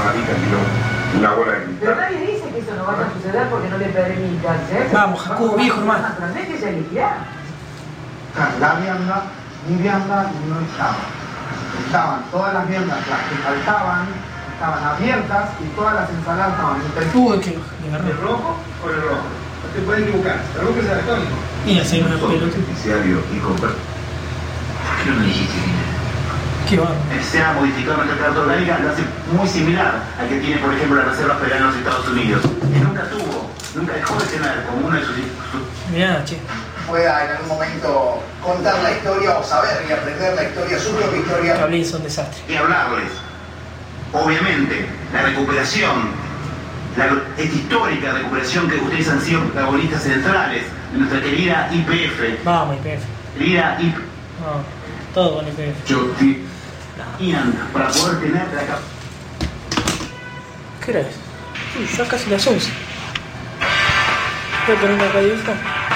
mí te tiró una bola de cristal. Pero nadie dice que eso no vaya a suceder porque no le permitan. Vamos, Jacobo, viejo hermano. Naturalmente se elegirá. La vianda, mi vianda no estaba. Estaban todas las viandas, las que faltaban, estaban abiertas y todas las ensaladas estaban entre Uy, que ¿El rojo o el rojo? No te puedes equivocar. El rojo es el atónico. y así me Sos pelo. beneficiario y comprar. ¿Por qué no me dijiste quién era? Qué va. Se ha modificado nuestra carta orgánica, lo hace muy similar al que tiene, por ejemplo, la Reserva Federal de los Estados Unidos. Que nunca dejó de tener como una de sus... Mirá, che. pueda en algún momento contar la historia o saber y aprender la historia, su propia historia. Cablín son desastres. Y hablarles. Obviamente, la recuperación, esta histórica recuperación que ustedes han sido protagonistas centrales de nuestra querida IPF. Vamos, IPF. Querida IPF. No, todo con IPF. Yo sí. Para poder tener la capacidad. ¿Qué era eso? Sí, ya casi las 11. ¿Puedo poner una radiolista?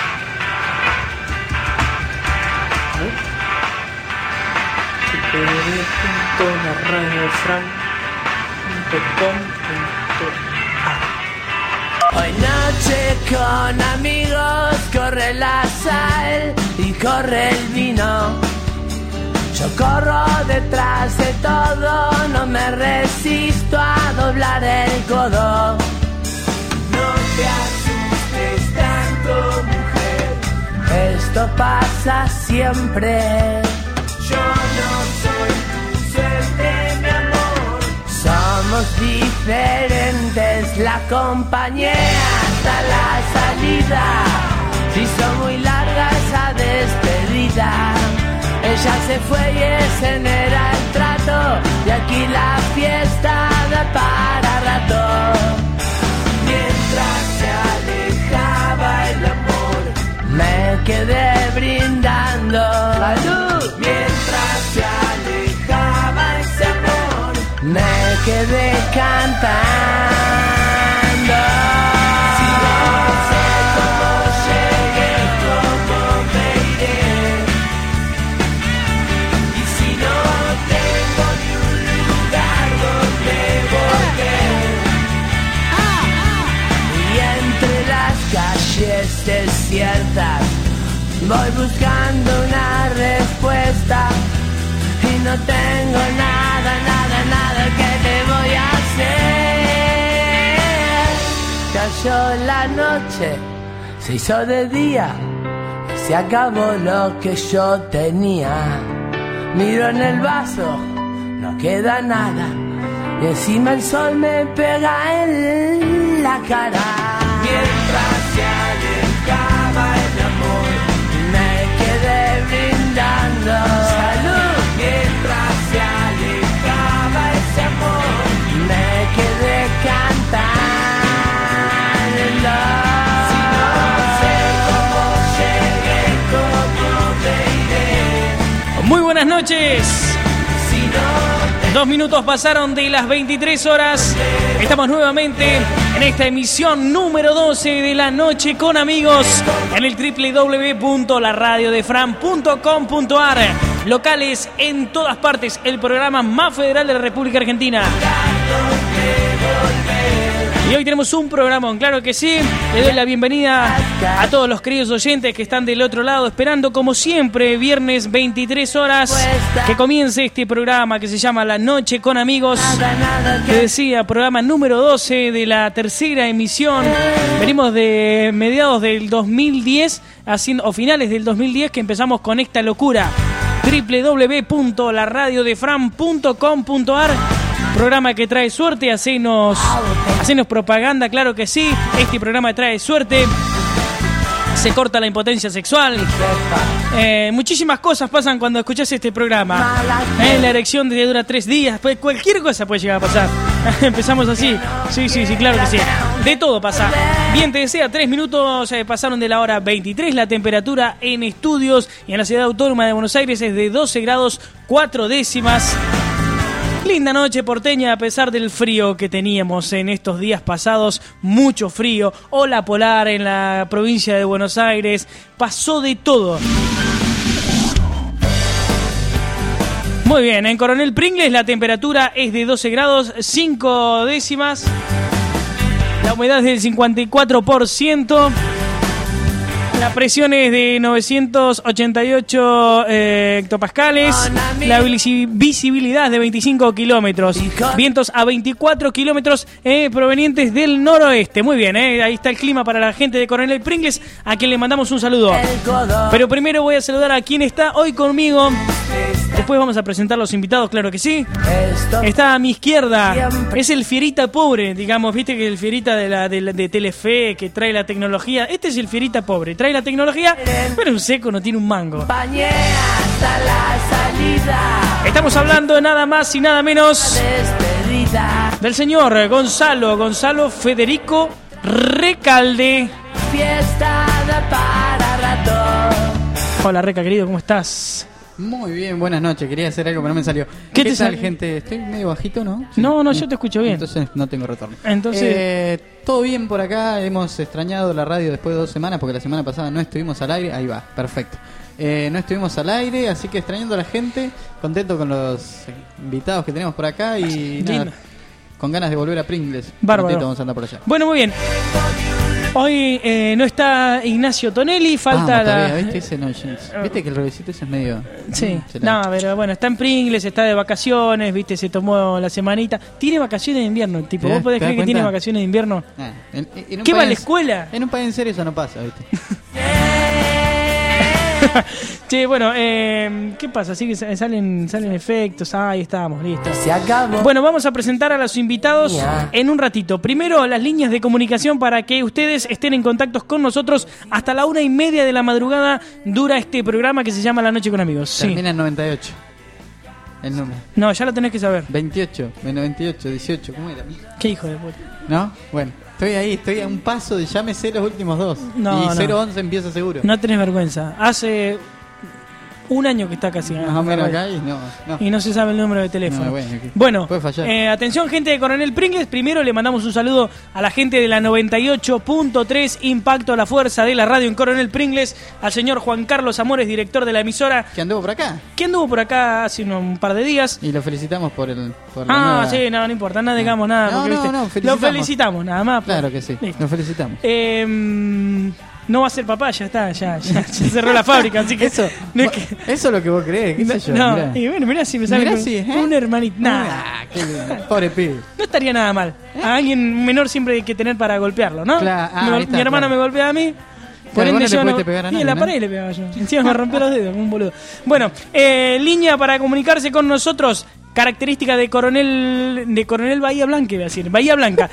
Hoy noche con amigos corre la sal y corre el vino. Yo corro detrás de todo, no me resisto a doblar el codo. No te asustes tanto, mujer, esto pasa siempre. Yo no soy tu suerte, mi amor. Somos diferentes, la acompañé hasta la salida. Si son muy larga esa despedida. Ella se fue y ese era el trato. Y aquí la fiesta da para rato. Mientras se alejaba el amor, me quedé brindando. ¡Salud! Mientras se alejaba ese amor, me quedé cantando. Si no sé cómo llegué, cómo me iré. Y si no tengo ni un lugar donde volver. Y entre las calles desiertas voy buscando una respuesta y no tengo nada que te voy a hacer. Cayó la noche, se hizo de día, se acabó lo que yo tenía. Miro en el vaso, no queda nada y encima el sol me pega en la cara. Mientras se alejaba el amor, me quedé brindando. Salud. Mientras se alejaba ese amor, me quedé cantando. Si no sé cómo llegué, cómo me iré. Muy buenas noches. Si no 2 minutos pasaron de las 23 horas. Estamos nuevamente en esta emisión número 12 de La Noche con Amigos en el www.laradiodefran.com.ar. Locales en todas partes, el programa más federal de la República Argentina. Y hoy tenemos un programón, claro que sí. Le doy la bienvenida a todos los queridos oyentes que están del otro lado, esperando como siempre, viernes 23 horas, que comience este programa que se llama La Noche con Amigos. Te decía, programa número 12 de la tercera emisión. Venimos de mediados del 2010, o finales del 2010, que empezamos con esta locura. www.laradiodefran.com.ar. Programa que trae suerte, hacenos propaganda, claro que sí. Este programa trae suerte. Se corta la impotencia sexual. Muchísimas cosas pasan cuando escuchas este programa. La erección te dura 3 días. Cualquier cosa puede llegar a pasar. Empezamos así. Sí, claro que sí. De todo pasa. Bien, te decía, 3 minutos pasaron de la hora 23. La temperatura en estudios y en la ciudad autónoma de Buenos Aires es de 12 grados 4 décimas. Linda noche porteña a pesar del frío que teníamos en estos días pasados, mucho frío, ola polar en la provincia de Buenos Aires, pasó de todo. Muy bien, en Coronel Pringles la temperatura es de 12 grados 5 décimas. La humedad es del 54%. La presión es de 988 hectopascales. La visibilidad de 25 kilómetros. Vientos a 24 kilómetros provenientes del noroeste. Muy bien, ahí está el clima para la gente de Coronel Pringles, a quien le mandamos un saludo. Pero primero voy a saludar a quien está hoy conmigo. Después vamos a presentar los invitados, claro que sí. Está a mi izquierda. Es el fierita pobre, digamos. Viste que el fierita de Telefe, que trae la tecnología. Este es el fierita pobre. Trae la tecnología, pero un seco no tiene un mango. Estamos hablando nada más y nada menos del señor Gonzalo Federico Recalde. Hola Reca, querido, ¿cómo estás? Muy bien, buenas noches. Quería hacer algo, pero no me salió. ¿Qué tal, sale? gente? Estoy medio bajito, ¿no? Sí. No, yo te escucho bien. Entonces no tengo retorno. Entonces, todo bien por acá. Hemos extrañado la radio después de 2 semanas, porque la semana pasada no estuvimos al aire. Ahí va, perfecto. No estuvimos al aire, así que extrañando a la gente. Contento con los invitados que tenemos por acá y nada, con ganas de volver a Pringles. Bárbaro. Vamos a andar por allá. Bueno, muy bien. Hoy no está Ignacio Tonelli, falta todavía, ¿viste? Ese no, ¿viste que el revésito ese es medio... Sí, no, pero bueno, está en Pringles, está de vacaciones, ¿viste? Se tomó la semanita. Tiene vacaciones de invierno, tipo, ¿vos podés creer que tiene vacaciones de invierno? ¿Qué va a la escuela? En un país en serio eso no pasa, ¿viste? Che, bueno, ¿qué pasa? Así que salen efectos. Ahí estamos, listo. Se acabó. Bueno, vamos a presentar a los invitados en un ratito. Primero, las líneas de comunicación para que ustedes estén en contacto con nosotros. Hasta la 1:30 de la madrugada dura este programa que se llama La Noche con Amigos. Termina en 98. El número. No, ya lo tenés que saber. 28, menos 28, 18, ¿cómo era? Qué hijo de puta. ¿No? Bueno, estoy a un paso de ya me sé los últimos dos. No, y no. 011 empieza seguro. No tenés vergüenza. Hace un año que está casi. Más o menos acá y no. Y no se sabe el número de teléfono. No, bueno, puede fallar. Atención gente de Coronel Pringles. Primero le mandamos un saludo a la gente de la 98.3 Impacto, la fuerza de la radio en Coronel Pringles. Al señor Juan Carlos Amores, director de la emisora. ¿Que anduvo por acá? Que anduvo por acá hace un par de días. Y lo felicitamos por la nueva... sí, no importa, no digamos nada. Porque, felicitamos. Lo felicitamos, nada más. Claro que sí, lo felicitamos. No va a ser papá, ya está, ya cerró la fábrica, así que eso no es eso es lo que vos crees, qué sé yo. No, mirá. y bueno, mirá si me sale un hermanito. Nada. Pobre pibe. No estaría nada mal. A alguien menor siempre hay que tener para golpearlo, ¿no? Claro. Mi hermano me golpea a mí. Por Claro, ende yo no pegar a nadie, en la pared le pegaba yo. Encima me rompió los dedos como un boludo. Bueno, línea para comunicarse con nosotros. Característica de Coronel Bahía Blanca, iba a decir. Bahía Blanca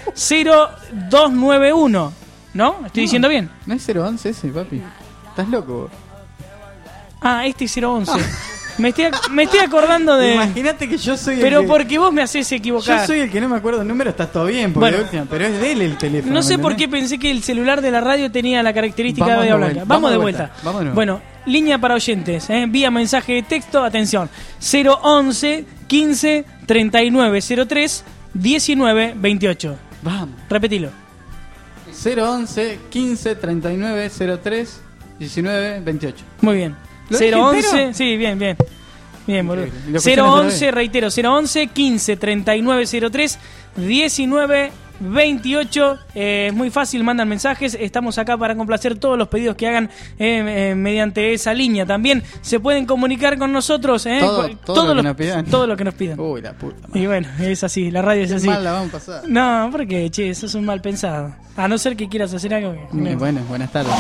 0291. ¿No? ¿Estoy diciendo bien? No es 011 ese, papi. Estás loco vos. Este es 011. Me estoy acordando de... Imagínate que yo soy el Pero que... porque vos me haces equivocar. Yo soy el que no me acuerdo el número, estás todo bien, porque última, pero es de él el teléfono. No sé por qué pensé que el celular de la radio tenía la característica de Bahía Blanca. Vamos de vuelta. Bueno, línea para oyentes, vía mensaje de texto, atención. 011 15 39 03 19 28. Vamos. Repetilo. 011 15 39 03 19 28. Muy bien. 011, sí, bien, boludo. 011, reitero, 011 15 39 03 19 28. Es muy fácil, mandan mensajes. Estamos acá para complacer todos los pedidos que hagan mediante esa línea. También se pueden comunicar con nosotros. Todo lo que nos pidan. Uy, la puta madre. Y bueno, es así, la radio es así. Mal la vamos a pasar. No, porque, che, eso es un mal pensado. A no ser que quieras hacer algo. Bueno, buenas tardes.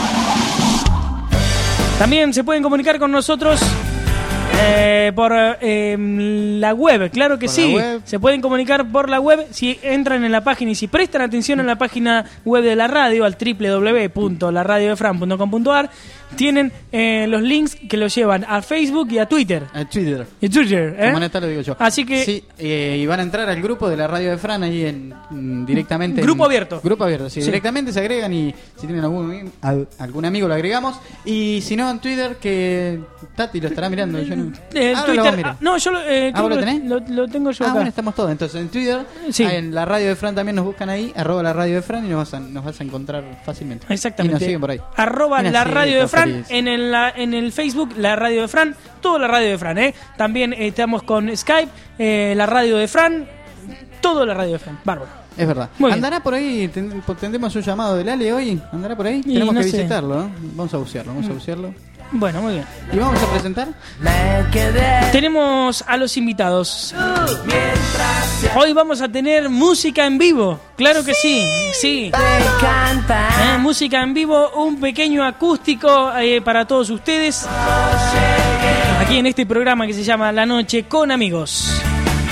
También se pueden comunicar con nosotros por la web, claro que sí. Se pueden comunicar por la web si entran en la página y si prestan atención en la página web de la radio, al www.laradiodefran.com.ar. Tienen los links que los llevan a Facebook y a Twitter. Como neta lo digo yo. Así que... Sí, y van a entrar al grupo de la Radio de Fran ahí directamente. Grupo abierto. Grupo abierto, sí. Directamente se agregan y si tienen algún amigo lo agregamos. Y si no, en Twitter, que Tati lo estará mirando. Yo no... Twitter, yo ¿vos lo tenés? Lo tengo yo acá. Bueno, estamos todos. Entonces en Twitter, en la Radio de Fran también nos buscan ahí, @la Radio de Fran y nos vas a encontrar fácilmente. Exactamente. Y nos siguen por ahí. @la Radio de Fran. Fran, feliz. en el Facebook, la radio de Fran, toda la radio de Fran, También estamos con Skype, la radio de Fran, toda la radio de Fran, bárbaro. Es verdad. Muy bien. ¿Andará por ahí? ¿Tendremos un llamado del Ale hoy? ¿Andará por ahí? Y Tenemos no que sé. visitarlo, ¿eh? Vamos a bucearlo. Bueno, muy bien. ¿Y vamos a presentar? Tenemos a los invitados. Hoy vamos a tener música en vivo. Claro que sí. Música en vivo, un pequeño acústico para todos ustedes. Aquí en este programa que se llama La Noche con Amigos.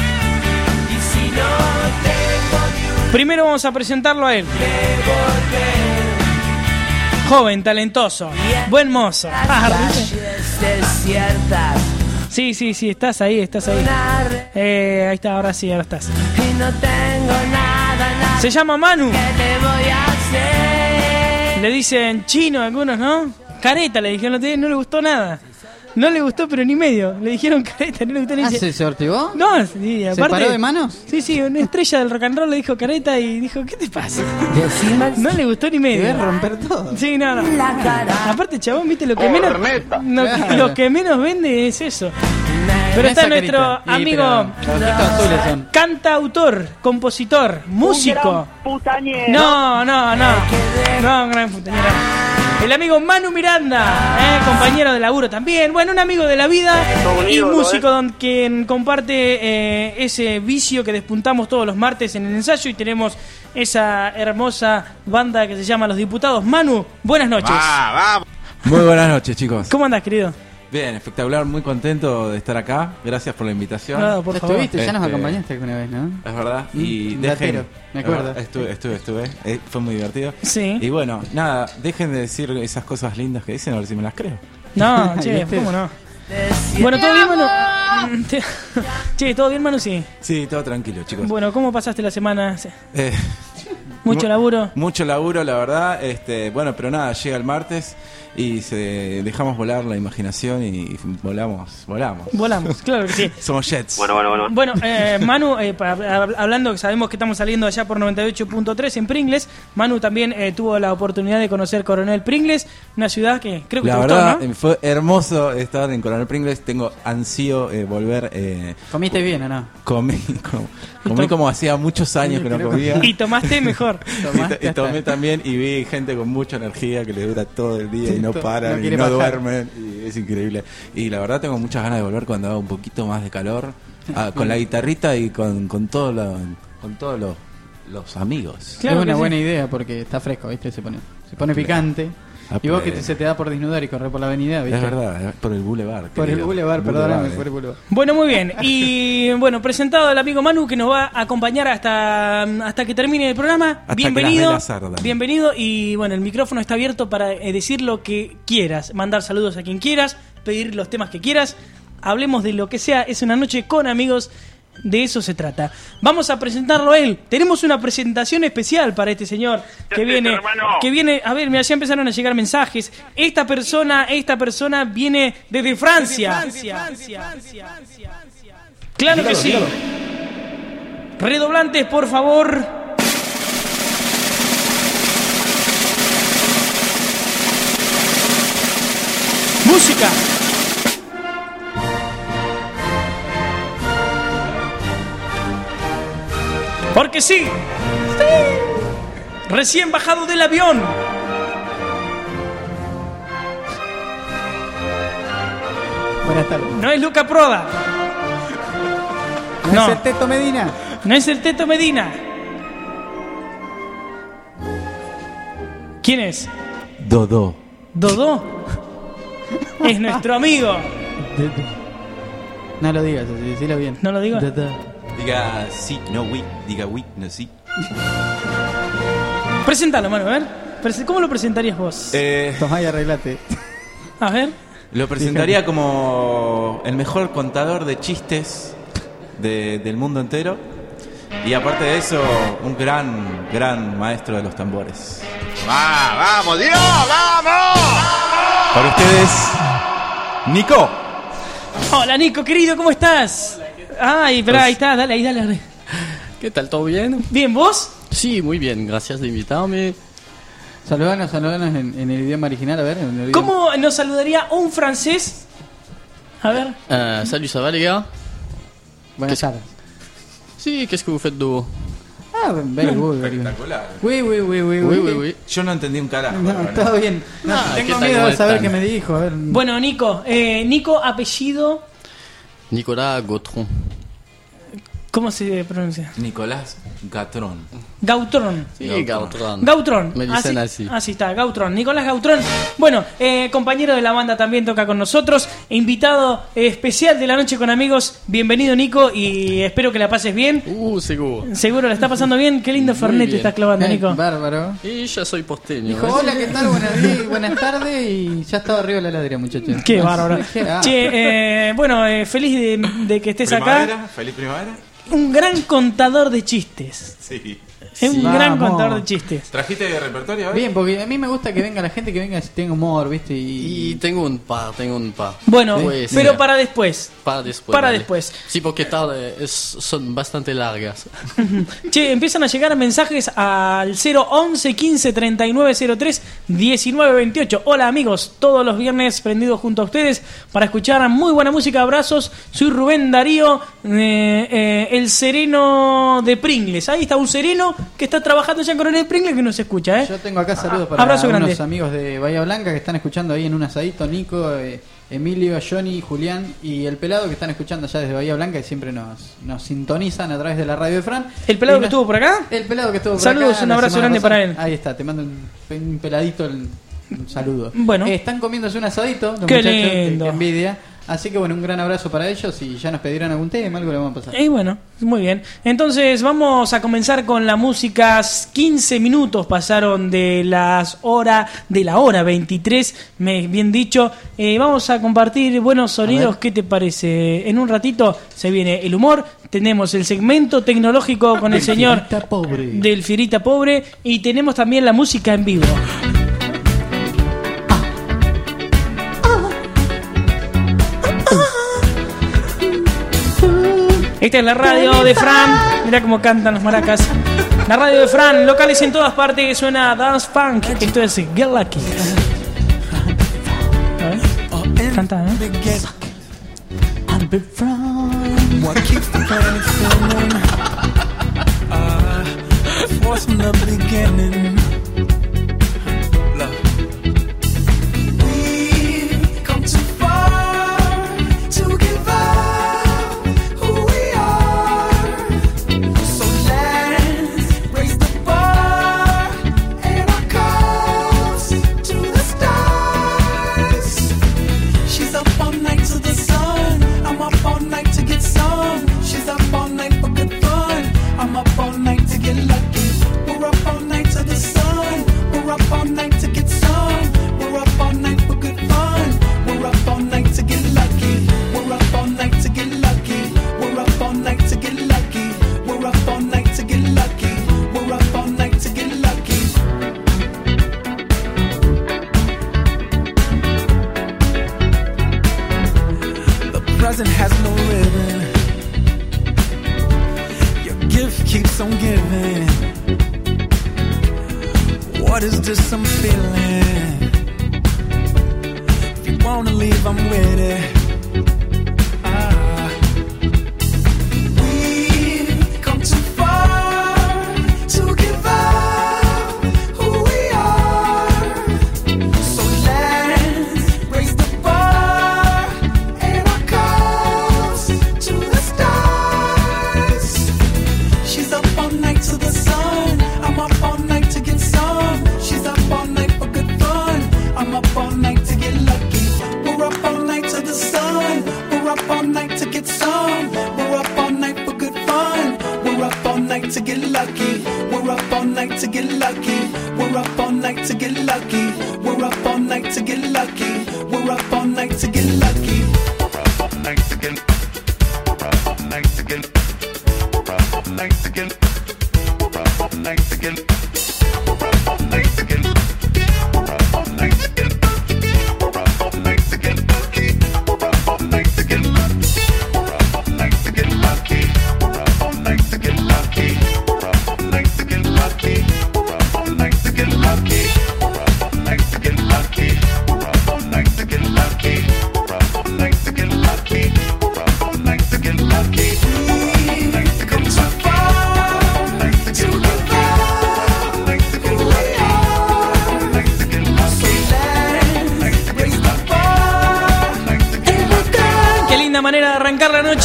Primero vamos a presentarlo a él. Joven, talentoso, buen mozo. Sí, estás ahí. Ahí está, ahora estás. Se llama Manu. Le dicen chino a algunos, ¿no? Careta le dijeron, no le gustó nada. No le gustó, pero ni medio. Le dijeron careta, no le gustó ni ¿Se sortigó? No, sí, aparte. ¿Se paró de manos? Sí, una estrella del rock and roll le dijo careta y dijo, ¿qué te pasa? No le gustó ni medio. Debe romper todo. Sí, no. Aparte, chabón, viste, lo que menos vende es eso. Pero está nuestro amigo, cantautor, compositor, músico. No, gran putañero. El amigo Manu Miranda, compañero de laburo también. Bueno, un amigo de la vida y músico quien comparte ese vicio que despuntamos todos los martes en el ensayo y tenemos esa hermosa banda que se llama Los Diputados. Manu, buenas noches. Muy buenas noches, chicos. ¿Cómo andás, querido? Bien, espectacular, muy contento de estar acá. Gracias por la invitación. No, por favor. Estuviste, ya nos acompañaste alguna vez, ¿no? Es verdad. Y Gatero, me acuerdo. Estuve. Fue muy divertido. Sí. Y bueno, nada, dejen de decir esas cosas lindas que dicen, a ver si me las creo. No, che, ¿cómo no? Bueno, ¿todo bien, Manu? Che, ¿todo bien, Manu? Sí. Sí, todo tranquilo, chicos. Bueno, ¿cómo pasaste la semana? ¿Mucho laburo? Mucho laburo, la verdad. Bueno, pero nada, llega el martes y dejamos volar la imaginación y volamos. Volamos, claro que sí. Somos jets. Bueno, Manu, hablando que sabemos que estamos saliendo allá por 98.3 en Pringles, Manu también tuvo la oportunidad de conocer Coronel Pringles, una ciudad que creo que la te gustó, verdad, ¿no? fue hermoso estar en Coronel Pringles. Tengo ansío volver. ¿Comiste bien o no? Comí como hacía muchos años que no comía. Y tomaste mejor. Y tomé también y vi gente con mucha energía que le dura todo el día y no paran no y no bajar. duermen y es increíble. Y la verdad tengo muchas ganas de volver cuando haga un poquito más de calor, con la guitarrita y con todos los amigos. Claro es una que buena idea porque está fresco, ¿viste? Se pone picante. Y vos que se te da por desnudar y correr por la avenida, ¿viste? Es verdad, por el boulevard. Por el boulevard, perdóname, por el boulevard. Bueno, muy bien. Y bueno, presentado el amigo Manu que nos va a acompañar hasta que termine el programa. Hasta Bienvenido. que las velas ardan. Bienvenido y bueno, el micrófono está abierto para decir lo que quieras, mandar saludos a quien quieras, pedir los temas que quieras. Hablemos de lo que sea, es una noche con amigos. De eso se trata. Vamos a presentarlo a él. Tenemos una presentación especial para este señor que viene. A ver, mira, ya empezaron a llegar mensajes. Esta persona viene desde Francia. Claro que sí. Redoblantes, por favor. Música. Porque sí. Recién bajado del avión. Buenas tardes. No es Luca Proda. ¿No es el Teto Medina? No es el Teto Medina. ¿Quién es? Dodó. ¿Dodó? Es nuestro amigo. No lo digas así, decilo bien. ¿No lo digo? Diga sí, no oui. Diga oui, no sí. Preséntalo, mano, a ver. ¿Cómo lo presentarías vos? Tomá y arreglate. A ver. Lo presentaría como el mejor contador de chistes del mundo entero. Y aparte de eso, un gran maestro de los tambores. ¡Vamos, Dios! ¡Vamos! Para ustedes, Nico. Hola, Nico, querido, ¿cómo estás? Ay, pero ahí está, dale. ¿Qué tal? ¿Todo bien? Bien, ¿vos? Sí, muy bien, gracias de invitarme. Saludanos en el idioma original, a ver. En el ¿Cómo nos saludaría un francés? A ver. Salut, ça va les gars? Buenas tardes. Sí, qu'est-ce que vous faites de beau? Ah, very good. Espectacular. Oui. Yo no entendí un carajo. No, todo bien. No, tengo miedo de saber qué me dijo. A ver. Bueno, Nico. Nico, apellido. Nicolas Gautron. ¿Cómo se pronuncia? Nicolás Gatrón. Gautron. Sí, Gautron. Gautron. Me dicen así. Así está, Gautron. Nicolás Gautron. Bueno, compañero de la banda también toca con nosotros. Invitado especial de la noche con amigos. Bienvenido, Nico, y espero que la pases bien. Seguro. Seguro la está pasando bien. Qué lindo Fernet te estás clavando, Nico. Bárbaro. Y ya soy porteño. Dijo, hola, ¿qué tal? Buenas tardes. Y ya estaba arriba de la heladera, muchachos. Qué bárbaro. Che, bueno, feliz de que estés acá. Feliz primavera. Un gran contador de chistes. Sí. Es un gran contador de chistes. ¿Trajiste repertorio hoy? Bien, porque a mí me gusta que venga la gente, que venga si tenga humor, ¿viste? Y tengo un par. Bueno, Pues, pero para después. Para después. Para dale. después. Sí, porque tarde son bastante largas. Che, empiezan a llegar mensajes al 011 15 39 03 19 28. Hola amigos, todos los viernes prendidos junto a ustedes para escuchar muy buena música. Abrazos, soy Rubén Darío, el sereno de Pringles. Ahí está un sereno que está trabajando ya en Coronel Pringles que nos escucha, Yo tengo acá saludos para abrazo grande. unos amigos de Bahía Blanca que están escuchando ahí en un asadito, Nico, Emilio, Johnny, Julián y el Pelado, que están escuchando allá desde Bahía Blanca y siempre nos sintonizan a través de la radio de Fran. ¿El Pelado que estuvo por acá? El Pelado que estuvo por Saludos, acá. un abrazo grande para él. Ahí está, te mando un peladito, un saludo. Bueno. Están comiéndose un asadito, los Qué muchachos, lindo. que envidia. Así que bueno, un gran abrazo para ellos y ya nos pedirán algún tema, algo le vamos a pasar. Y bueno, muy bien. Entonces vamos a comenzar con la música. 15 minutos pasaron de la hora 23, bien dicho. Vamos a compartir buenos sonidos. ¿Qué te parece? En un ratito se viene el humor. Tenemos el segmento tecnológico con el señor del Fierita Pobre. Y tenemos también la música en vivo. Esta es la radio de Fran. Mirá cómo cantan los maracas. La radio de Fran, locales en todas partes. Suena Dance Funk. Esto es Get Lucky. A ver. Canta, ¿eh? What keeps the planet spinning? Force from the beginning. We've come too far to give up who we are. So let's raise the bar and our cups to the stars. She's up all night to the sun. I'm up all night to get some. She's up all night for good fun. I'm up all night to get lucky. We're up all night to the sun. We're up all night to get some. We're up all night for good fun. We're up all night to get lucky. We're up all night to get lucky. We're up all night to get lucky. We're up all night to get lucky. We're up all night to get lucky. The present has no ribbon. Your gift keeps on giving. What is this I'm feeling? If you wanna leave, I'm with it. We've come too far to give up who we are. So let's raise the bar and our cups to the stars. She's up all night to the sun. I'm up all night to get some. She's up all night for good fun. I'm up all night to get lucky. We're up all night to the sun. We're up all night to get some. We're up all night for good fun. We're up all night to get lucky. We're up all night to get lucky. We're up all night to get lucky. We're up all night to get lucky. We're up all night to get lucky. We're up all night to get. We're up all night to get. We're up all night to get. We're up all night to get. We're up all night to get. We're up all night to get. We're up all night to get lucky. We're up all night to get lucky. We're up all night to get lucky. We're up all night to get lucky. We're up all night to get lucky. We're up all night to get lucky.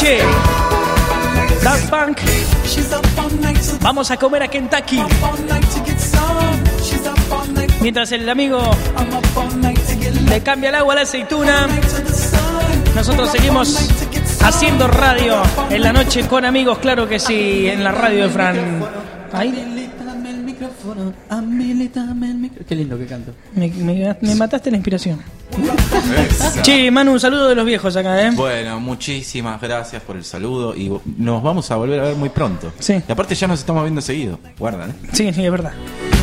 noche. Daft Punk. Vamos a comer a Kentucky. Mientras el amigo le cambia el agua a la aceituna, nosotros seguimos haciendo radio en la noche con amigos, claro que sí, en la radio de Fran. Ahí. Qué lindo que canto. Me mataste la inspiración. Che, Manu, un saludo de los viejos acá, Bueno, muchísimas gracias por el saludo y nos vamos a volver a ver muy pronto. Sí. Y aparte ya nos estamos viendo seguido. Guarda, Sí, es verdad.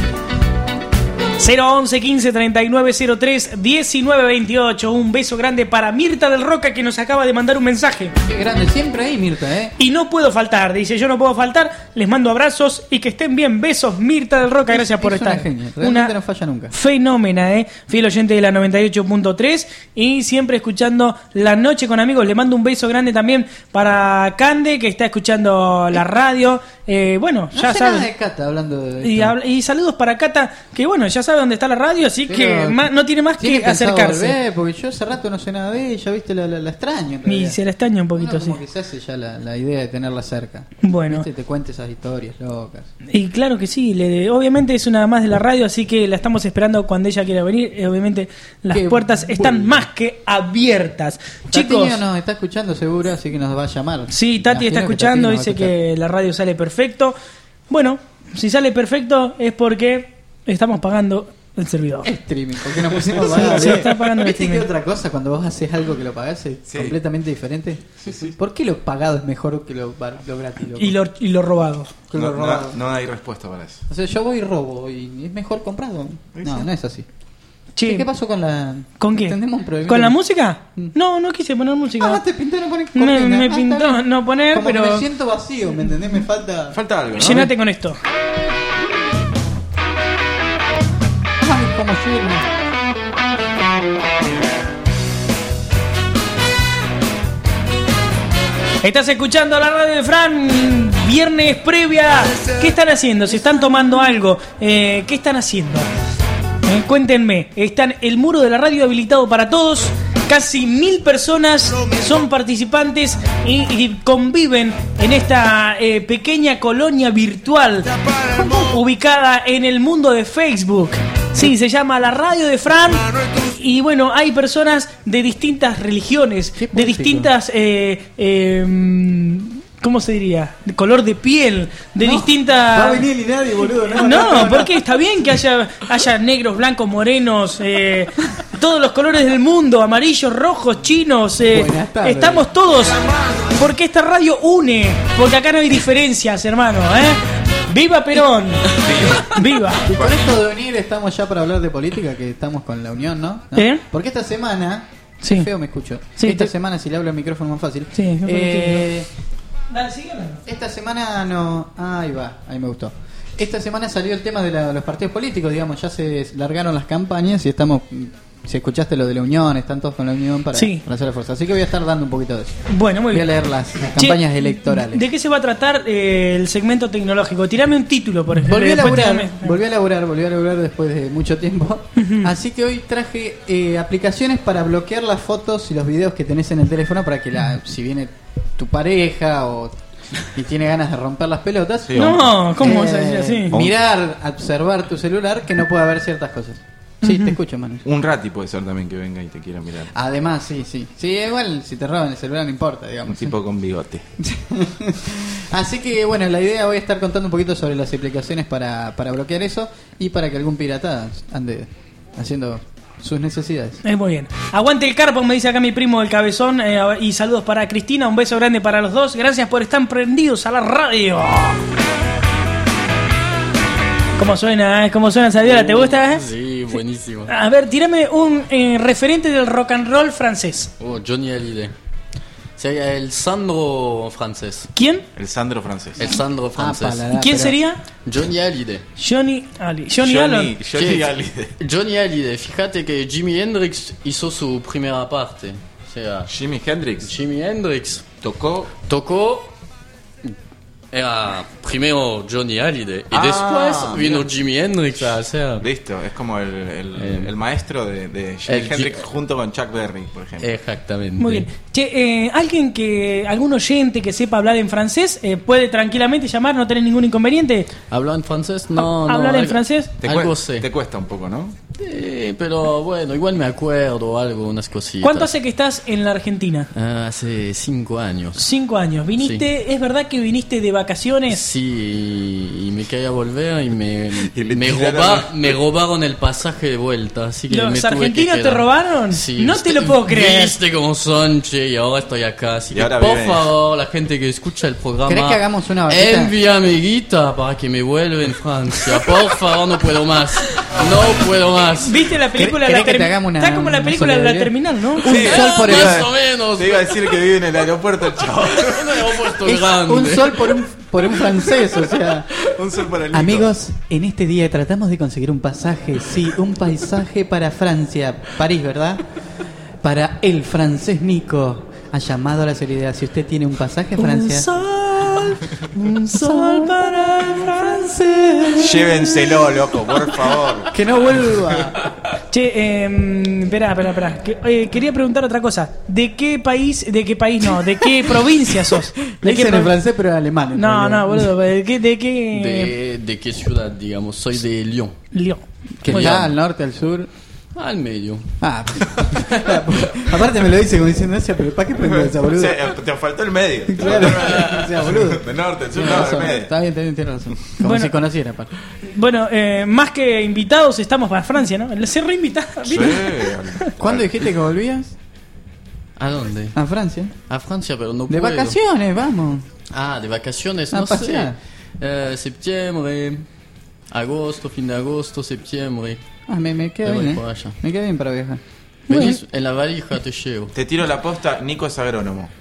011 15 39 03 19 28. Un beso grande para Mirta del Roca, que nos acaba de mandar un mensaje. Qué grande, siempre ahí Mirta, Y no puedo faltar, dice, yo no puedo faltar. Les mando abrazos y que estén bien. Besos, Mirta del Roca, gracias por estar. Una genia, realmente no falla nunca. Fenómena, fiel oyente de la 98.3 y siempre escuchando La Noche con Amigos. Le mando un beso grande también para Cande, que está escuchando la radio. Bueno, No ya sé nada saben. de Cata hablando de esto. Y saludos para Cata, que bueno, ya sabe dónde está la radio, así Pero que no tiene más tiene que pensado acercarse. volver, porque yo hace rato no sé nada de ella, viste, la extraño. en Y realidad. se la extraña un poquito, Uno sí. como que se hace ya la idea de tenerla cerca. Bueno. ¿Viste? Te cuente esas historias locas. Y claro que sí, obviamente es una más de la radio, así que la estamos esperando cuando ella quiera venir. Obviamente las Qué puertas están bueno. más que abiertas. Chicos, Tatiño nos está escuchando seguro, así que nos va a llamar. sí, Tati está Imagino que escuchando, Tati nos va a dice escuchar. que la radio sale perfecto. Bueno, si sale perfecto es porque estamos pagando el servidor. Streaming, porque nos pusimos a Sí, pagar. se está pagando el ¿Viste que streaming. otra cosa cuando vos haces algo que lo pagás es completamente diferente? ¿Por qué lo pagado es mejor que lo gratis? Loco? Y lo robado. Que lo robado. no hay respuesta para eso. O sea, yo voy y robo y es mejor comprado. No, no es así. Che, ¿Qué pasó con la...? ¿Con qué? ¿Tenemos un problema? ¿Con la música? No quise poner música. Ah, te pintó no poner Me está pintó bien. no poner, Como pero que me siento vacío, ¿me entendés? Me falta... Falta algo, ¿no? llenate con esto. Ay, cómo firme. Estás escuchando la radio de Fran, viernes previa. ¿Qué están haciendo? ¿Se están tomando algo? ¿Qué están haciendo? Cuéntenme. Están el muro de la radio habilitado para todos. Casi 1000 personas son participantes y conviven en esta pequeña colonia virtual ubicada en el mundo de Facebook. Sí, se llama la radio de Fran. Y bueno, hay personas de distintas religiones, de distintas... ¿cómo se diría? De color de piel, de distintas... Va a venir ni nadie, boludo. No, porque está bien que haya negros, blancos, morenos, todos los colores del mundo, amarillos, rojos, chinos. Buenas tardes. Estamos todos, porque esta radio une, porque acá no hay diferencias, hermano. ¡Viva Perón! ¡Viva! Y con esto de unir estamos ya para hablar de política, que estamos con la unión, ¿no? Porque esta semana... Sí. Qué feo me escucho. Sí, esta semana, si le hablo al micrófono más fácil. Sí, dale, sigue hablando. Esta semana no... Ahí va, ahí me gustó. Esta semana salió el tema de los partidos políticos, digamos, ya se largaron las campañas y estamos... Si escuchaste lo de la unión, están todos con la unión para hacer la fuerza. Así que voy a estar dando un poquito de eso. Bueno, muy bien. Voy a leer las campañas electorales. ¿De qué se va a tratar el segmento tecnológico? Tirame un título, por ejemplo. Volví a Después laburar después de mucho tiempo. Así que hoy traje aplicaciones para bloquear las fotos y los videos que tenés en el teléfono para que si viene tu pareja y tiene ganas de romper las pelotas. Sí, no, ¿cómo se dice así? Mirar, observar tu celular, que no pueda ver ciertas cosas. Sí, te escucho, Manu. Un rati puede ser también que venga y te quiera mirar. Además, sí. Sí, igual si te roban el celular no importa, digamos. Un tipo con bigote. Así que bueno, la idea voy a estar contando un poquito sobre las aplicaciones para bloquear eso y para que algún pirata ande haciendo sus necesidades. Muy bien. Aguante el Carpon, me dice acá mi primo el Cabezón. Y saludos para Cristina, un beso grande para los dos. Gracias por estar prendidos a la radio. ¿Cómo suena? ¿Cómo suena esa viola? ¿Te gusta? Sí, buenísimo. A ver, tírame un referente del rock and roll francés. Johnny Hallyday. Sería el Sandro francés. ¿Quién? El Sandro francés. El Sandro francés. ¿Y quién sería? Johnny Hallyday. Johnny Allen. Johnny Hallyday. Fíjate que Jimi Hendrix hizo su primera parte. O sea, Jimi Hendrix tocó Era primero Johnny Hallyday y Ah, después vino mira. Jimi Hendrix a hacer. Listo, es como el maestro de Jimi El Hendrix junto con Chuck Berry, por ejemplo. Exactamente. Muy bien. Che, algún oyente que sepa hablar en francés puede tranquilamente llamar, no tener ningún inconveniente. ¿Hablar en francés? No, no. ¿Hablar en algo- francés? Algo sé. Te cuesta un poco, ¿no? Pero bueno, igual me acuerdo algo, unas cositas. ¿Cuánto hace que estás en la Argentina? Hace 5 años. 5 años. ¿Viniste? ¿Es verdad que viniste de vacaciones? Sí, y me quería volver y me tiraron- me robaron el pasaje de vuelta. Así que ¿Los me tuve que argentinos te quedar. robaron? Sí, No te lo puedo creer. Viste como son, che, y ahora estoy acá. Así Y que ahora por vive. favor, la gente que escucha el programa, ¿Querés que hagamos una vaquita? envíame guita para que me vuelva en Francia. Por favor, no puedo más. No puedo más. ¿Viste la película ¿Querés de la que te terminal? hagamos una- Está como la una película de la solidaridad? terminal, ¿no? Un sol por el Más o menos. Te iba a decir que vive en el aeropuerto el chavo. Un aeropuerto Es grande. un sol por un francés, o sea. Un sol para el Amigos, en este día tratamos de conseguir un pasaje, sí, un paisaje para Francia, París, ¿verdad? Para el francés Nico. Ha llamado a la solidaridad. Si usted tiene un pasaje a Francia. Un sol para el francés. Llévenselo, loco, por favor. Que no vuelva. Che, espera. Quería preguntar otra cosa. ¿De qué país no? ¿De qué provincia sos? Le ¿De qué dicen en pro- francés, pero en alemán. en No, realidad. no, boludo. ¿De qué? ¿De qué ciudad, digamos? Soy de Lyon. Lyon. Que Muy está bien. al norte, al sur. Al medio. Ah, aparte me lo dice como diciendo, pero ¿para qué prendo esa, O boludo? sea, te faltó el medio. Claro, o sea, boludo. De norte, el sur, Tiene no, razón, del medio. está bien, tiene razón. Como Bueno. si conociera, aparte. Bueno, más que invitados estamos para Francia, ¿no? Se reinvitaron. Sí. ¿Cuándo dijiste que volvías? ¿A dónde? A Francia. A Francia, pero no De puedo. vacaciones, vamos. Ah, de vacaciones, A no sé. pasear. Septiembre, agosto, fin de agosto, septiembre. Ah, me queda Me voy bien, por allá. Me queda bien para viajar. Venís en la valija, te llevo. Te tiro la posta, Nico es agrónomo.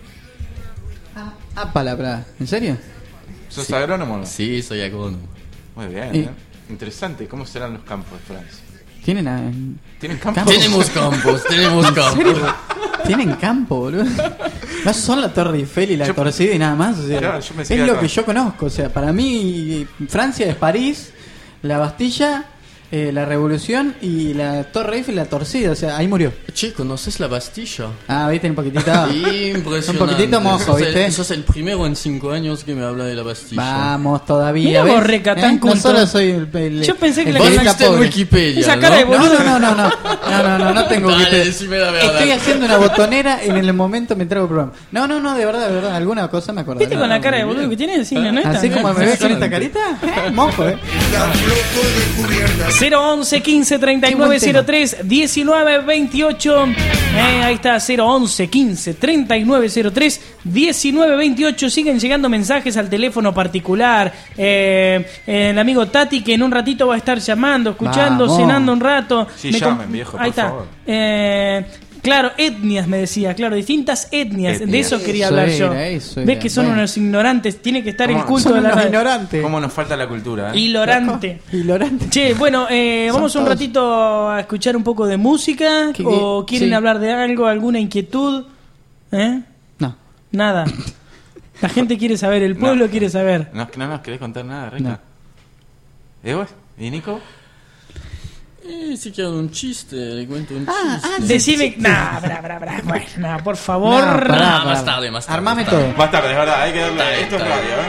Ah, palabra. ¿En serio? ¿Sos agrónomo o no? Sí, soy agrónomo. Muy bien, Y- Interesante. ¿Cómo serán los campos de Francia? ¿Tienen, ¿Tienen campos? Tenemos campos, tenemos campos. ¿Tienen campo, boludo? No son la Torre Eiffel y la torcida y nada más. O sea, Claro, yo pensé es que lo acá. que yo conozco. O sea, para mí, Francia es París, la Bastilla, la Revolución y la Torre Eiffel, la torcida. O sea, ahí murió. Che, ¿conoces la Bastilla? Ah, viste, un poquitito. Impresionante. Un poquitito mojo, Sos ¿viste? sos el primero en 5 años que me habla de la Bastilla. Vamos todavía. Mirá vos, ¿ves? Reca, tan No culto. solo soy el Yo pensé que el la Vos periodista fuiste en pobre. Wikipedia, Esa ¿no? cara de boludo. No tengo Dale, Wikipedia. decime la verdad. Estoy haciendo una botonera en el momento me trago el programa. No, de verdad, alguna cosa me acuerdo. ¿Viste con la cara de boludo que tiene? Sí, no está, Así ¿no? como me ves con esta carita, mojo, 011 15 39 03 19 28. Ahí está, 011 15 39 03 19 28. Siguen llegando mensajes al teléfono particular. El amigo Tati, que en un ratito va a estar llamando, escuchando, Vamos. cenando un rato. Sí, llamen, viejo, Ahí por está. favor. Claro, etnias me decía, claro, distintas etnias. De Etnias. eso quería Eso hablar era, yo. eso Ves era. que son Bueno. unos ignorantes, tiene que estar el ¿Cómo? culto Son de la unos radio. ignorantes. ¿Cómo nos falta la cultura? Ignorante. Ignorante. Che, bueno, vamos un todos. ratito a escuchar un poco de música. ¿Qué- ¿O qué? quieren Sí. hablar de algo, alguna inquietud? No. Nada. La gente quiere saber, el pueblo No. quiere saber. ¿No nos querés contar nada, Rica? No. ¿Vos? ¿Y Nico? Si quieren un chiste, le cuento un chiste. Decime. Nah, bueno, nah, por favor. No, pará. Más tarde. Armame más tarde. todo. Más tarde, es verdad, hay que darle. Está bien, Esto es está radio,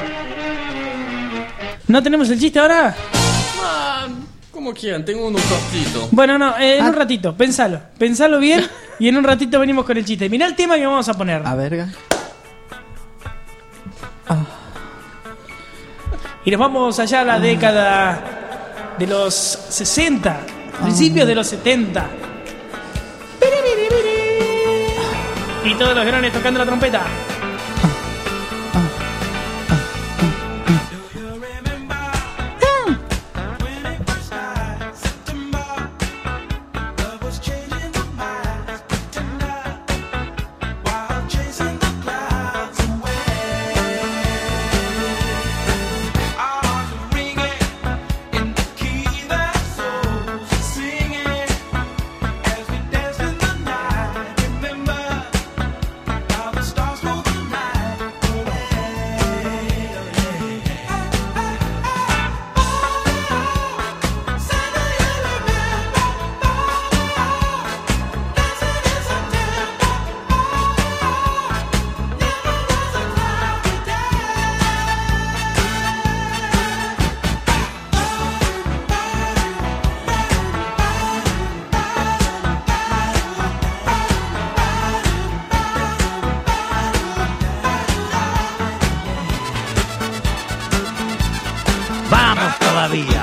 ¿No tenemos el chiste ahora? Ah, como quieran, tengo uno cortito. Bueno, no, en un ratito, pensalo bien y en un ratito venimos con el chiste. Mirá el tema que vamos a poner. A verga. Y nos vamos allá a la década de los 60, principios de los 70. Y todos los grones tocando la trompeta. Stars go todavía.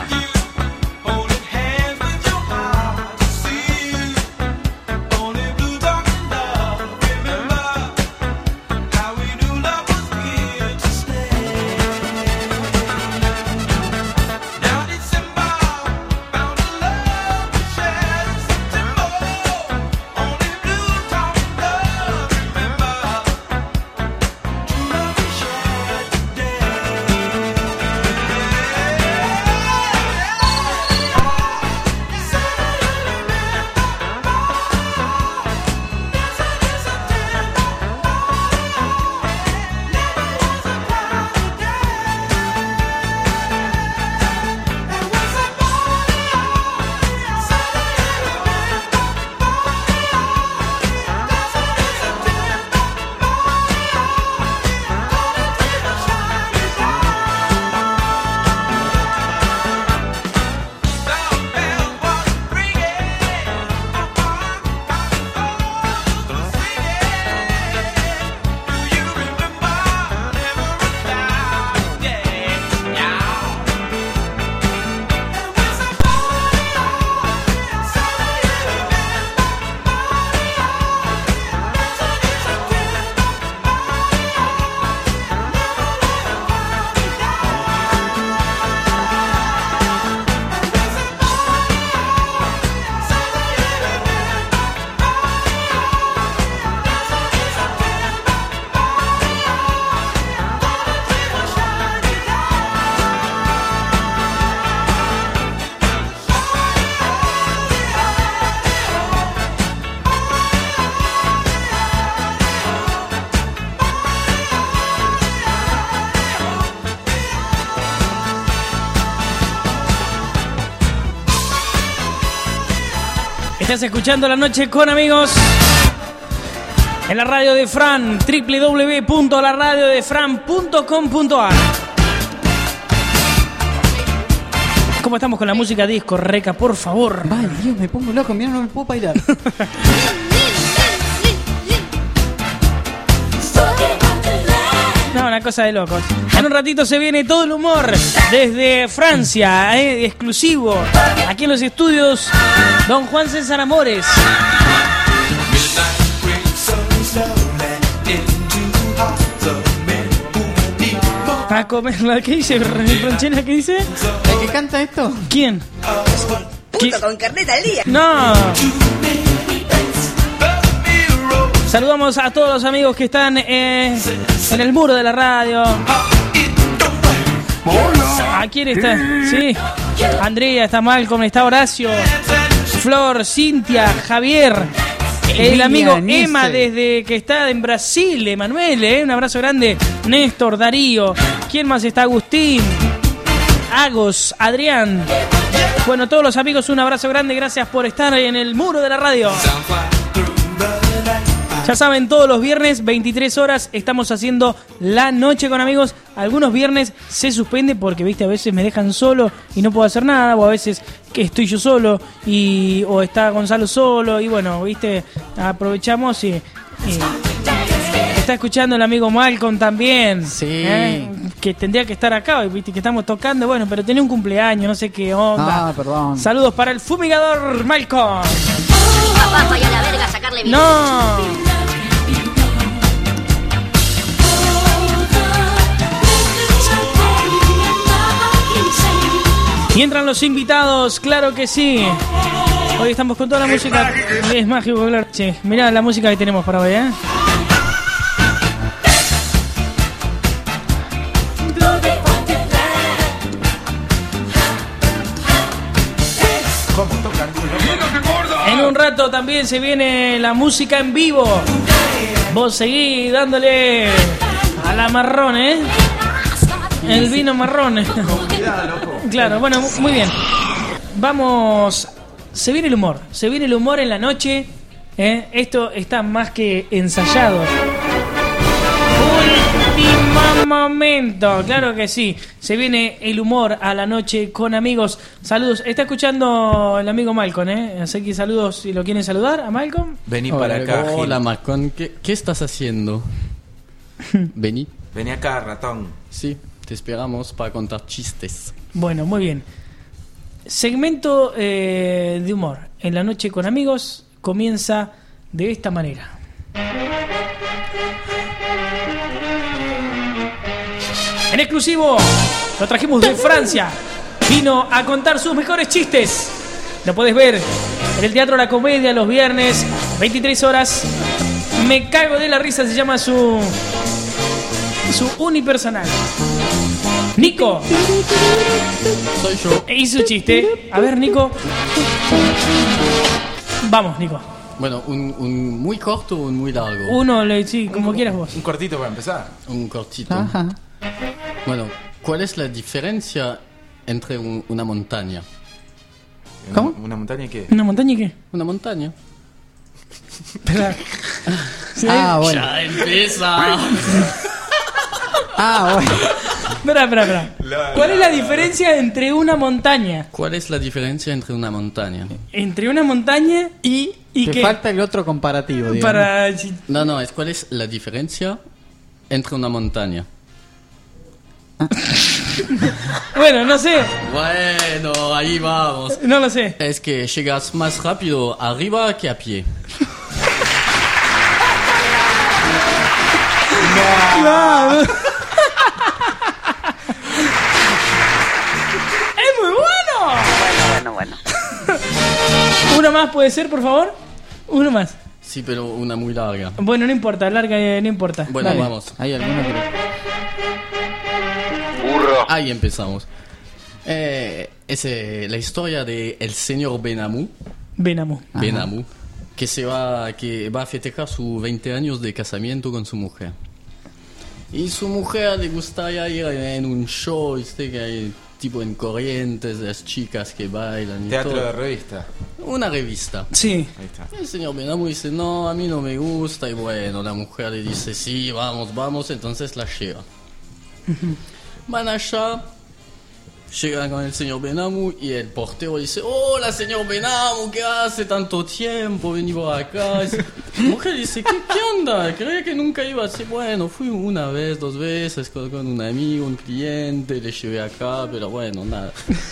Estás escuchando La Noche con Amigos en la radio de Fran, www.laradiodefran.com.ar. ¿Cómo estamos con la música disco, Reca? Por favor. Vale, Dios, me pongo loco, mira, no me puedo bailar. No, una cosa de locos. En un ratito se viene todo el humor desde Francia, exclusivo, aquí en los estudios Don Juan César Amores. A comerla, ¿qué dice? ¿Ronchena qué dice? ¿El que canta esto? ¿Quién? Puto con carnet al día. No. Saludamos a todos los amigos que están en el muro de la radio. ¿A quién está? Sí. Andrea, está Malcolm, está Horacio, Flor, Cintia, Javier, el amigo Emma desde que está en Brasil, Emanuel, un abrazo grande, Néstor, Darío, ¿quién más está? Agustín, Agos, Adrián. Bueno, todos los amigos, un abrazo grande, gracias por estar en el muro de la radio. Ya saben, todos los viernes, 23 horas, estamos haciendo La Noche con Amigos. Algunos viernes se suspende porque, viste, a veces me dejan solo y no puedo hacer nada, o a veces que estoy yo solo o está Gonzalo solo, y bueno, viste, aprovechamos y está escuchando el amigo Malcolm también. Sí. Que tendría que estar acá, viste, que estamos tocando, bueno, pero tenía un cumpleaños, no sé qué onda. Ah, perdón. Saludos para el fumigador Malcolm. Papá, vaya a la verga a sacarle mi... ¡No! Y entran los invitados, claro que sí. Hoy estamos con toda la música. Es mágico, claro. Che, mirá la música que tenemos para hoy, ¿eh? En un rato también se viene la música en vivo. Vos seguís dándole a la marrón, ¿eh? El vino marrón. Claro, bueno, muy bien. Vamos. Se viene el humor en la noche. Esto está más que ensayado. Último momento, claro que sí. Se viene el humor a la noche con Amigos. Saludos. Está escuchando el amigo Malcolm, así que saludos si lo quieren saludar a Malcolm. Vení para acá. Hola, Malcolm. ¿Qué estás haciendo? Vení. Vení acá, ratón. Sí. Te esperamos para contar chistes. Bueno, muy bien. Segmento de humor. En la noche con amigos comienza de esta manera. En exclusivo, lo trajimos de Francia. Vino a contar sus mejores chistes. Lo podés ver en el Teatro La Comedia los viernes, 23 horas. Me cago de la risa, se llama su unipersonal. Nico. Soy yo. Hizo chiste. A ver, Nico. Vamos, Nico. Bueno, un muy corto o un muy largo. Uno, sí, como quieras vos. Un cortito para empezar. Un cortito. Ajá. Bueno, ¿cuál es la diferencia entre una montaña? ¿Cómo? ¿Una montaña y qué? ¿Una montaña y qué? Una montaña. Ah, bueno. Ya empieza. Ah, bueno. Espera. ¿Cuál es la diferencia entre una montaña? ¿Cuál es la diferencia entre una montaña? Entre una montaña y Te qué? falta el otro comparativo, digamos. Para... No, es cuál es la diferencia entre una montaña. Bueno, no sé. Bueno, ahí vamos. No lo sé. Es que llegas más rápido arriba que a pie. No. ¡Es muy bueno! Bueno. ¿Uno más puede ser, por favor? Uno más. Sí, pero una muy larga. Bueno, no importa, larga, no importa. Bueno, Dale. vamos. Hay alguno que... Ahí empezamos. Es la historia de el señor Benamou. Benamou. Que va a festejar sus 20 años de casamiento con su mujer. Y su mujer le gustaría ir en un show, ¿viste? Que hay tipo en Corrientes, las chicas que bailan y Teatro todo. de revista. Una revista. Sí. Ahí está. El señor Benamou dice, no, a mí no me gusta. Y bueno, la mujer le dice, sí, vamos, entonces la lleva. Van allá, llegan con el señor Benamou y el portero dice, hola señor Benamou, ¿qué hace tanto tiempo? Vení por acá. Y la mujer dice, ¿qué onda? Creía que nunca iba así. Bueno, fui una vez, 2 veces con un amigo, un cliente, le llevé acá, pero bueno, nada.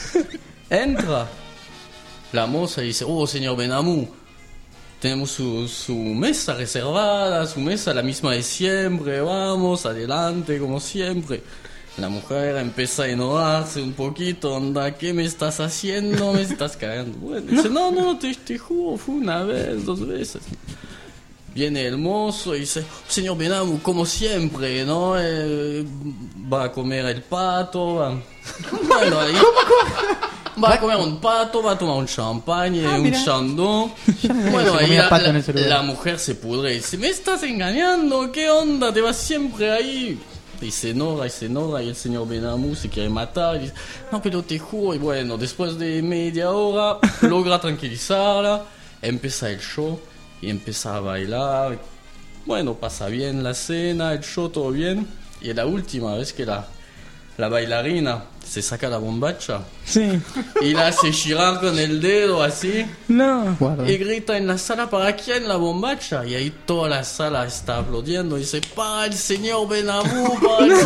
Entra la moza y dice, oh señor Benamou, tenemos su mesa reservada, su mesa la misma de siempre, vamos, adelante como siempre. La mujer empieza a enojarse un poquito, onda, ¿qué me estás haciendo? Me estás cagando. Bueno, dice, no, te juro, fue una vez, 2 veces. Viene el mozo y dice, señor Benamou, como siempre, ¿no? Va a comer el pato, va... Bueno, ahí... Va a comer un pato, va a tomar un champagne, un chandon. Bueno, ahí la mujer se pudre y dice, ¿me estás engañando? ¿Qué onda? Te vas siempre ahí. Y se enoja y el señor Benamou se quiere matar y dice, no, pero te juro. Y bueno, después de media hora logra tranquilizarla, empieza el show y empieza a bailar. Bueno, pasa bien la cena, el show, todo bien. Y la última vez que la bailarina se saca la bombacha, sí, y la hace girar con el dedo así, no, y grita en la sala, ¿para quién la bombacha? Y ahí toda la sala está aplaudiendo y dice, para el señor Benamou,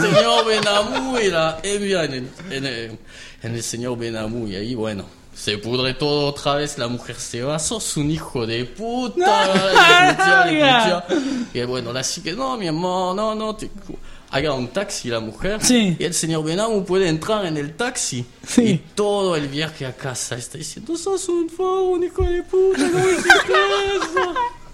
y la envía en el señor Benamou. Y ahí bueno, se pudre todo otra vez, la mujer se va, sos un hijo de puta. Le putea. Y bueno, la chica, no, mi amor, no, haga un taxi la mujer, sí, y el señor Benamou puede entrar en el taxi, sí, y todo el viaje a casa está diciendo, sos un hijo de puta, no hiciste eso.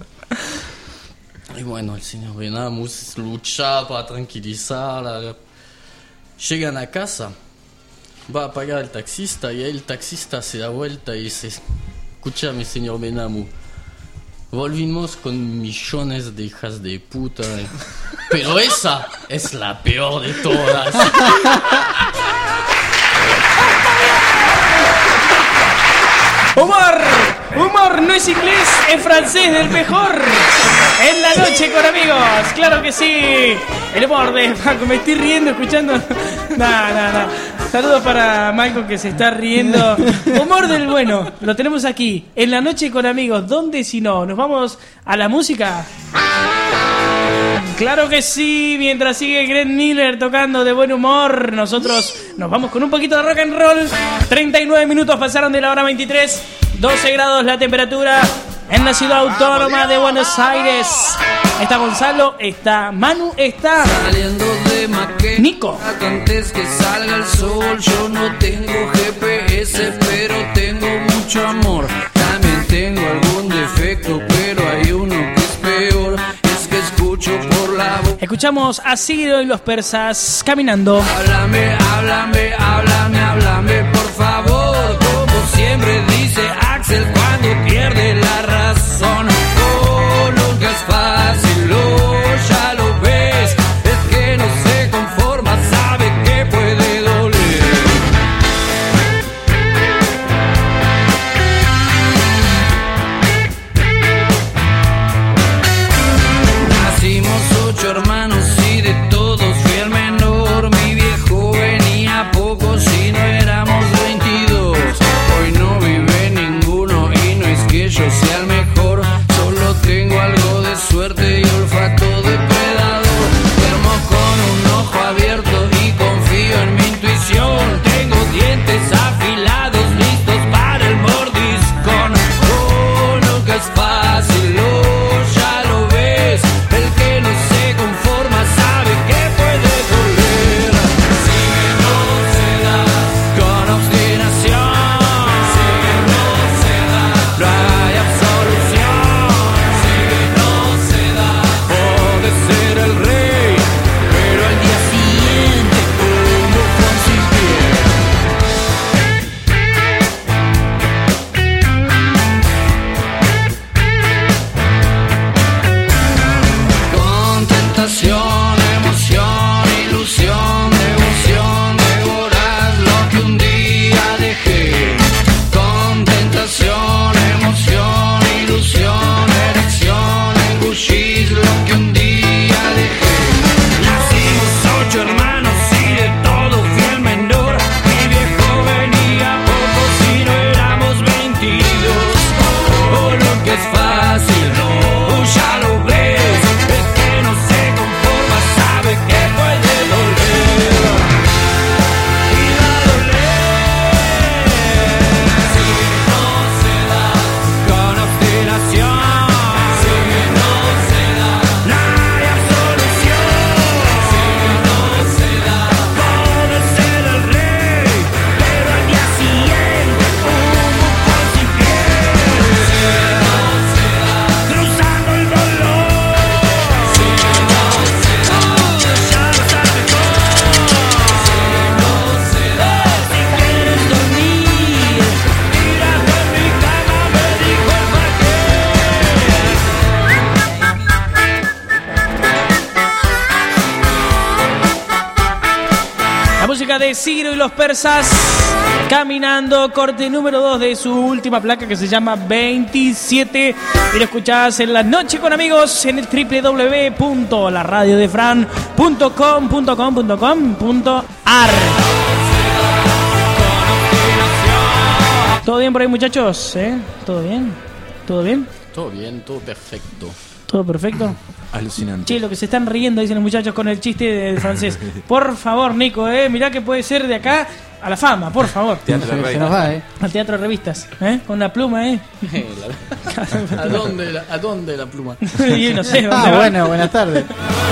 Y bueno, el señor Benamou lucha para tranquilizarla. Llegan a casa, va a pagar al taxista, y ahí el taxista se da vuelta y dice, escúchame señor Benamou, volvimos con millones de hijas de puta, pero esa es la peor de todas. Humor no es inglés, es francés del mejor. En la noche con amigos, claro que sí. El humor de Paco, me estoy riendo escuchando. No. Saludos para Malcolm que se está riendo. Humor del bueno, lo tenemos aquí. En la noche con amigos, ¿dónde si no? Nos vamos a la música. Claro que sí, mientras sigue Greg Miller tocando de buen humor, nosotros nos vamos con un poquito de rock and roll. 39 minutos pasaron de la hora 23, 12 grados la temperatura en la ciudad autónoma de Buenos Aires. Está Gonzalo, está Manu, está saliendo de Maquena, Nico. Antes que salga el sol, yo no tengo GPS, pero tengo mucho amor. También tengo algún defecto, pero hay uno que es peor. Es que escucho por la voz. Escuchamos a Ciro y los persas caminando. Háblame, háblame, háblame, háblame, por favor. Como siempre dice Axel cuando pierde la razón. Oh, nunca es fácil, oh, ya lo ves. Es que no se conforma, sabe que puede doler. Nacimos 8 hermanos y de todos fui el menor. Mi viejo venía poco si no éramos 22. Hoy no vive ninguno y no es que yo sea el mejor. Solo tengo algo de suerte y olfato depredador. Duermo con un ojo abierto y confío en mi intuición. Tengo dientes afilados listos para el mordiscón. Oh, nunca es fácil, oh, ya lo ves. El que no se conforma sabe que puede doler. Sigue, no se da, con obstinación. Sigue, no se da, no hay absolución. Sigue, no se da, puede ser el rey, pero al día siguiente un bufón sin pie. Con tentación, emoción, ilusión, devoción, devorás lo que un día dejé. Con tentación, emoción, ilusión, erección, engullís lo que un día dejé. Nacimos 8 hermanos y de todo fui el menor. Mi viejo venía poco si no éramos 22. Oh, lo que es fácil, no, ya lo ves. El que no se conforma sabe que puede doler. Y va a doler. Si no se da, con obstinación. Si no se da, no hay absolución. Si no se da, puede ser el rey, pero al día siguiente un bufón sin piel. Si no se da, cruzando el dolor. Si no se da, ya lo sabes mejor. Si no se da, si quieres dormir, tirado en mi cama me dijo el La música de Ciro y los persas caminando, corte número 2 de su última placa que se llama 27. Y lo escuchás en la noche con amigos en el www.laradiodefran.com.ar. ¿Todo bien por ahí, muchachos? ¿Todo bien? ¿Todo bien? Todo bien, todo perfecto. ¿Todo perfecto? Alucinante. Che, lo que se están riendo, dicen los muchachos, con el chiste del francés. Por favor, Nico, mirá que puede ser de acá a la fama, por favor. Teatro de Se nos va, Al teatro de revistas, con la pluma, ¿A dónde la pluma? Y no sé, ¿dónde va? Bueno, buenas tardes.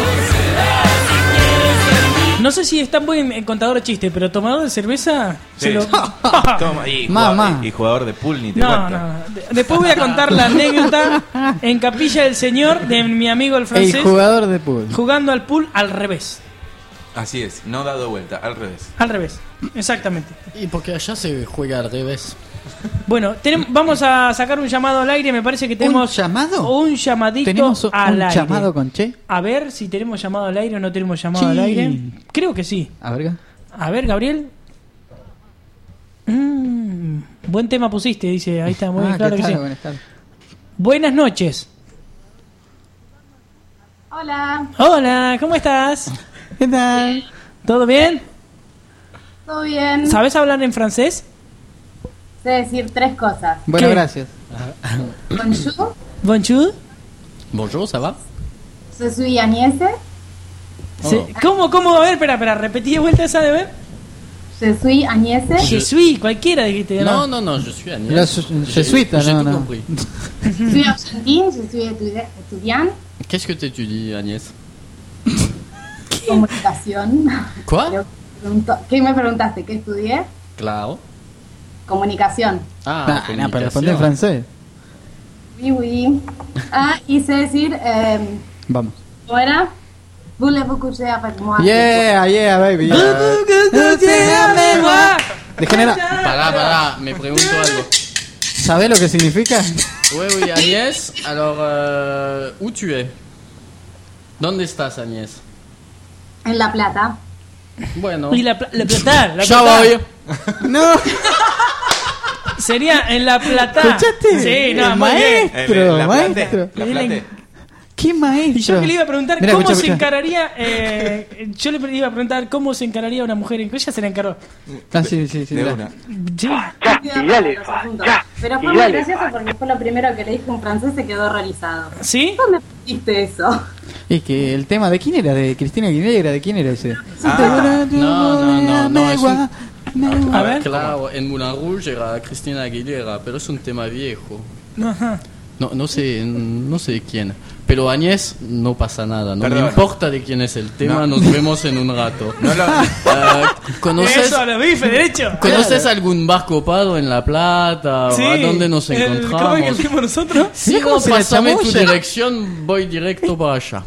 No sé si es tan buen contador de chistes, pero tomador de cerveza Sí. se lo... Toma, y jugador de pool ni te No, cuento. no. Después voy a contar la anécdota en Capilla del Señor de mi amigo el francés. El jugador de pool. Jugando al pool al revés. Así es, no dado vuelta, al revés. Al revés, exactamente. Y porque allá se juega al revés. Bueno, vamos a sacar un llamado al aire. Me parece que tenemos... ¿Un llamado? Un llamadito ¿Tenemos al un aire. llamado con Che? A ver si tenemos llamado al aire o no tenemos llamado al aire. Creo que sí. A ver, A ver, Gabriel. Buen tema pusiste, dice. Ahí está, muy bien, claro que sí. Buenas tardes. Buenas noches. Hola, Hola, ¿cómo estás? ¿Qué tal? ¿Todo bien? ¿todo bien? ¿Sabes hablar en francés? Sé decir 3 cosas. Bueno, ¿Qué? gracias. Bonjour, Bonjour. Bonjour, ¿ça va? Je suis Agnès. ¿Cómo? A ver, espera, repetí de vuelta esa de ver. Je suis Agnès. Je suis, cualquiera dijiste, ¿no? No, je suis Agnès. La jesuita, J'ai no, tout no. compris. Je suis argentine, je suis étudiante. Qu'est-ce que t'étudies, Agnès? Comunicación. Quoi? ¿Qué me preguntaste? ¿Qué estudié? Claro. Comunicación. Ah, no, pero responde en francés. Oui. Y sé decir, Vamos. ¿cómo era? Voulez-vous coucher avec moi? Yeah, baby. Degenera. Pará, me pregunto algo. ¿Sabés lo que significa? Oui, Agnès. Alors, où tu es? ¿Dónde estás, Agnès? En La Plata. Bueno. Y la Plata. Ya voy. No. Sería en La Plata. ¿Escuchaste? Sí, no, El muy bien. maestro. ¿Qué maestro? Y yo que le iba a preguntar Mirá, cómo escucha. se encararía. Yo le iba a preguntar cómo se encararía una mujer. Ella se la encaró. Ah, sí. De una. Sí. Pero fue muy gracioso porque fue lo primero que le dije a un francés, se quedó horrorizado. ¿Sí? ¿Dónde pusiste eso? Es que el tema de quién era, de Cristina Aguilera, ¿de quién era ese? No, es un... A ver. Claro, en Moulin Rouge era Cristina Aguilera, pero es un tema viejo. Ajá. No sé de quién. Pero Agnès, no pasa nada, no Perdón. me importa de quién es el tema, nos vemos en un rato. ¿Conoces, Eso, lo vi, derecho. ¿Conoces algún bar copado en La Plata? Sí, ¿O a dónde nos encontramos? ¿Cómo es que fuimos nosotros? Si no, pásame tu dirección, voy directo para allá.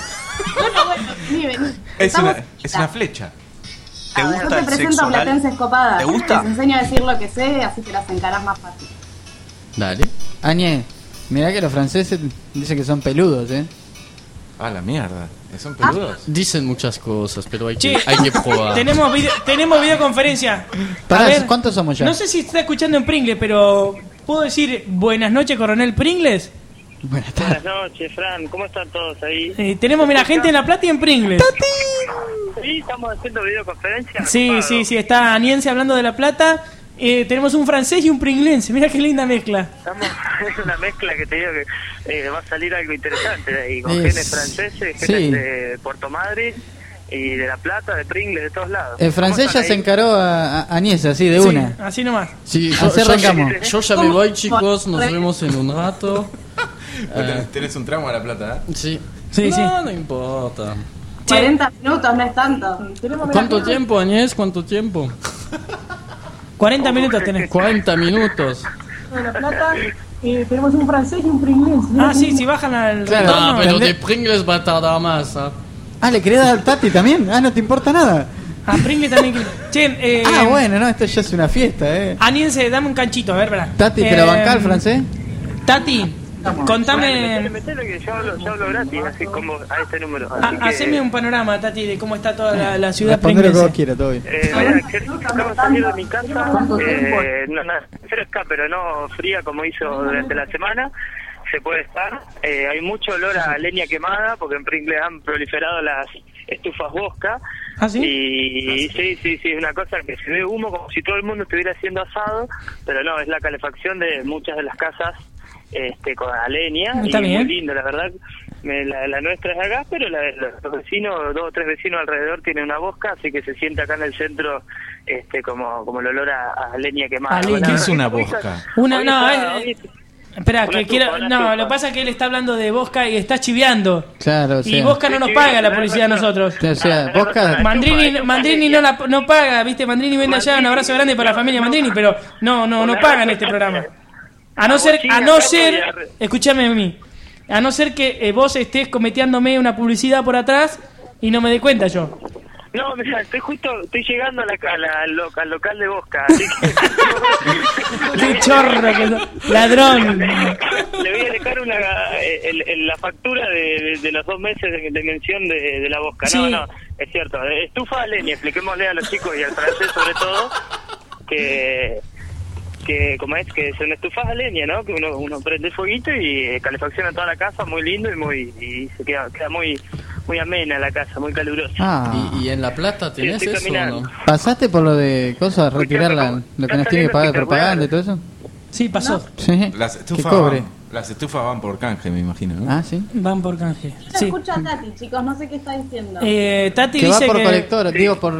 Vení, vení. Es una flecha. ¿Te Yo gusta te el presento sexo a platenses oral? copadas. ¿Te gusta? Les enseño a decir lo que sé, así que las encarás más fácil. Dale. Añé, mirá que los franceses dicen que son peludos, Ah, la mierda. ¿Son peludos? Dicen muchas cosas, pero hay Che, que probar. tenemos videoconferencia. Pará, A ver, ¿cuántos somos ya? No sé si está escuchando en Pringles, pero ¿puedo decir buenas noches, Coronel Pringles? Buenas Buenas noches, Fran. ¿Cómo están todos ahí? Tenemos, mira, gente en La Plata y en Pringles. Sí, estamos haciendo videoconferencia. Sí, está Aniense hablando de La Plata. Tenemos un francés y un pringlense. Mira qué linda mezcla. Es una mezcla que te digo que va a salir algo interesante de ahí. Con genes franceses, genes de Puerto Madryn y de La Plata, de Pringles, de todos lados. El francés ya se encaró a Agnès así de Sí, una. así nomás. Sí, Así arrancamos. yo ya me voy, chicos, nos vemos en un rato. Tenés un tramo a La Plata, ¿eh? Sí. No importa. 40 minutos, no es tanto. ¿Cuánto tiempo, Agnès? ¿Cuánto tiempo? 40 minutos tenés. 40 minutos. En La Plata tenemos un francés y un pringlense. Ah, sí, si bajan al Claro. No, pero ¿Entendés? de Pringles va a tardar más. Ah, ¿le querés dar al Tati también? Ah, no te importa nada. A Pringles también. Che, Bueno, no, esto ya es una fiesta, Aniense, dame un canchito, a ver, verá. Tati, ¿te lo bancás el francés? Tati, contame. Metele que yo hablo gratis, así como a este número. Así que, Haceme un panorama, Tati, de cómo está toda la ciudad Responder lo que vos pringlense. quieras, todo bien. mira, acabo de salir de mi casa, fresca, pero no fría como hizo durante la semana. Se puede estar. Hay mucho olor a leña quemada, porque en Pringles han proliferado las estufas Bosca. ¿Ah, sí? Y sí, una cosa que se ve humo como si todo el mundo estuviera haciendo asado, pero no, es la calefacción de muchas de las casas con la leña. Está y bien. muy lindo, la verdad. La nuestra es acá, pero los vecinos, 2 o 3 vecinos alrededor tienen una Bosca, así que se siente acá en el centro como el olor a leña quemada. ¿Qué es una Bosca? Espera, que Una quiero. estufa, una No, estufa. lo que pasa es que él está hablando de Bosca y está chiveando. Claro, o sea. Y Bosca no nos paga la publicidad a nosotros. O sea, Bosca. Mandrini no paga, ¿viste? Mandrini vende allá, un abrazo grande para la familia Mandrini, pero no pagan este programa. A no ser, escúchame a mí, a no ser que vos estés cometiéndome una publicidad por atrás y no me dé cuenta yo. No, mira, estoy llegando al local de Bosca, así que... Qué chorro que sos, ladrón. Le voy a dejar la factura de los 2 meses de mención de la Bosca. Sí. No, es cierto. Estufa a leña, expliquémosle a los chicos y al francés sobre todo que como es que son estufas a leña, ¿no? Que uno prende fueguito y calefacciona toda la casa, muy lindo y se queda muy amena la casa, muy calurosa. Ah. ¿Y en La Plata tenés estoy eso o caminando. no? ¿Pasaste por lo de cosas, retirar lo que nos tiene que pagar de propaganda y todo eso? Sí, pasó. Sí. Las Que estufas cobre. Las estufas van por canje, me imagino, ¿no? Ah, sí. Van por canje. Yo Sí. escucho a Tati, chicos, no sé qué está diciendo. Tati Que va dice por que, colector, digo por...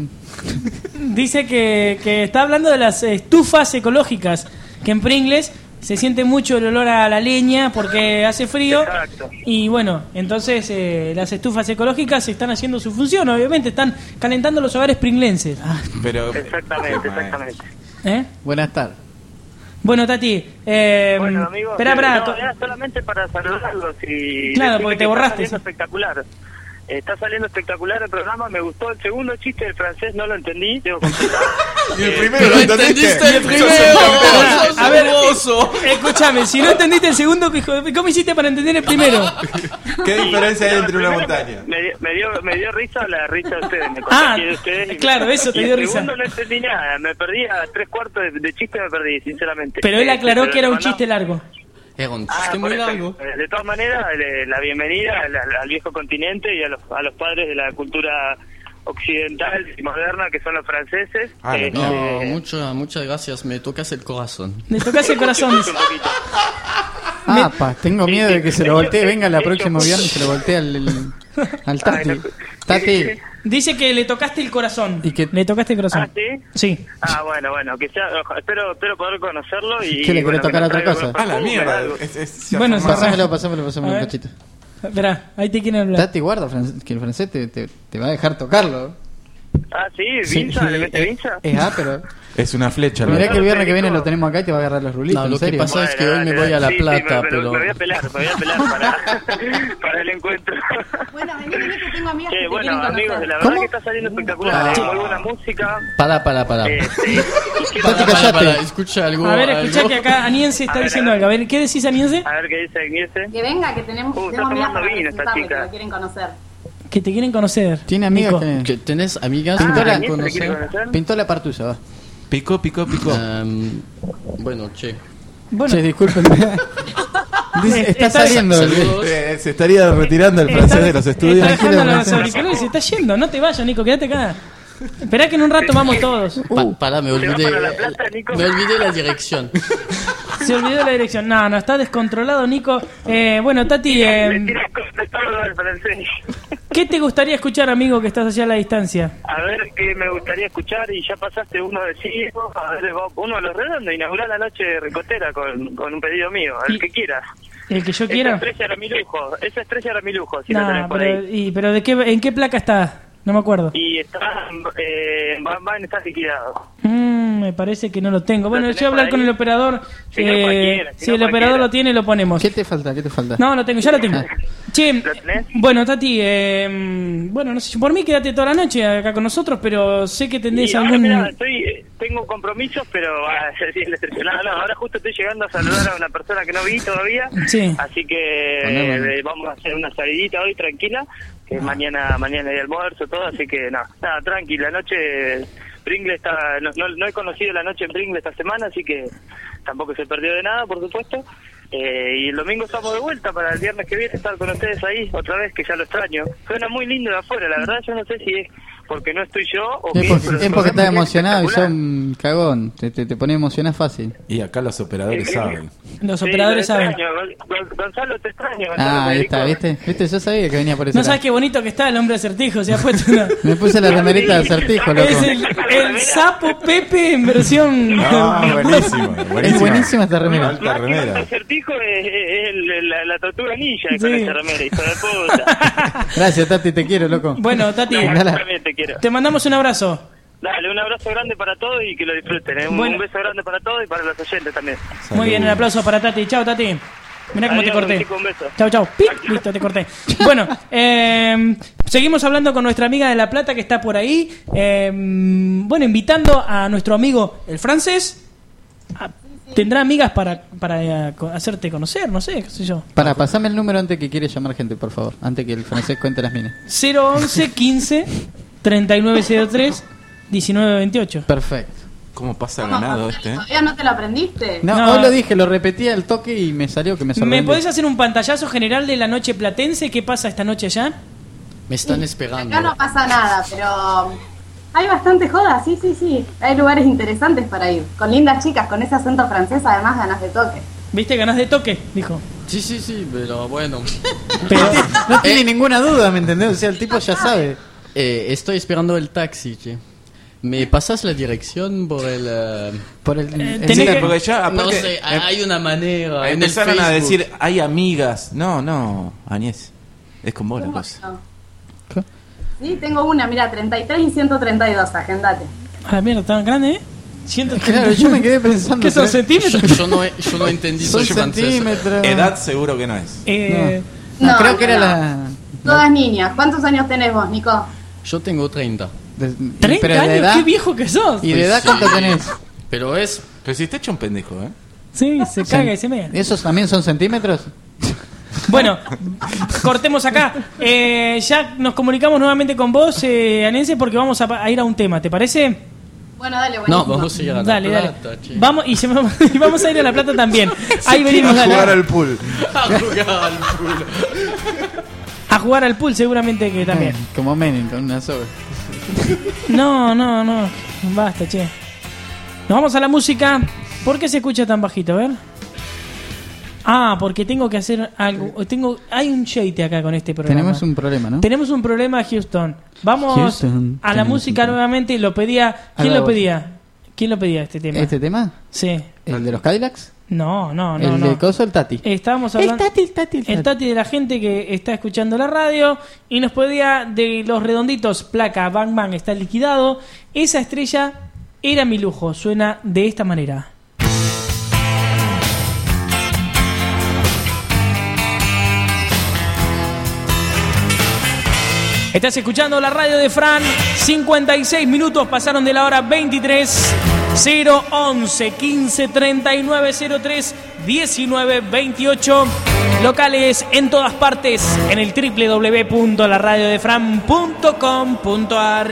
dice que está hablando de las estufas ecológicas, que en Pringles se siente mucho el olor a la leña porque hace frío. Exacto. Y bueno, entonces las estufas ecológicas están haciendo su función, obviamente, están calentando los hogares pringlenses. Pero... Exactamente, exactamente. ¿Eh? Buenas tardes. Bueno, Tati, Bueno, amigo, espera, no, era solamente para saludarlos y Claro, decirle porque te que borraste. Está saliendo espectacular. Está saliendo espectacular el programa, me gustó el segundo chiste del francés, no lo entendí, debo confesar. Y el primero lo entendiste. el primero. sos A ver, hermoso. escúchame, si no entendiste el segundo, ¿cómo hiciste para entender el primero? ¿Qué diferencia hay entre una Primero montaña? Me dio risa la risa de ustedes, me Ah, contagié de ustedes. claro, eso te y dio el risa. segundo no entendí nada, me perdí a 3/4 de chiste, me perdí, sinceramente. Pero él aclaró Pero que era un le mandamos- chiste largo. Era un Ah, chiste por muy eso, largo. de todas maneras, la bienvenida al viejo continente y a los padres de la cultura occidental y moderna que son los franceses. No, muchas gracias, me tocas el corazón. Me tocas el corazón. Un poquito. Ah, tengo miedo de que se lo voltee. Venga, la próxima viernes se lo voltee al Tati. Tati, Dice que le tocaste el corazón. ¿Y que le tocaste el corazón? ¿Ah, sí? Sí. Ah, bueno, que sea, espero poder conocerlo y... ¿qué le querés bueno, tocar que otra nos cosa? traiga A la algo. mierda. Algo. Bueno, pásamelo A un ver. cachito. Esperá, ahí te quieren hablar. Tati, guarda, que el francés te va a dejar tocarlo. Ah, sí, Vinza, ¿le mete Vinza? Es pero Es una flecha. mirá ¿no? que el viernes que viene lo tenemos acá y te va a agarrar los rulitos. No, ¿en lo que serio? pasa es que hoy me voy a La Sí, Plata, me pero... voy a pelar para el encuentro. Bueno, vení que tengo amigas que Che, te bueno, quieren amigos, conocer. la verdad ¿Cómo? que está saliendo espectacular, muy buena música. Para. Tati, callate. Escucha algo. A ver, escuchá que acá Aniense está diciendo algo. A ver, ¿qué decís, Aniense? A ver qué dice Agnese. Que venga, que tenemos Está tengo amigas tomando para vino esta presentarle, chica. que lo quieren conocer. Que te quieren conocer. Tiene amigas Nico. que... ¿Tenés amigas Pintó que la- quieren ¿Agnese te quiere conocer? conocer? Pintó la partusa, va. Picó. Bueno, che. Bueno, Che, disculpen. Dice, está saliendo. Saludos. Se estaría retirando el francés de los estudios. está dejando Tranquilo, los francés. auriculares y se está yendo. No te vayas, Nico, quédate acá. Esperá que en un rato vamos todos. Pará, me ¿Te vas olvidé. para La Plata, Nico? Me olvidé la dirección. Se olvidó la dirección. No, está descontrolado, Nico. Bueno, Tati, Le tira contestarlo al francés. ¿qué te gustaría escuchar, amigo, que estás allá a la distancia? A ver qué me gustaría escuchar y ya pasaste uno de Chico, a ver uno de los redondos, inaugurar la noche ricotera con un pedido mío, el que quieras. ¿El que yo Esa quiera? estrella era mi lujo, si la tenés No, por pero, ahí. pero ¿en qué placa está? No me acuerdo. Y está, está liquidado. Me parece que no lo tengo. Bueno, tenés yo voy a hablar por con ahí? el operador. Si no, cualquiera, Si el operador lo tiene, lo ponemos. ¿Qué te falta? No, lo tengo, ya lo tengo. Che, ¿Lo tenés? bueno, Tati, bueno, no sé, por mí quédate toda la noche acá con nosotros, pero sé que tenés Y ahora, algún... mirá, tengo compromisos, pero ahora justo estoy llegando a saludar a una persona que no vi todavía. Sí. Así que vamos a hacer una salidita hoy tranquila, que mañana hay almuerzo, todo, así que nada, tranquila, la noche Pringle está, no he conocido la noche en Pringle esta semana, así que tampoco se perdió de nada, por supuesto. Y el domingo estamos de vuelta para el viernes que viene estar con ustedes ahí otra vez, que ya lo extraño. Suena muy lindo de afuera, la verdad yo no sé si es porque no estoy yo o qué, pero Es el porque programa estás es emocionado y espectacular. sos un cagón. Te pone emocionar fácil. Y acá los operadores saben. Los Sí, operadores lo saben. extraño, Gonzalo, te extraño. Gonzalo Ah, ahí Federico. está, ¿viste? Yo sabía que venía por ese No lado. sabes qué bonito que está el hombre acertijo, se ha puesto una... Me puse la remerita de acertijo, loco. Es el sapo Pepe en versión... Ah, buenísimo. Es buenísima esta remera. Alta El remera. acertijo es la tortuga ninja con Sí. esa remera, hijo de puta. Gracias, Tati, te quiero, loco. Bueno, Tati, Dale. También te quiero. te mandamos un abrazo. Dale, un abrazo grande para todos y que lo disfruten. Bueno. Un beso grande para todos y para los oyentes también. Muy bien, un aplauso para Tati. Chao, Tati. Mirá cómo te Adiós, corté. chico, un beso. Chao, chao. ¡Pic! Listo, te corté. Bueno, seguimos hablando con nuestra amiga de La Plata que está por ahí. Bueno, invitando a nuestro amigo el francés. Tendrá amigas para hacerte conocer, no sé, qué sé yo. Para, pasame el número antes que quiere llamar gente, por favor. Antes que el francés cuente las minas. 011 15 3903 1928. Perfecto. ¿Cómo pasa ganado este? ¿Todavía no te lo aprendiste? No, hoy lo dije, lo repetí al toque y me salió que me sorprendió. ¿Me podés hacer un pantallazo general de la noche platense? ¿Qué pasa esta noche allá? Me están esperando. Acá no pasa nada, pero hay bastante joda, sí. Hay lugares interesantes para ir. Con lindas chicas, con ese acento francés, además ganas de toque. ¿Viste? Ganás de toque, dijo. Sí, pero bueno. Pero no tiene ninguna duda, ¿me entendés? O sea, el tipo ya sabe. Estoy esperando el taxi, che. ¿Me pasas la dirección por el...? Porque ya, aparte, no sé, hay una manera. Empezaron en el a Facebook. decir, hay amigas. No, Añez. Es con vos la cosa. Sí, tengo una, mira, 33 y 132, agendate. A la mierda, ¿tan grande, eh? Claro, yo me quedé pensando. ¿Qué son centímetros? Yo no entendí Son soy francés. centímetros. Edad seguro que no es. No, creo que era la... Todas niñas. ¿Cuántos años tenés vos, Nico? Yo tengo 30. 30 pero de años, edad- qué viejo que sos. ¿Y de edad cuánto tenés? Pero es... Pero si te echa un pendejo, ¿eh? Sí, se caga y se mea. ¿Esos también son centímetros? Bueno, cortemos acá. Ya nos comunicamos nuevamente con vos, Anense, porque vamos a ir a un tema, ¿te parece? Bueno, dale, buenísimo. No, vamos a ir a La Dale. Plata, che. Vamos y vamos a ir a La Plata también. Ahí venimos, A dale. jugar al pool. A jugar al pool. A jugar al pool seguramente que también. Como Menin con una soga. No. Basta, che. Nos vamos a la música. ¿Por qué se escucha tan bajito? A ver. Ah, porque tengo que hacer algo. Hay un cheite acá con este programa. Tenemos un problema, ¿no? Tenemos un problema, Houston. Vamos Houston, a la tenemos música un problema. nuevamente. Lo pedía. ¿Quién Haga lo vos. pedía? ¿Quién lo pedía este tema? ¿Este tema? Sí. ¿El de los Cadillacs? No. ¿El de Coso, el Tati? Estábamos hablando. El El Tati de la gente que está escuchando la radio y nos pedía de los redonditos, placa Bang Bang está liquidado. Esa estrella era mi lujo. Suena de esta manera. Estás escuchando la radio de Fran. 56 minutos pasaron de la hora 23. 011 15 39 03 19 28. Locales en todas partes en el www.laradiodefran.com.ar.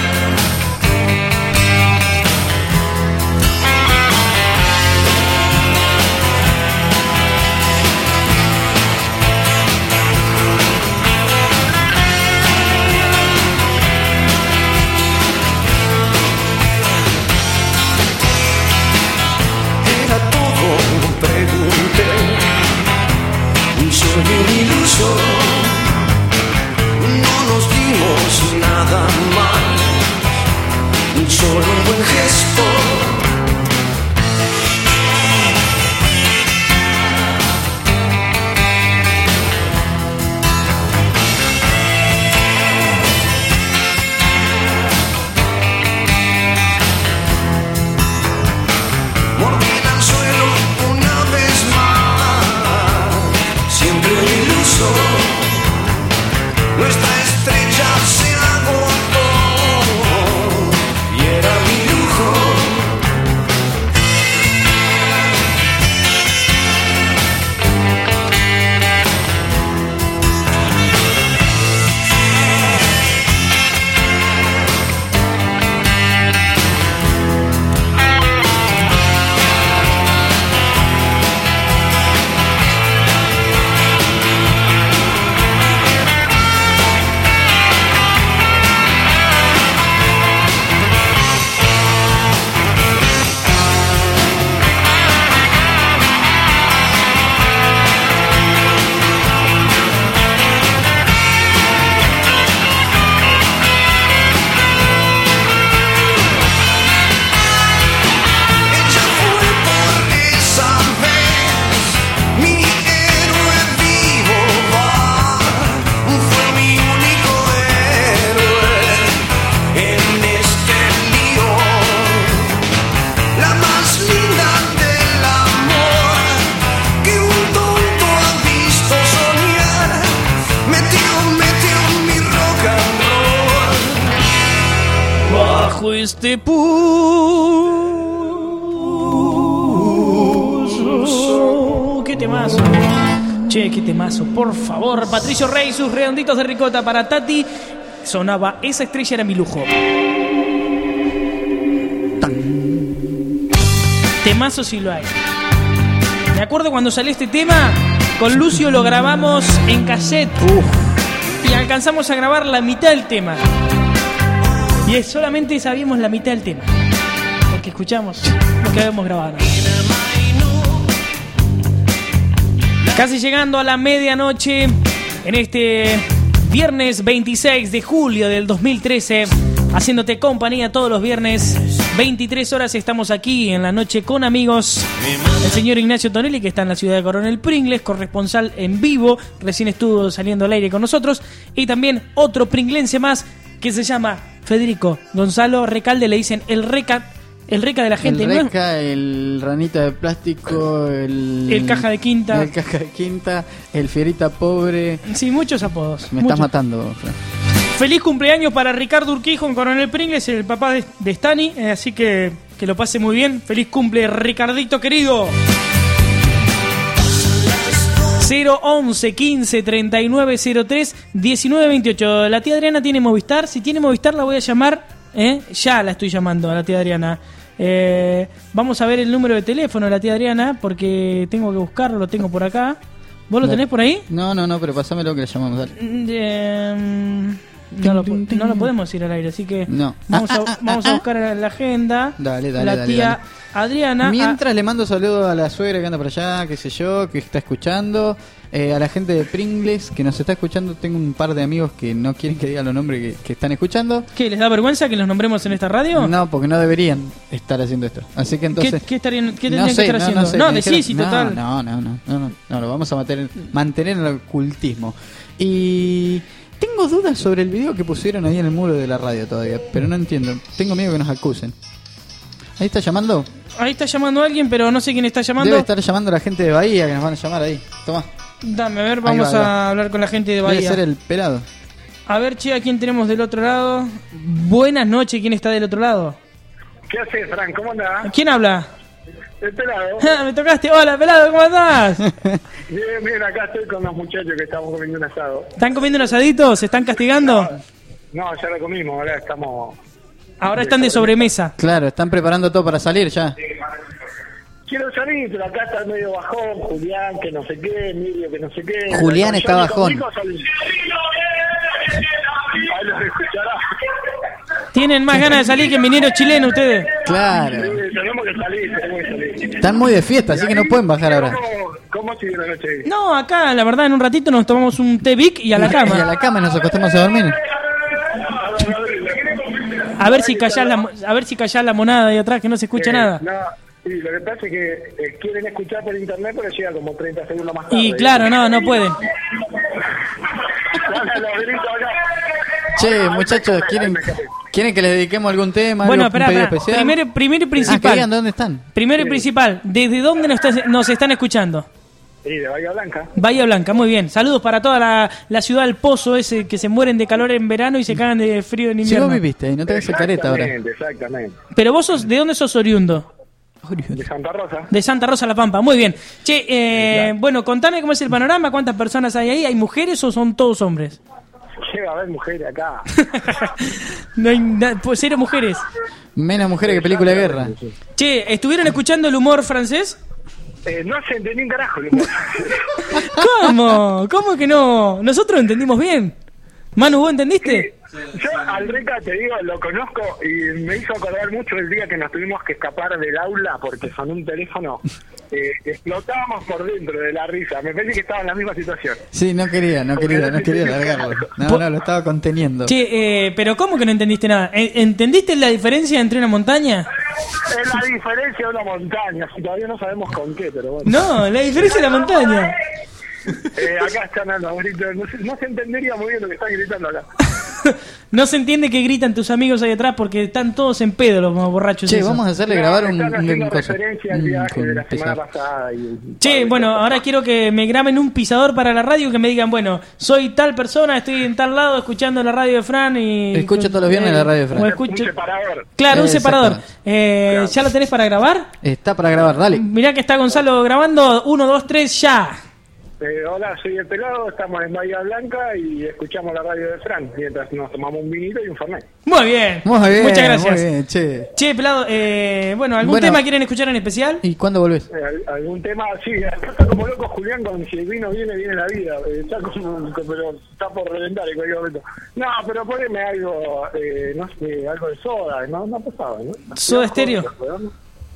Era todo, pregunté, un sueño iluso, no nos dimos nada mal, solo un buen gesto. Mordí el anzuelo una vez más, siempre un iluso. Nuestra estrella se agotó y era mi lujo. Ella fue por esa vez mi héroe vivo, fue mi único héroe en este lío, la más linda del amor que un tonto ha visto soñar, metió mi rock and roll. Bajo este pulso. ¡Qué temazo! Che, qué temazo, por favor. Patricio Rey, sus redonditos de ricota para Tati. Sonaba Esa estrella era mi lujo. Temazo si lo hay. Me acuerdo cuando salió este tema, con Lucio lo grabamos en cassette. Y alcanzamos a grabar la mitad del tema. Y solamente sabíamos la mitad del tema. Porque escuchamos lo que habíamos grabado. Casi llegando a la medianoche en este viernes 26 de julio del 2013, haciéndote compañía todos los viernes, 23 horas estamos aquí en la noche con amigos. El señor Ignacio Tonelli, que está en la ciudad de Coronel Pringles, corresponsal en vivo, recién estuvo saliendo al aire con nosotros, y también otro pringlense más que se llama Federico Gonzalo Recalde, le dicen el Reca de la gente, el ¿no? Reca, el ranita de plástico, el caja de quinta. El caja de quinta, el fierita pobre. Sí, muchos apodos. Me estás matando, Fran. Feliz cumpleaños para Ricardo Urquijo en Coronel Pringles, el papá de Stani, así que lo pase muy bien. Feliz cumple, Ricardito querido. 011 15 39 03 19 28. La tía Adriana tiene Movistar. Si tiene Movistar la voy a llamar. Ya la estoy llamando a la tía Adriana. Vamos a ver el número de teléfono de la tía Adriana porque tengo que buscarlo, lo tengo por acá. ¿Vos lo tenés por ahí? No, pero pásamelo que le llamamos, dale. No lo podemos ir al aire, así que no. Vamos a buscar la agenda. Dale, la tía Adriana. Mientras le mando saludos a la suegra que anda por allá, qué sé yo, que está escuchando. A la gente de Pringles que nos está escuchando. Tengo un par de amigos que no quieren que diga los nombres que están escuchando. ¿Qué? ¿Les da vergüenza que los nombremos en esta radio? No, porque no deberían estar haciendo esto. Así que entonces... ¿Qué tendrían que estar haciendo? No, decís y total. No, lo vamos a mantener en el ocultismo. Y... tengo dudas sobre el video que pusieron ahí en el muro de la radio todavía, pero no entiendo. Tengo miedo que nos acusen. ¿Ahí está llamando? Ahí está llamando alguien, pero no sé quién está llamando. Debe estar llamando a la gente de Bahía, que nos van a llamar ahí. Tomá. Dame, a ver, vamos a hablar con la gente de Bahía. Debe ser el pelado. A ver, che, ¿a quién tenemos del otro lado? Buenas noches, ¿quién está del otro lado? ¿Qué haces, Fran? ¿Cómo andás? ¿Quién habla? El pelado. Me tocaste. Hola, pelado, ¿cómo andás? Bien, acá estoy con los muchachos que estamos comiendo un asado. ¿Están comiendo un asadito? ¿Se están castigando? No, ya lo comimos, ahora estamos... Ahora están de sobremesa. Claro, están preparando todo para salir ya. Quiero salir, pero acá está medio bajón, Julián, que no sé qué, Emilio, que no sé qué. Julián está bajón. Ahí los escuchará. Tienen más ganas de salir que mineros chilenos ustedes. Claro. Sí, tenemos que salir. Están muy de fiesta, así que no pueden bajar ahora. ¿Cómo sigue la noche? No, acá, la verdad, en un ratito nos tomamos un té Vic y a la cama. Y a la cama nos acostamos a dormir. A ver si callás la monada ahí atrás, que no se escucha nada. No, sí, lo que pasa es que quieren escuchar por internet, pero llega como 30 segundos más tarde. Y claro, no pueden. Che, muchachos, ¿quieren que les dediquemos algún tema? Bueno, espera. Especial? Primero y principal. Digan dónde están. Primero y principal, ¿desde dónde nos están escuchando? Sí, de Bahía Blanca. Bahía Blanca, muy bien. Saludos para toda la ciudad del Pozo, ese que se mueren de calor en verano y se cagan de frío en invierno. Si vos viviste ahí, no te hagas careta ahora. Exactamente. Pero vos ¿de dónde sos oriundo? De Santa Rosa. De Santa Rosa La Pampa, muy bien. Che, bueno, contame cómo es el panorama, cuántas personas hay ahí, ¿hay mujeres o son todos hombres? Llega a haber mujeres acá. No hay pues cero mujeres. Menos mujeres que película de guerra. Che, ¿estuvieron escuchando el humor francés? No se entendió un carajo el humor. ¿Cómo? ¿Cómo que no? Nosotros lo entendimos bien. Manu, ¿vos entendiste? Yo al Reca, te digo, lo conozco y me hizo acordar mucho el día que nos tuvimos que escapar del aula porque sonó un teléfono. Explotábamos por dentro de la risa. Me parece que estaba en la misma situación. Sí, no quería largarlo. No, lo estaba conteniendo. Che, pero ¿cómo que no entendiste nada? ¿Entendiste la diferencia entre una montaña? Es la diferencia de una montaña. Si todavía no sabemos con qué, pero bueno. No, la diferencia de la montaña. Acá están los gritos. No se entendería muy bien lo que están gritando acá. No se entiende que gritan tus amigos ahí atrás porque están todos en pedo los borrachos. Che, vamos a hacerle grabar un referencia al viaje de la semana pasada. Che, bueno, ahora quiero que me graben un pisador para la radio, que me digan, bueno, soy tal persona, estoy en tal lado escuchando la radio de Fran y... Escucho todos los viernes la radio de Fran. Un separador. Claro, un separador. ¿Ya lo tenés para grabar? Está para grabar, dale. Mirá que está Gonzalo grabando. 1, 2, 3, ya. Hola, soy el Pelado, estamos en Bahía Blanca y escuchamos la radio de Fran mientras nos tomamos un vinito y un fernet. Muy bien, muchas gracias. Muy bien, che, Pelado, ¿algún tema quieren escuchar en especial? ¿Y cuándo volvés? ¿Algún tema? Sí, está como loco Julián con si el vino viene la vida. Está pero está por reventar en cualquier momento. No, pero poneme algo, no sé, algo de soda, no pasaba, ¿no? ¿Soda Stereo?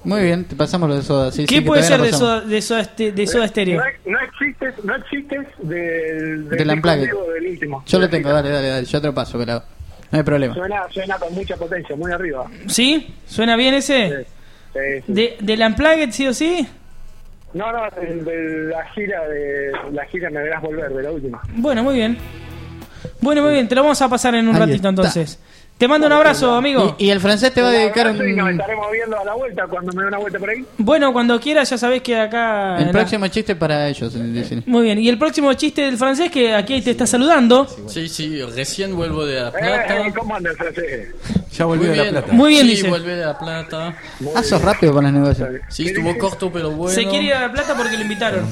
Muy bien, te pasamos lo de Soda. Sí, ¿Qué sí, que puede ser todavía de no pasamos. Soda Stereo? No existes del Del Unplugged. del último. Yo lo tengo, dale, yo te lo paso, pelado. No hay problema. Suena con mucha potencia, muy arriba. ¿Sí? ¿Suena bien ese? Sí. ¿Del Unplugged sí o sí? No, de la gira Me Verás Volver, de la última. Bueno, muy bien. Muy bien, te lo vamos a pasar en un Ahí ratito está. entonces. Te mando un abrazo, amigo. Y el francés te va a dedicar Sí, nos un... estaremos viendo a la vuelta cuando me dé una vuelta por ahí. Bueno, cuando quieras ya sabés que acá... El próximo chiste para ellos. Dicen. Muy bien, y el próximo chiste del francés que aquí te está saludando. Sí, recién vuelvo de La Plata. ¿Cómo anda el francés? Ya volvió de La Plata. Muy bien, sí, dice. volví de La Plata. Sos rápido con los negocios. Sí, estuvo corto pero bueno. Se quiere ir a La Plata porque lo invitaron.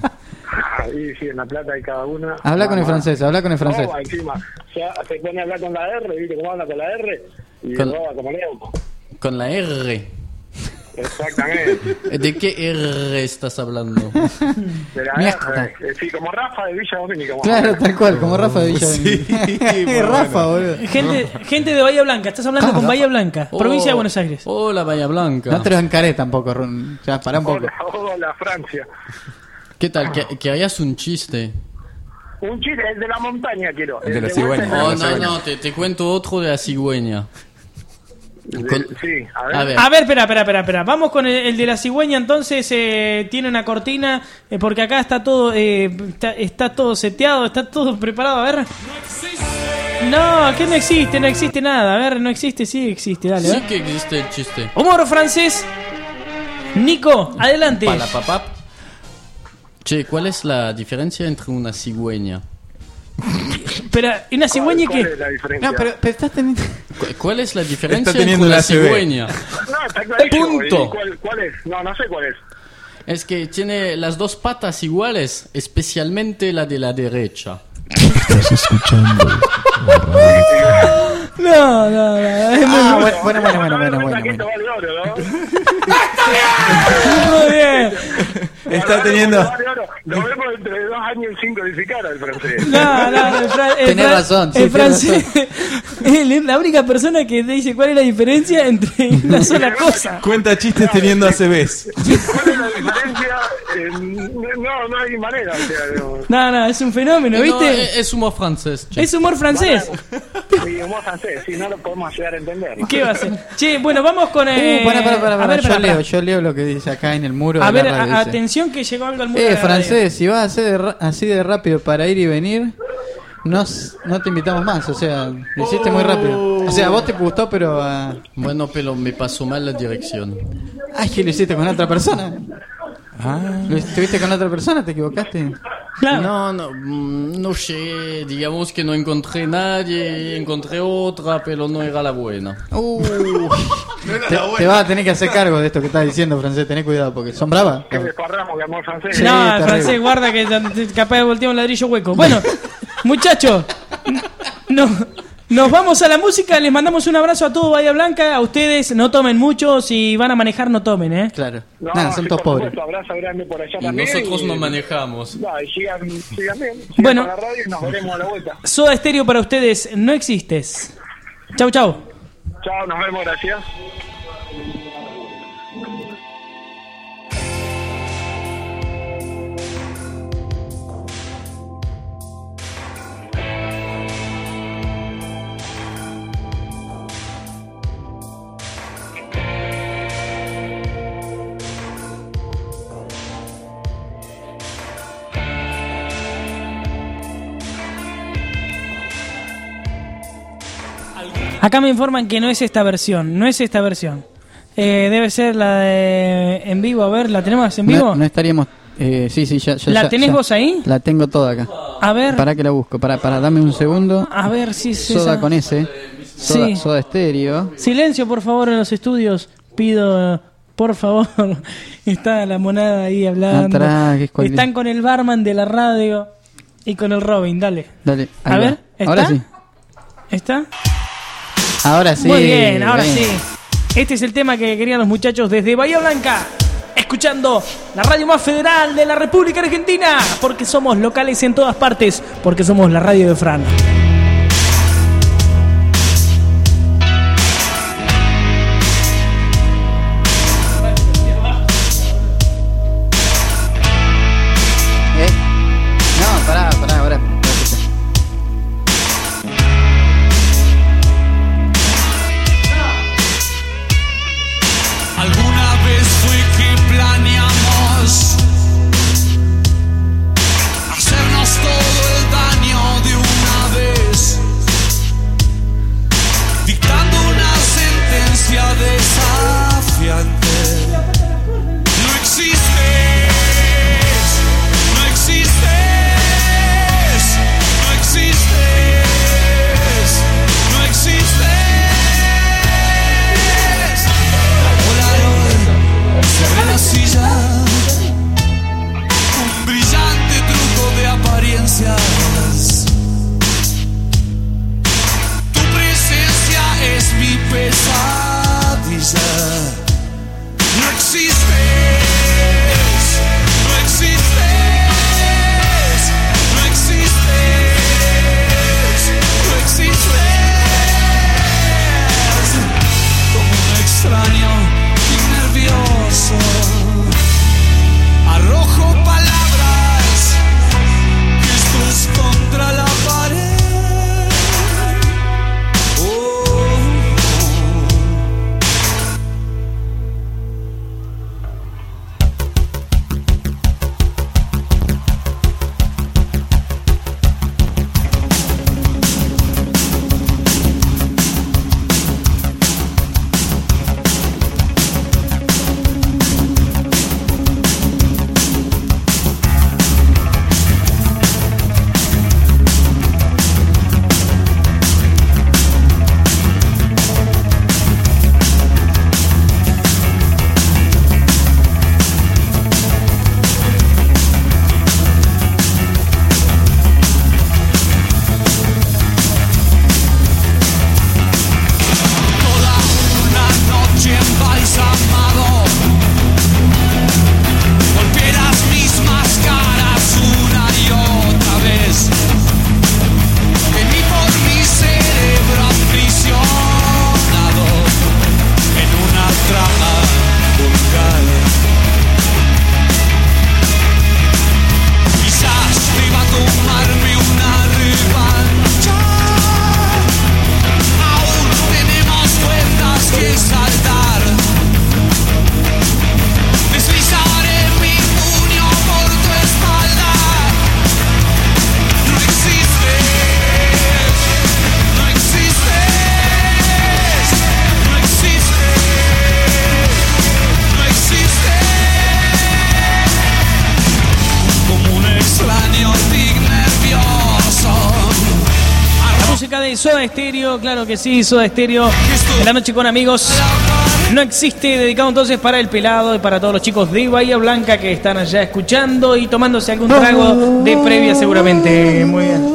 Y sí, en La Plata hay cada una. Habla con el francés, habla con el francés. No, encima, ya se pone a hablar con la R, ¿viste cómo habla con la R? Y Con- roba como loco. Con la R. Exactamente. ¿De qué R estás hablando? De la Mierda. R. Sí, como Rafa de Villa Dominica. Claro, tal cual, como Rafa de Villa. muy Rafa, boludo. Gente de Bahía Blanca, estás hablando con Bahía Blanca, provincia de Buenos Aires. Hola, Bahía Blanca. No te lo encaré tampoco, Run. Ya, pará un poco. Hola, Francia. ¿Qué tal? Que hayas un chiste. Un chiste, el de la montaña quiero. El de la vuelta cigüeña. en la Oh, montaña. no, te cuento otro de la cigüeña. Sí, A ver. A ver, espera. Vamos con el de la cigüeña, entonces tiene una cortina, porque acá está todo está todo seteado, está todo preparado, a ver. No, que no existe nada, a ver, no existe, sí existe, dale. Sí que existe el chiste. Humor francés. Nico, adelante. Palapapap. Che, ¿cuál es la diferencia entre una cigüeña? Espera, ¿y una cigüeña ¿Cuál qué? es la diferencia? No, pero estás teniendo... ¿Cuál es la diferencia Está teniendo entre una la CB. cigüeña? No, está clarísimo. Punto. ¿Y ¿Cuál es? No sé cuál es. Es que tiene las dos patas iguales, especialmente la de la derecha. Estás escuchando. No. Es muy, Bueno. Esto vale oro, ¿no? muy bien. Está teniendo... Vale oro. Lo vemos entre 2 años y 5 edificar al francés. No, Tenés razón, sí, el francés es la única persona que te dice cuál es la diferencia entre una sola cosa. Cuenta chistes teniendo ACVs. ¿Cuál es la diferencia? No hay manera. O sea, No, es un fenómeno, No, ¿viste? es humor francés. che. Es humor francés. Sí, humor francés, sí, no lo podemos llegar a entender. ¿Qué va a ser? Che, bueno, vamos con... Pará. A ver, Yo leo lo que dice acá en el muro. A de ver, la radio, dice. atención que llegó algo al muro de la radio. Francés, si vas a ser así de rápido para ir y venir, no te invitamos más. O sea, lo hiciste muy rápido. O sea, a vos te gustó, pero... Bueno, pero me pasó mal la dirección. Ay, que lo hiciste con otra persona. ¿Lo estuviste con otra persona? ¿Te equivocaste? No sé, digamos que no encontré nadie, encontré otra, pero no era la buena. Te vas a tener que hacer cargo de esto que estás diciendo, francés. Tené cuidado, porque son bravas. Que desparramos de amor francés. Sí, No, el terrible. francés, guarda que capaz de voltear un ladrillo hueco. Bueno, muchachos, nos vamos a la música. Les mandamos un abrazo a todo Bahía Blanca. A ustedes no tomen mucho. Si van a manejar, no tomen, ¿eh? Claro. No, Nada, son sí, todos por pobres. supuesto, abrazo grande por allá Y también. nosotros no manejamos. No, y sigan bien. Sigan Bueno. con la radio y nos veremos a la vuelta. Soda Stereo para ustedes no existes. Chau. Chao, nos vemos, gracias. Acá me informan que no es esta versión. Debe ser la de en vivo. A ver, ¿la tenemos en vivo? No estaríamos... sí, ya. ¿La tenés vos ahí? La tengo toda acá. A ver. Para que la busco. Para, dame un segundo. A ver si es Soda esa. con S. Sí. Soda Stereo. Silencio, por favor, en los estudios. Pido, por favor. Está la monada ahí hablando. Atrás, que es cualquier- Están con el barman de la radio y con el Robin. Dale. Dale. ahí A va. ver, ¿está? Ahora sí. ¿Está? Ahora sí. Muy bien, ahora bien. sí. Este es el tema que querían los muchachos desde Bahía Blanca. Escuchando la radio más federal de la República Argentina. Porque somos locales en todas partes. Porque somos la radio de Fran. Soda Stereo, claro que sí, Soda Stereo. En la noche con amigos. No existe, dedicado entonces para el pelado y para todos los chicos de Bahía Blanca que están allá escuchando y tomándose algún trago de previa seguramente. Muy bien.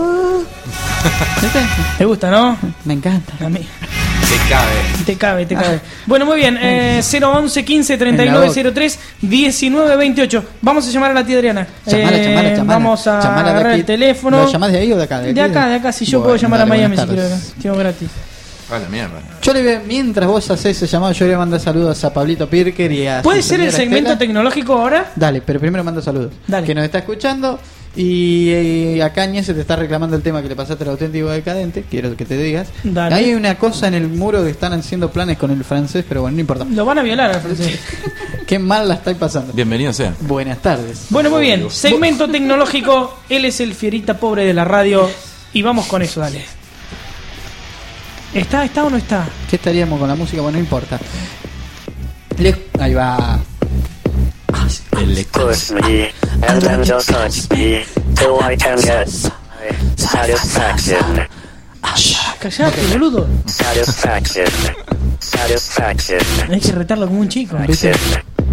¿Te gusta, no? Me encanta. A mí. Te cabe. Te cabe. Bueno, muy bien. 011 15 39 03 19 28. Vamos a llamar a la tía Adriana. Chamala. Vamos a agarrar el teléfono. ¿Lo llamás de ahí o de acá? De acá. Si yo puedo llamar a Miami si quiero. Tengo gratis. A la mierda. Yo le voy, mientras vos hacés ese llamado, yo le voy a mandar saludos a Pablito Pirker y a... ¿Puede su ser el señora segmento Estela. tecnológico ahora? Dale, pero primero mando saludos. Dale. Que nos está escuchando. Y acá Ñez se te está reclamando el tema que le pasaste al auténtico decadente. Quiero que te digas. Dale. Hay una cosa en el muro que están haciendo planes con el francés, pero bueno, no importa. Lo van a violar al francés. Qué mal la estáis pasando. Bienvenido sea. Buenas tardes. Bueno, muy bien. Segmento tecnológico. Él es el fierita pobre de la radio. Y vamos con eso, dale. ¿Está o no está? ¿Qué estaríamos con la música? Bueno, no importa. Ahí va. Push me and then just touch me till I can get satisfaction. Callate, boludo. Satisfaction. Hay que retarlo como un chico. Push me.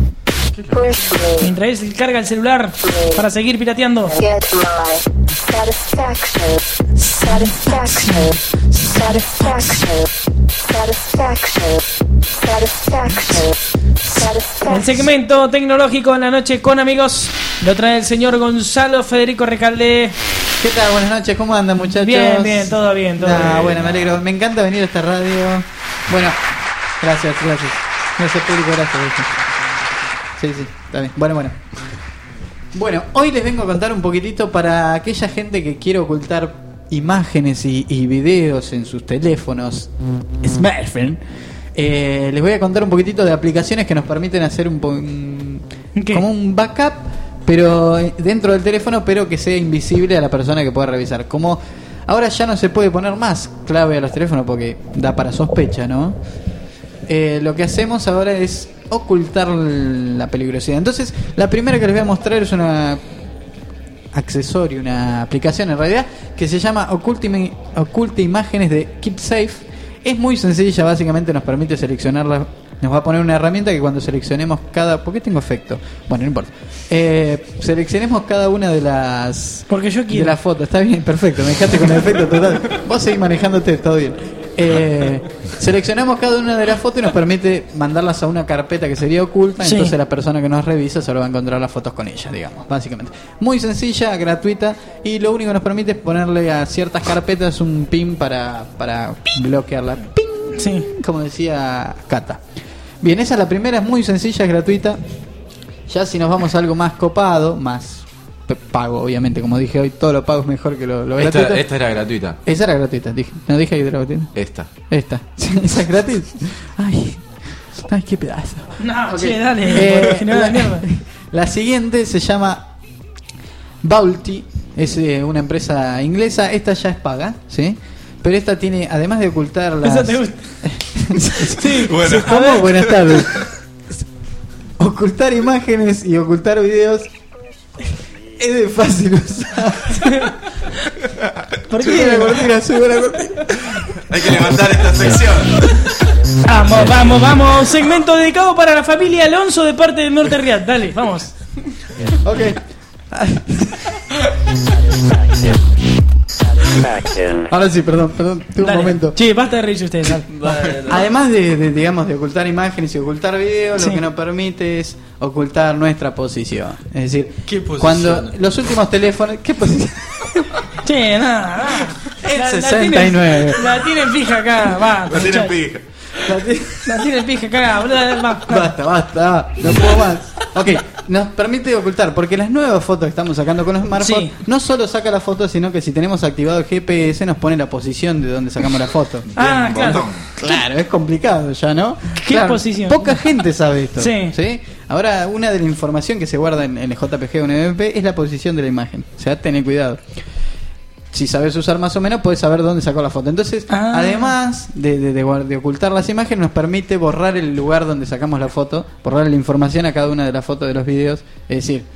Mientras él carga el celular para seguir pirateando. Get my satisfaction. Satisfaction. Satisfaction. Satisfaction. Satisfaction. Satisfaction. El segmento tecnológico en la noche con amigos lo trae el señor Gonzalo Federico Recalde. ¿Qué tal? Buenas noches, ¿cómo andan, muchachos? Bien, todo bien. Bien. Bueno, me alegro, me encanta venir a esta radio. Bueno, gracias. Gracias, público, gracias. Sí, está bien. Bueno. Bueno, hoy les vengo a contar un poquitito para aquella gente que quiere ocultar imágenes y videos en sus teléfonos smartphone. Les voy a contar un poquitito de aplicaciones que nos permiten hacer como un backup, pero dentro del teléfono, pero que sea invisible a la persona que pueda revisar. Como ahora ya no se puede poner más clave a los teléfonos porque da para sospecha, ¿no? Lo que hacemos ahora es ocultar la peligrosidad. Entonces, la primera que les voy a mostrar es una accesorio, una aplicación en realidad, que se llama Oculta Imágenes de KeepSafe. Es muy sencilla, básicamente nos permite seleccionarla. Nos va a poner una herramienta que cuando seleccionemos ¿por qué tengo efecto? Bueno, no importa. Seleccionemos cada una de las... Porque yo quiero. De las fotos. Está bien, perfecto. Me dejaste con el efecto total. Vos seguís manejándote, todo bien. Seleccionamos cada una de las fotos y nos permite mandarlas a una carpeta que sería oculta. Sí. Entonces la persona que nos revisa solo va a encontrar las fotos con ella, digamos, básicamente. Muy sencilla, gratuita, y lo único que nos permite es ponerle a ciertas carpetas un pin para bloquearla. ¡Ping! Sí. Como decía Cata. Bien, esa es la primera, es muy sencilla, es gratuita. Ya si nos vamos a algo más copado, más pago, obviamente, como dije hoy, todo lo pago es mejor que lo gratuito. Esta era gratuita. Esa era gratuita, no dije que era gratuita. Esta. ¿Esa es gratis? Ay, qué pedazo. No, Okay. che, dale. De mierda. La siguiente se llama Vaulty, es una empresa inglesa. Esta ya es paga, ¿sí? Pero esta tiene, además de ocultar las... ¿Eso te gusta? Sí, bueno. ¿Cómo? Buenas tardes. Ocultar imágenes y ocultar videos es de fácil usar. ¿Por qué? Sube la cortina. Hay que levantar esta sección. Vamos. Segmento dedicado para la familia Alonso de parte del Norte Riad. Dale, vamos. Ok. Ahora sí, perdón, tuve un momento. Sí, basta de reírse ustedes. Dale. Además de ocultar imágenes y ocultar videos, Sí. lo que nos permite es ocultar nuestra posición. Es decir, ¿Qué posición? cuando los últimos teléfonos... ¿Qué posición? Che, nada. El 69. La tienen fija acá, va. La tienen pija. La tienen fija acá, Basta, no puedo más. Ok, nos permite ocultar, porque las nuevas fotos que estamos sacando con los smartphones, Sí. no solo saca la foto, sino que si tenemos activado el GPS nos pone la posición de donde sacamos la foto. Ah, claro. Claro, es complicado ya, ¿no? ¿Qué Claro, posición? Poca gente sabe esto. Sí. Ahora, una de la información que se guarda en el JPG o en el MP es la posición de la imagen. O sea, tener cuidado. Si sabes usar más o menos, puedes saber dónde sacó la foto. Entonces, además de ocultar las imágenes, nos permite borrar el lugar donde sacamos la foto, borrar la información a cada una de las fotos de los videos. Es decir,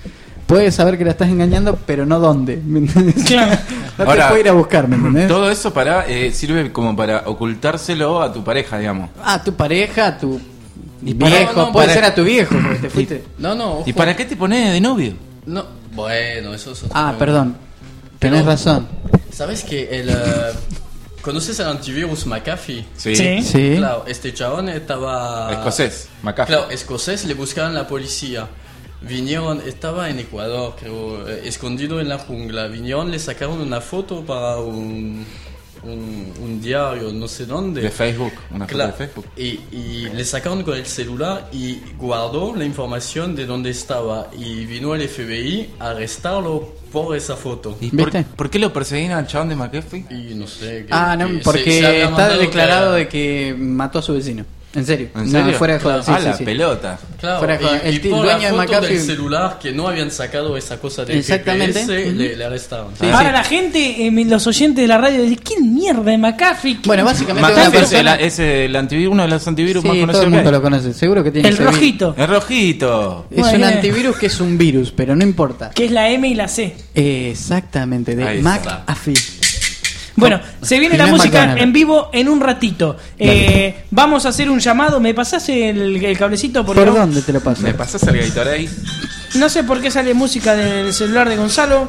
puedes saber que la estás engañando, pero no dónde. ¿Me entendés? Claro. No Ahora, te puede ir a buscar, ¿me entendés? Todo eso sirve como para ocultárselo a tu pareja, digamos. A tu pareja, a tu Y viejo, no, puede para- ser a tu viejo, porque te fuiste. No, no. ¿Y ojo. para qué te pones de novio? No, bueno, eso es otro Ah, tema. perdón. Tenés Pero, razón. ¿Sabes que ¿conoces el antivirus McAfee? Sí. Sí. Claro, este chabón estaba... Escocés, McAfee. Claro, escocés, le buscaban la policía. Vinieron, estaba en Ecuador, creo, escondido en la jungla. Vinieron, le sacaron una foto para un diario, no sé dónde. De Facebook, una foto Claro, de Facebook. y le sacaron con el celular y guardó la información de dónde estaba. Y vino el FBI a arrestarlo por esa foto. ¿Y ¿Viste? por qué lo perseguían al chabón de McAfee? Y no sé. Ah, no, porque está declarado de que mató a su vecino. En serio. ¿En serio? No, fuera de joda. Claro. Sí, la sí, sí. pelota. Claro, Fuera de joda. y El por la dueño de foto McAfee. del celular que no habían sacado esa cosa de Exactamente. GPS, Ujú. le arrestaron. Sí, Ahora sí. la gente, los oyentes de la radio, dicen, ¿qué mierda de McAfee? ¿Qué- Bueno, básicamente una McAfee persona... es el antivirus, uno de los antivirus más Sí, todo conocidos el que mundo hay. lo conoce. Seguro que tiene El ese virus. rojito, El rojito. Es Muy un bien. antivirus que es un virus, pero no importa. que es la M y la C. Exactamente, de Ahí está. McAfee. Bueno, se viene la Primer música McDonald's. en vivo en un ratito. Vamos a hacer un llamado. ¿Me pasás el cablecito? Porque ¿Por no- dónde te lo paso? ¿Me pasas el Gatorade? No sé por qué sale música del celular de Gonzalo.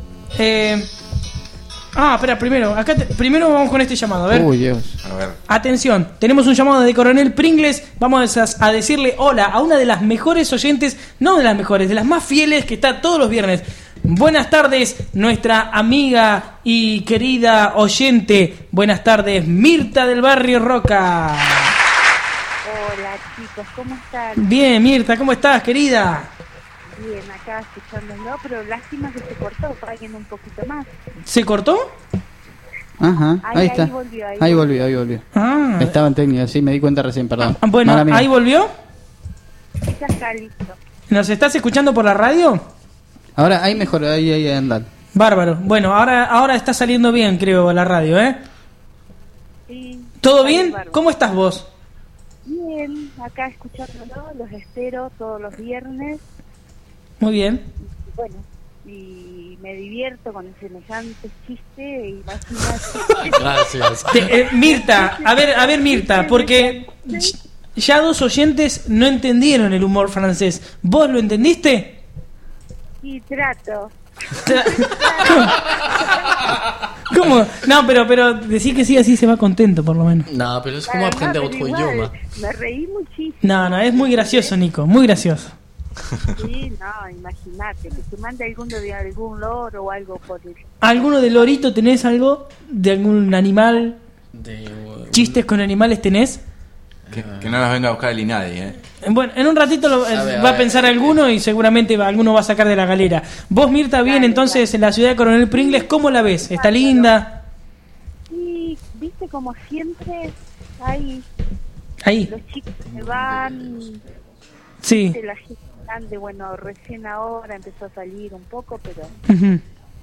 Espera, primero vamos con este llamado. A ver. Uy, Dios. A ver. Atención, tenemos un llamado de Coronel Pringles. Vamos a decirle hola a una de las mejores oyentes, no de las mejores, de las más fieles que está todos los viernes. Buenas tardes, nuestra amiga y querida oyente. Buenas tardes, Mirta del Barrio Roca. Hola chicos, ¿cómo están? Bien, Mirta, ¿cómo estás, querida? Bien, acá escuchándolo, pero lástima que se cortó, paguen un poquito más. ¿Se cortó? Ajá, ahí está. Ahí volvió. Ahí volvió. Ah, Estaba en técnica, sí, me di cuenta recién, perdón. bueno, Mala mía. ahí volvió. Ya está listo. ¿Nos estás escuchando por la radio? Ahora, ahí mejor, ahí andar. Bárbaro. Bueno, ahora está saliendo bien, creo, la radio, ¿eh? Sí. ¿Todo Está bien? bárbaro. ¿Cómo estás vos? Bien, acá escuchándolo, los espero todos los viernes. Muy bien. Bueno, y me divierto con semejantes chistes, imagínate. Gracias. Mirta, a ver Mirta, porque ya dos oyentes no entendieron el humor francés. ¿Vos lo entendiste? Y trato. ¿Cómo? No, pero decir que sí, así se va contento por lo menos. No, pero es como Además, aprender pero otro igual, idioma. Me reí muchísimo. No, es muy gracioso, Nico, muy gracioso. Sí, no, imagínate, que te mande de algún loro o algo por el... ¿Alguno de lorito tenés algo? ¿De algún animal? ¿Chistes con animales tenés? Que no las venga a buscar el INADI, Bueno, en un ratito va a pensar alguno y seguramente alguno va a sacar de la galera. Vos, Mirta, bien entonces en la ciudad de Coronel Pringles, ¿cómo la ves? ¿Está linda? Y, viste, como siempre, ahí Ahí. los chicos se van, Sí. viste, la gente grande, bueno, recién ahora empezó a salir un poco, pero... Ujú.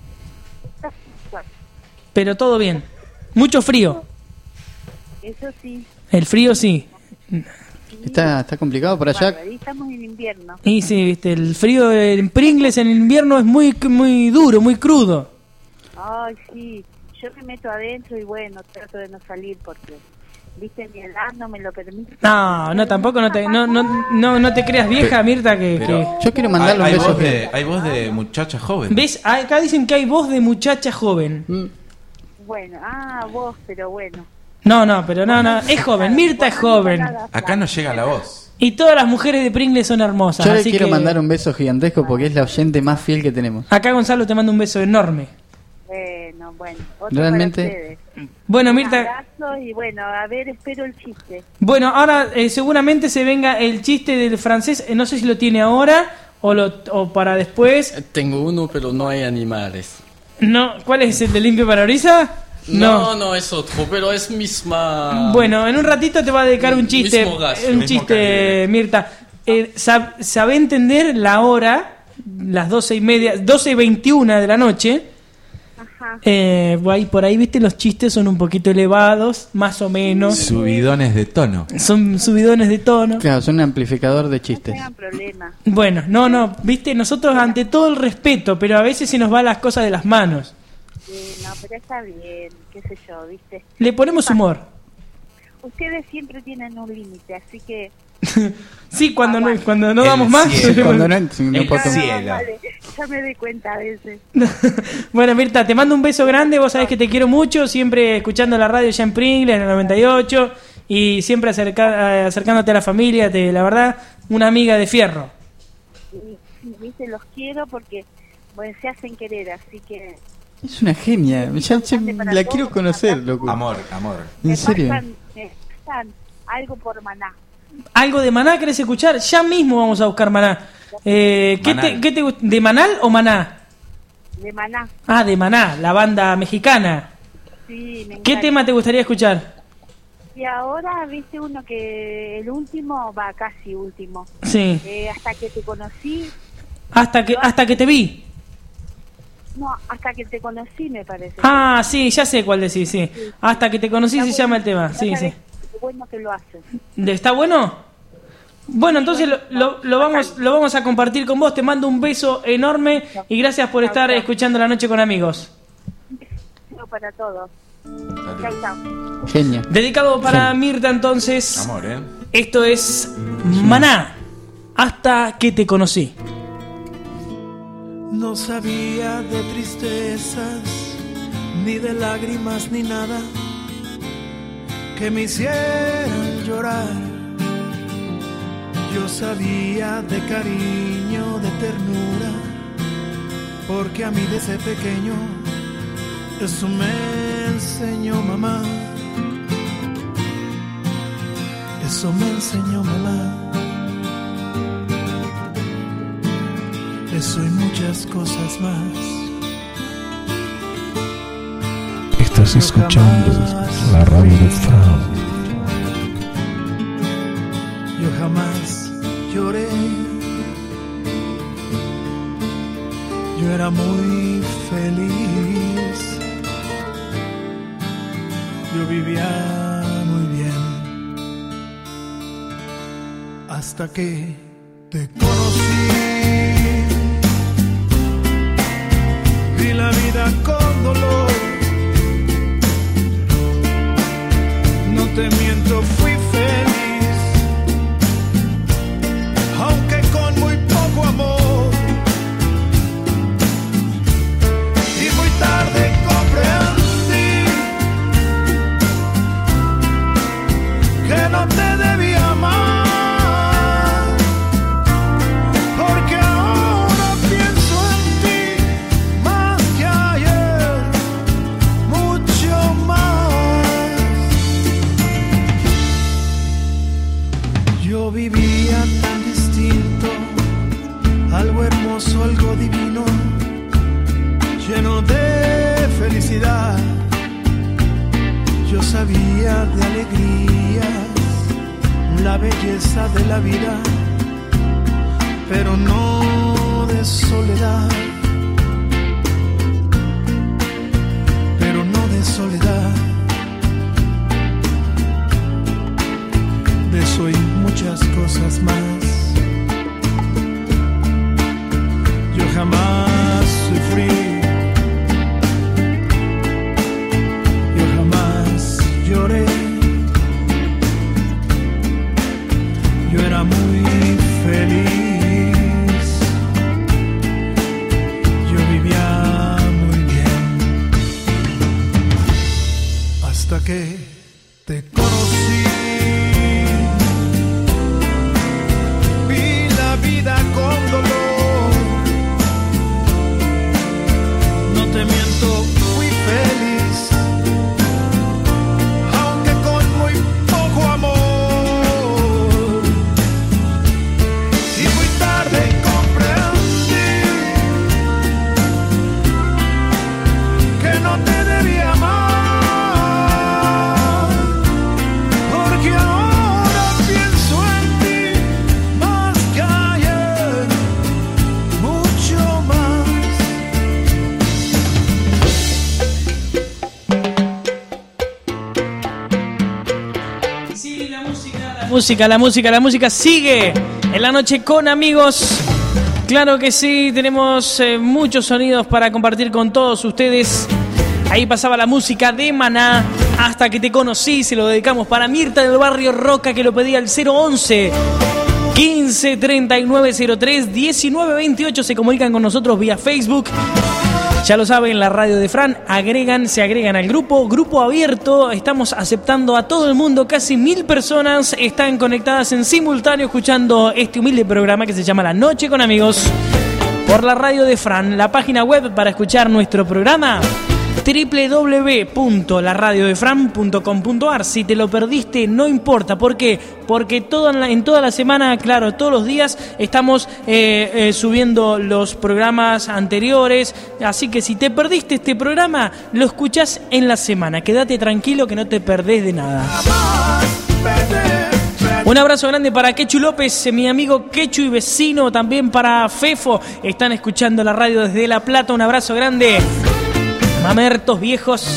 Bueno, Pero todo bien. Mucho frío. eso sí, El frío sí. Está complicado por allá. bárbaro, ahí estamos en invierno. Y sí, viste, el frío en Pringles en invierno es muy duro, muy crudo. Ay, sí, yo me meto adentro y bueno, trato de no salir porque, viste, mi edad no me lo permite. No, tampoco no te creas vieja, Mirta, que... Yo quiero mandarle un hay beso. voz hay voz de muchacha joven. ¿Ves? Acá dicen que hay voz de muchacha joven. Bueno, vos, pero bueno. No, pero no, es joven, Mirta es joven. Acá no llega la voz. Y todas las mujeres de Pringles son hermosas. Yo le así quiero que mandar un beso gigantesco porque es la oyente más fiel que tenemos. acá Gonzalo te manda un beso enorme. Bueno, otro Realmente. para ustedes. Bueno, Un Mirta, abrazo y bueno, a ver, espero el chiste. bueno, ahora seguramente se venga el chiste del francés, no sé si lo tiene ahora o para después. Tengo uno, pero no hay animales. No, ¿cuál es el de limpio parabrisas? No, es otro, pero es misma... Bueno, en un ratito te va a dedicar un chiste. Mismo gas, Un mismo chiste, calibre. Mirta. ¿Sabe entender la hora? Las 12:30, 12:21 de la noche. Ajá. Por ahí, viste, los chistes son un poquito elevados, más o menos. Subidones de tono. Son subidones de tono. Claro, son un amplificador de chistes. No tengan problema. Bueno, no, viste, nosotros ante todo el respeto, pero a veces se nos van las cosas de las manos. No, pero está bien, qué sé yo, ¿viste? Le ponemos humor. Ustedes siempre tienen un límite, así que... Sí, cuando no damos más. Cuando no Vale, ya me doy cuenta a veces. Bueno, Mirta, te mando un beso grande. Vos sabés que te quiero mucho. Siempre escuchando la radio ya en Pringles, en el 98. Y siempre acercándote a la familia. La verdad, una amiga de fierro. Sí, viste, los quiero porque bueno, se hacen querer, así que... Es una genia. Ya la quiero conocer, loco. Amor. ¿En serio? Me pasan algo por Maná. ¿Algo de Maná querés escuchar? Ya mismo vamos a buscar Maná. ¿Qué te gusta? ¿De Manal o Maná? De Maná. Ah, de Maná, la banda mexicana. Sí, me ¿Qué encanta. tema te gustaría escuchar? Y ahora viste uno que el último va casi último. Sí. Hasta que te conocí. Hasta que te vi. No, hasta que te conocí me parece. Ah, sí, ya sé cuál decís, sí. Hasta que te conocí se llama el tema. Sí, sí. Qué bueno que lo hacen. ¿Está bueno? Bueno, entonces lo vamos a compartir con vos. Te mando un beso enorme y gracias por estar escuchando La Noche con Amigos. No, para todos. Chau, chau. Genia. Dedicado para Mirta, entonces. Amor, Esto es Maná. Hasta que te conocí. No sabía de tristezas, ni de lágrimas, ni nada que me hicieran llorar. Yo sabía de cariño, de ternura, porque a mí desde pequeño eso me enseñó mamá. Eso me enseñó mamá. Eso y muchas cosas más. Estás escuchando la radio de Fran. Yo jamás lloré. Yo era muy feliz. Yo vivía muy bien. Hasta que te conocí. Vi la vida con dolor. No te miento, fui feliz, aunque con muy poco amor. Y muy tarde comprendí que no te debía amar. Vivía tan distinto, algo hermoso, algo divino, lleno de felicidad. Yo sabía de alegrías, la belleza de la vida, pero no de soledad, pero no de soledad. De eso y muchas cosas más. Yo jamás sufrí. Yo jamás lloré. Yo era muy feliz. música sigue en la noche con amigos. Claro que sí, tenemos muchos sonidos para compartir con todos ustedes. Ahí pasaba la música de Maná, Hasta que te conocí, se lo dedicamos para Mirta del barrio Roca, que lo pedía al 011 15 39 03 19 28. Se comunican con nosotros vía Facebook. Ya lo saben, la radio de Fran, se agregan al grupo abierto. Estamos aceptando a todo el mundo, casi 1000 personas están conectadas en simultáneo escuchando este humilde programa que se llama La Noche con Amigos por la radio de Fran. La página web para escuchar nuestro programa, www.laradiodefran.com.ar. Si te lo perdiste, no importa. ¿Por qué? Porque en toda la semana, claro, todos los días estamos subiendo los programas anteriores. Así que si te perdiste este programa, lo escuchás en la semana. Quédate tranquilo que no te perdés de nada. Un abrazo grande para Quechu López, mi amigo Quechu y vecino. También para Fefo. Están escuchando la radio desde La Plata. Un abrazo grande. Mamertos viejos.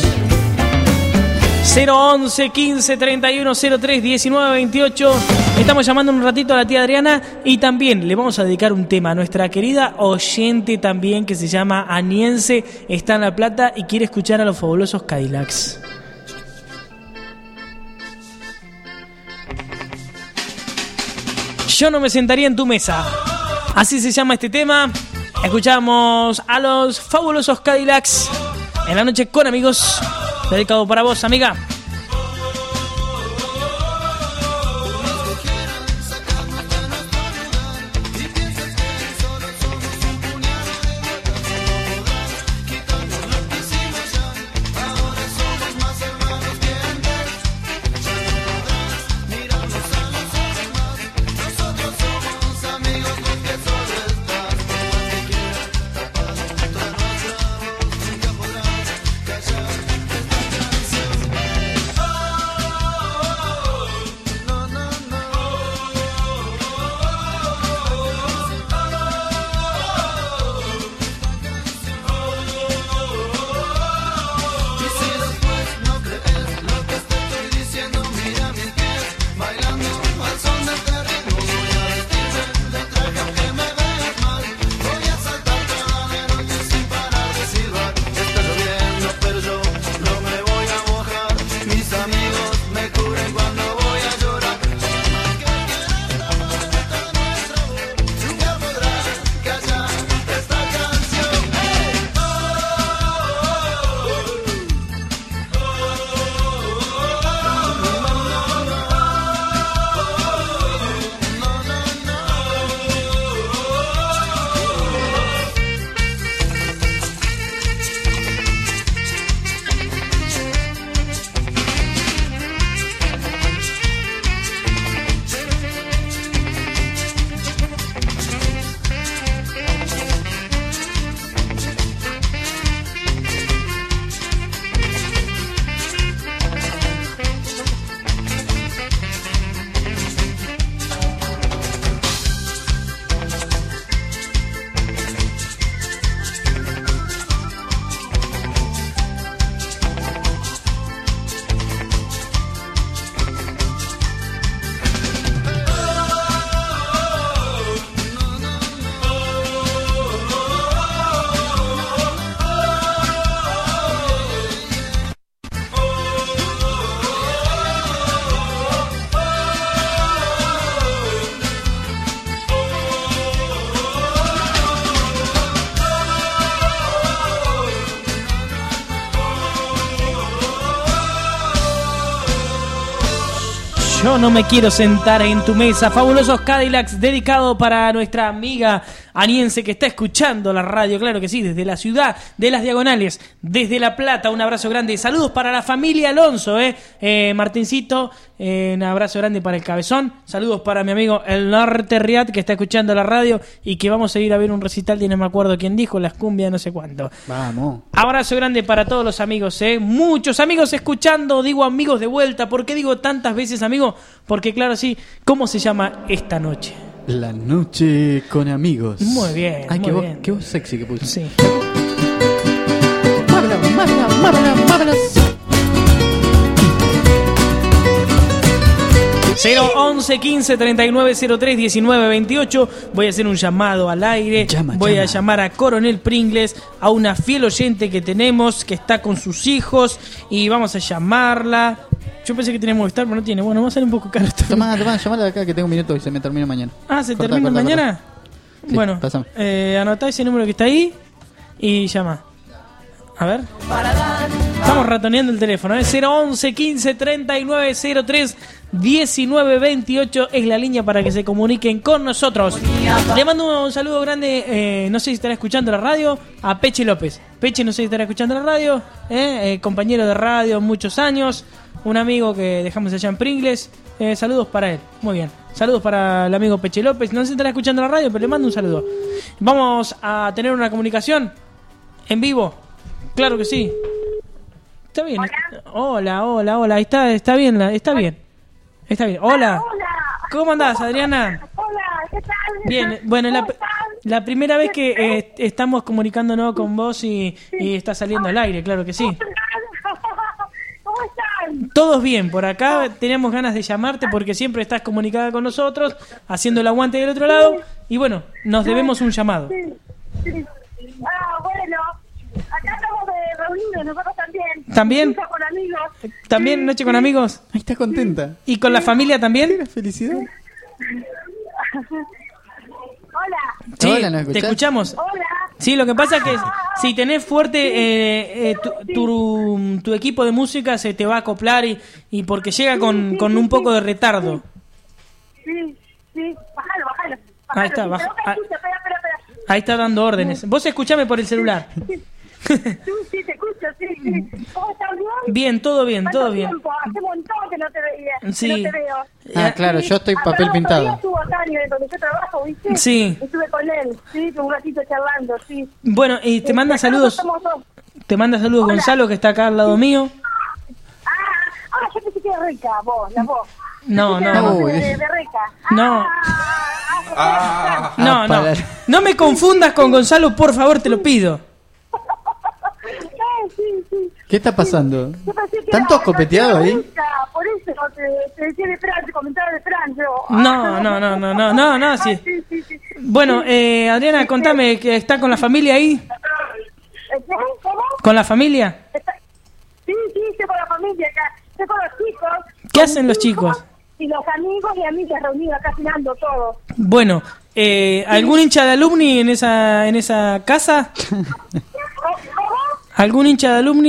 011 15 31 03 19 28. Estamos llamando un ratito a la tía Adriana y también le vamos a dedicar un tema a nuestra querida oyente también, que se llama Aniense, está en La Plata y quiere escuchar a los fabulosos Cadillacs. Yo no me sentaría en tu mesa. Así se llama este tema. Escuchamos a los fabulosos Cadillacs en la noche con amigos. Dedicado para vos, amiga. Yo no me quiero sentar en tu mesa. Fabulosos Cadillacs, dedicado para nuestra amiga aniense que está escuchando la radio, claro que sí, desde la ciudad de Las Diagonales, desde La Plata. Un abrazo grande. Saludos para la familia Alonso, Martincito, un abrazo grande para el Cabezón. Saludos para mi amigo El Norte Riad, que está escuchando la radio y que vamos a ir a ver un recital de no me acuerdo quién dijo, las cumbias no sé cuánto. Vamos. Abrazo grande para todos los amigos, muchos amigos escuchando. Digo amigos de vuelta. ¿Por qué digo tantas veces amigo? Porque claro, sí, ¿cómo se llama esta noche? La noche con amigos. Muy bien. Ay, muy qué voz sexy que puse. Sí. Vámonos. 011 15 39 03 19 28. Voy a hacer un llamado al aire. Voy a llamar a Coronel Pringles, a una fiel oyente que tenemos, que está con sus hijos, y vamos a llamarla. Yo pensé que teníamos que estar, pero no tiene. Bueno, va a ser un poco caro esto. Tomá, llamala de acá que tengo un minuto y se me termina mañana. Ah, ¿se termina mañana? Sí, bueno, pásame. Anotá ese número que está ahí y llama. A ver. Estamos ratoneando el teléfono. 011 15 39 03 19 28 es la línea para que se comuniquen con nosotros. Le mando un saludo grande, no sé si estará escuchando la radio, a Peche López. Peche, no sé si estará escuchando la radio, compañero de radio muchos años, un amigo que dejamos allá en Pringles. Saludos para él. Muy bien. Saludos para el amigo Peche López. No sé si estará escuchando la radio, pero le mando un saludo. Vamos a tener una comunicación en vivo. Claro que sí. Está bien. Hola. Ahí está bien. Está bien. Hola. ¿Cómo andás, Adriana? Hola, ¿qué tal? Bien. Bueno, la primera vez que estamos comunicándonos con vos y está saliendo al aire, claro que sí. ¿Cómo están? Todos bien, por acá teníamos ganas de llamarte porque siempre estás comunicada con nosotros, haciendo el aguante del otro lado, y bueno, nos debemos un llamado. Sí. Ah, bueno, acá estamos reunidos, nosotros también. ¿También? Noche con amigos. ¿También noche con amigos? Ahí está contenta. ¿Y con la familia también? Felicidad. Hola. Sí, Hola, ¿nos escuchás? te escuchamos. Hola. Sí, lo que pasa es que si tenés fuerte tu equipo de música se te va a acoplar y porque llega con un poco de retardo. Sí. Bájalo. Ahí está, Si baja. no te escucho, espera. Ahí está dando órdenes. Vos escuchame por el celular. Sí, te escucho, sí. ¿Cómo estás, bien? Bien, todo bien. Tiempo? Hace un montón que no te veía. Sí. Que no te veo. Ah, claro, yo estoy papel pintado. Estuvo acá donde yo trabajo, ¿viste? Sí. Estuve con él, sí, un ratito charlando, sí. Bueno, y te manda saludos. Te manda saludos Gonzalo, que está acá al lado mío. Yo pensé que era Rica, la voz. No. De Rica. No. No me confundas con Gonzalo, por favor, te lo pido. Sí. ¿Qué está pasando? Yo pensé que ¿Están todos copeteados ahí? Por eso te decía de Fran, te comentaba de Fran, yo. No, sí. Sí. Bueno, Adriana, contame, que está con la familia ahí. ¿Cómo? ¿Con la familia? Sí, estoy con la familia acá. Estoy con los chicos. ¿Qué hacen los chicos? Y los amigos y amigas reunidos acá cenando todos. Bueno, ¿algún hincha de alumni en esa casa? ¿Cómo? ¿Algún hincha de alumni?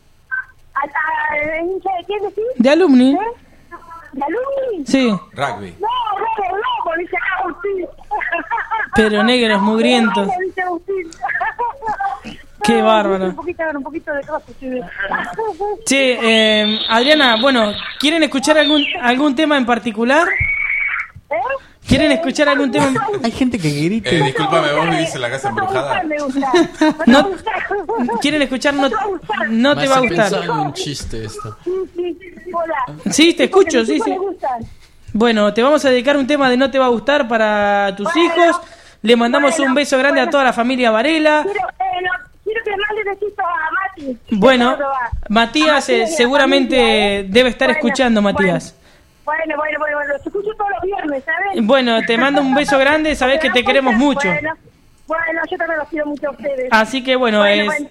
¿Hincha de quién decís? ¿De alumni? ¿De alumni? Sí. Rugby. No, dice Agustín. Pero negros mugrientos. Dice Agustín. Qué bárbaro. Un poquito de cosas, sí. Che, Adriana, bueno, ¿quieren escuchar algún tema en particular? ¿Quieren escuchar algún tema? Hay gente que grita. Discúlpame, vos vivís en la casa embrujada. No, ¿quieren escuchar? No te va a gustar. Pensar en un chiste esto. Hola. Sí, te escucho, sí. Bueno, te vamos a dedicar un tema de No te va a gustar para tus hijos. Le mandamos un beso grande a toda la familia Varela. Quiero que le mande besito a Mati. Bueno, Matías seguramente debe estar escuchando, Matías. Bueno, los escucho todos los viernes, ¿sabes? Bueno, te mando un beso grande, sabes que te queremos mucho. Bueno, yo también los quiero mucho a ustedes. Así que bueno.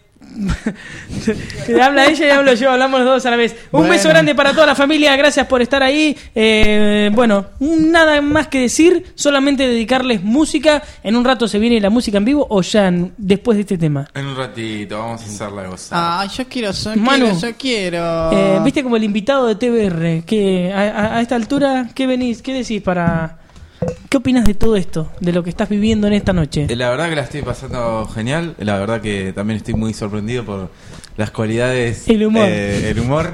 Habla ella y hablo yo, hablamos los dos a la vez. Un beso grande para toda la familia, gracias por estar ahí. Bueno, nada más que decir, solamente dedicarles música. En un rato se viene la música en vivo o ya después de este tema. En un ratito, vamos a hacerla gozar. Yo quiero. Manu, yo quiero. Viste como el invitado de TBR, que a esta altura, ¿qué decís para... ¿Qué opinas de todo esto? De lo que estás viviendo en esta noche. La verdad que la estoy pasando genial. La verdad que también estoy muy sorprendido por las cualidades. El humor. El humor.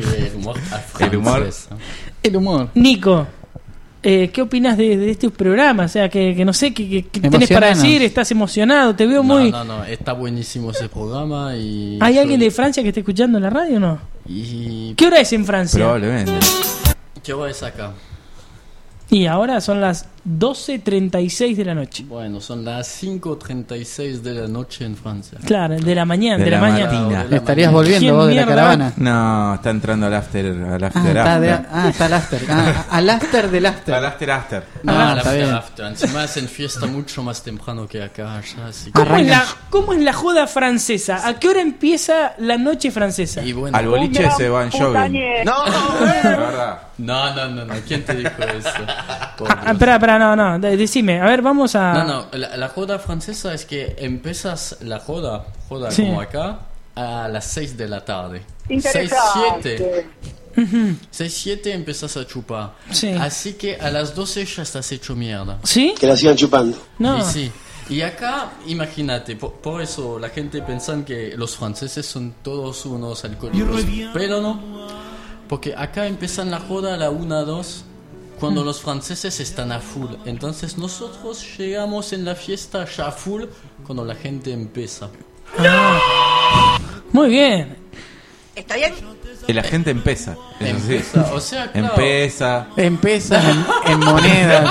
El humor. Nico, ¿qué opinas de este programa? O sea, que no sé, ¿qué tenés para decir? ¿Estás emocionado? Te veo muy... No, está buenísimo ese programa y... ¿Hay alguien de Francia que esté escuchando en la radio o no? ¿Qué hora es en Francia? Probablemente. ¿Qué hora es acá? Y ahora son las 12:36 de la noche. Bueno, son las 5:36 de la noche en Francia. Claro, de la mañana. De la mañana. mañana. ¿Estarías volviendo vos de la caravana? No, está entrando al after. Está al after. Al after del after. Al after. No, está bien. after. Encima hacen fiesta mucho más temprano que acá. Allá, así que... ¿Cómo es la joda francesa? ¿A qué hora empieza la noche francesa? Y bueno, al boliche se van jogging. No, la verdad. No. ¿Quién te dijo eso? Espera, no. Decime, a ver, vamos a... No, la joda francesa es que empiezas la joda Sí. como acá, a las 6 de la tarde. interesante. 6-7 empezás a chupar. Sí. Así que a las 12 ya estás hecho mierda. ¿Sí? Que la sigan chupando. No. Y sí. Y acá, imagínate, por eso la gente piensa que los franceses son todos unos alcohólicos. Pero no. Porque acá empiezan la joda a la 1-2 cuando los franceses están a full. Entonces nosotros llegamos en la fiesta ya a full cuando la gente empieza. Muy bien. ¿Está bien? Y la gente empieza. Empieza, o sea, claro. Empieza en monedas.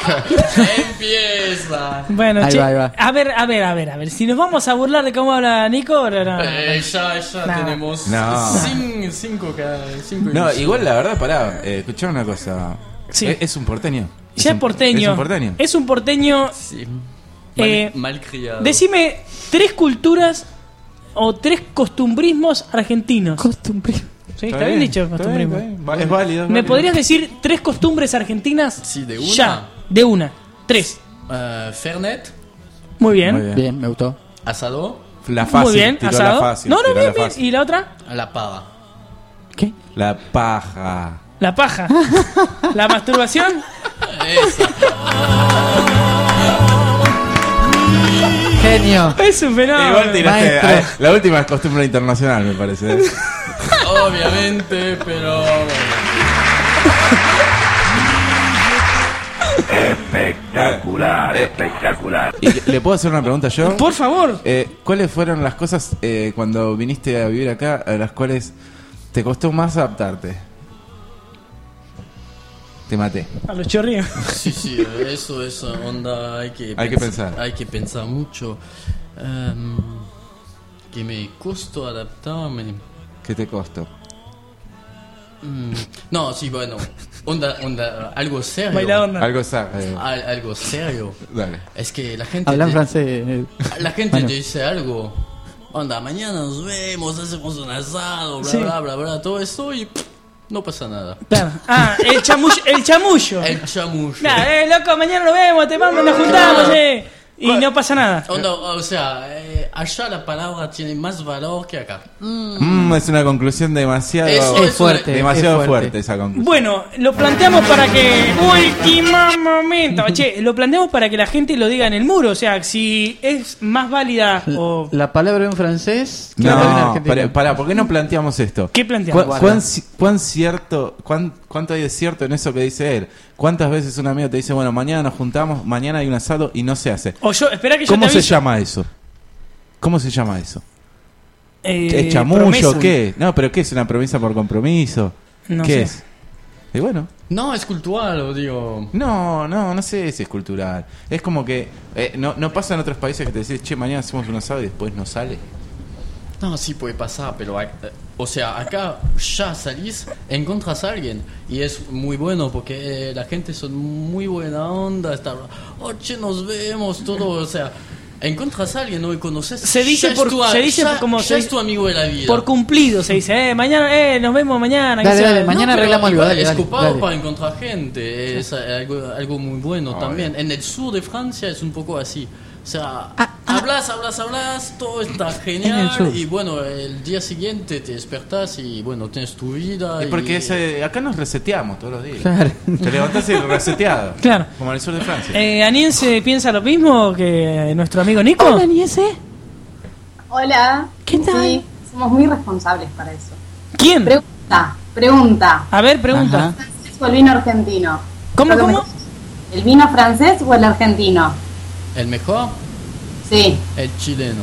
Empieza. Bueno, Ahí va. A ver. Si nos vamos a burlar de cómo habla Nico, Ya tenemos No. 5. No, igual la verdad, pará. Escuchá una cosa. Sí. Es un porteño. Ya es porteño. Es un porteño. Sí. Malcriado. Decime 3 culturas o 3 costumbrismos argentinos. Sí, está bien dicho, costumbrismo. Es válido. ¿Me podrías decir 3 costumbres argentinas? Sí, de una. Ya, de una. 3. Fernet. Muy bien. Bien, me gustó. Asado. La fácil. Muy bien, tiró asado. La fácil, No, tiró bien, la bien. fácil. ¿Y la otra? La paga. ¿Qué? La paja. La paja. ¿La masturbación? Esa. Genio. Es un fenómeno. Igual tiraste. La última es costumbre internacional, me parece. Obviamente, pero... Espectacular. ¿Y le puedo hacer una pregunta yo? Por favor. ¿Cuáles fueron las cosas cuando viniste a vivir acá a las cuales te costó más adaptarte? Te maté. A los chorrillos. Sí, eso onda, hay que pensar. Hay que pensar mucho. Que me costó adaptarme. ¿Qué te costó? No, sí, bueno. Onda, algo serio. Baila onda. Algo serio. Algo serio. Dale. Es que la gente... Hablan francés. La gente te dice algo. Onda, mañana nos vemos, hacemos un asado, bla, Sí. bla, todo eso y... no pasa nada. Claro. El chamullo. El chamullo. Nah, loco, mañana nos vemos, te mando, nos juntamos, Y no pasa nada. O sea, allá la palabra tiene más valor que acá. Es una conclusión demasiado fuerte. Demasiado fuerte esa conclusión. Bueno, lo planteamos para que... Último momento. Lo planteamos para que la gente lo diga en el muro. O sea, si es más válida o... La palabra en francés. que la palabra en No, argentino. pará, ¿por qué no planteamos esto? ¿Qué planteamos? ¿Cuánto hay de cierto en eso que dice él? ¿Cuántas veces un amigo te dice, bueno, mañana nos juntamos, mañana hay un asado y no se hace? Espera que yo ¿Cómo te se aviso. llama eso? ¿Cómo se llama eso? ¿Es chamullo? Promesa. ¿Qué? No, pero ¿qué es una promesa por compromiso? No ¿Qué sé. es? Y bueno. No, es cultural, lo digo. No sé si es cultural. Es como que no pasa en otros países que te decís, che, mañana hacemos un asado y después no sale. No, sí puede pasar, pero o sea, acá ya salís, encontras a alguien y es muy bueno porque la gente son muy buena onda, está, che, nos vemos, todo, o sea, encontras a alguien, no y conoces. Se dice ya por, es tu, se dice ya, como ya se es tu amigo de la vida. Por cumplido se dice, mañana, nos vemos mañana. Dale, mañana pero arreglamos algo, igual dale, es dale, copado dale. para encontrar gente, es algo muy bueno también. En el sur de Francia es un poco así. O sea, hablas, todo está genial y bueno, el día siguiente te despertás y bueno, tienes tu vida. Es porque acá nos reseteamos todos los días. Claro. Te levantás y reseteado. Claro. Como en el sur de Francia. ¿Aniense piensa lo mismo que nuestro amigo Nico? Hola, Aniense. Hola. ¿Qué tal? Sí, somos muy responsables para eso. ¿Quién? Pregunta. A ver, pregunta. ¿El francés o el vino argentino? ¿Cómo? ¿El vino francés o el argentino? ¿El mejor? Sí. El chileno.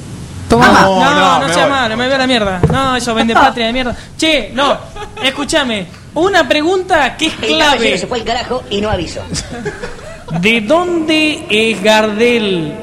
No sea malo, me veo la mierda. No, eso vende patria de mierda. Che, no, escúchame. Una pregunta que es El caballero clave. se fue al carajo y no avisó. ¿De dónde es Gardel?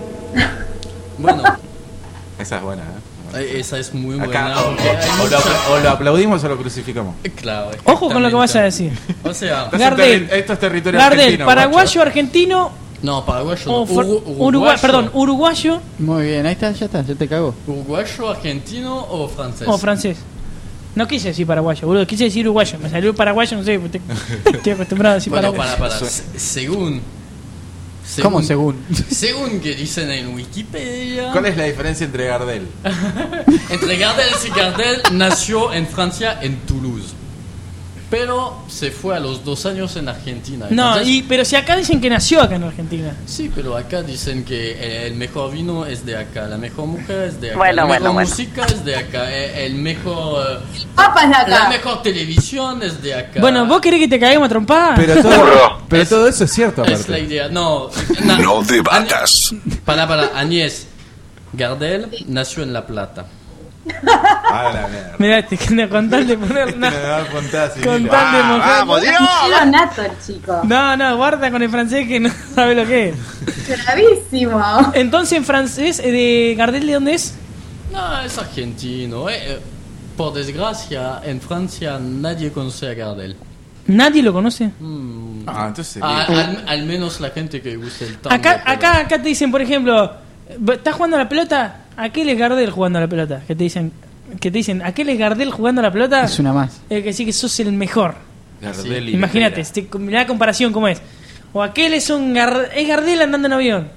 Bueno, Esa es buena, esa es muy buena. Acá, Aunque hay o mucha- lo aplaudimos o lo crucificamos. Claro. Ojo con lo que vas a decir. O sea, Gardel. Esto es territorio Gardel, argentino, paraguayo, argentino no, paraguayo, no. o uruguayo Muy bien, ahí está, ya te cago. ¿Uruguayo, argentino o francés? o francés. No quise decir paraguayo, boludo, quise decir uruguayo. Me salió paraguayo, no sé, porque estoy acostumbrado a decir Bueno, paraguayo. para. Según. ¿Cómo según? Según que dicen en Wikipedia. ¿Cuál es la diferencia entre Gardel? Entre Gardel y Gardel nació en Francia, en Toulouse. Pero se fue a los 2 años en Argentina. No, Entonces- pero si acá dicen que nació acá en Argentina. Sí, pero acá dicen que el mejor vino es de acá, la mejor mujer es de acá, Bueno, la bueno, mejor bueno. música es de acá, el mejor... Papa es de acá. La mejor televisión es de acá. Bueno, ¿vos querés que te caguemos a trompada? Pero todo eso es cierto, Es la aparte. idea, no. No debatas. Para, Agnès. Gardel nació en La Plata. Ah, la mierda. Mirá, con tal de poner. Me da puntada sin Con hilo. tal de mojar. ¡Vamos, Dios! Era nato el chico. No, guarda con el francés que no sabe lo que es. Bravísimo. Entonces, en francés, de Gardel, ¿de dónde es? No, es argentino. Por desgracia, en Francia nadie conoce a Gardel. ¿Nadie lo conoce? Ah, entonces. Al menos la gente que gusta el tango. Acá te dicen, por ejemplo, ¿estás jugando a la pelota? ¿Aquel es Gardel jugando a la pelota? Que te dicen, ¿aquel es Gardel jugando a la pelota? Es una más. Que sí que sos el mejor. Gardel y Imagínate, mirá la comparación cómo es. O aquel es es Gardel andando en avión.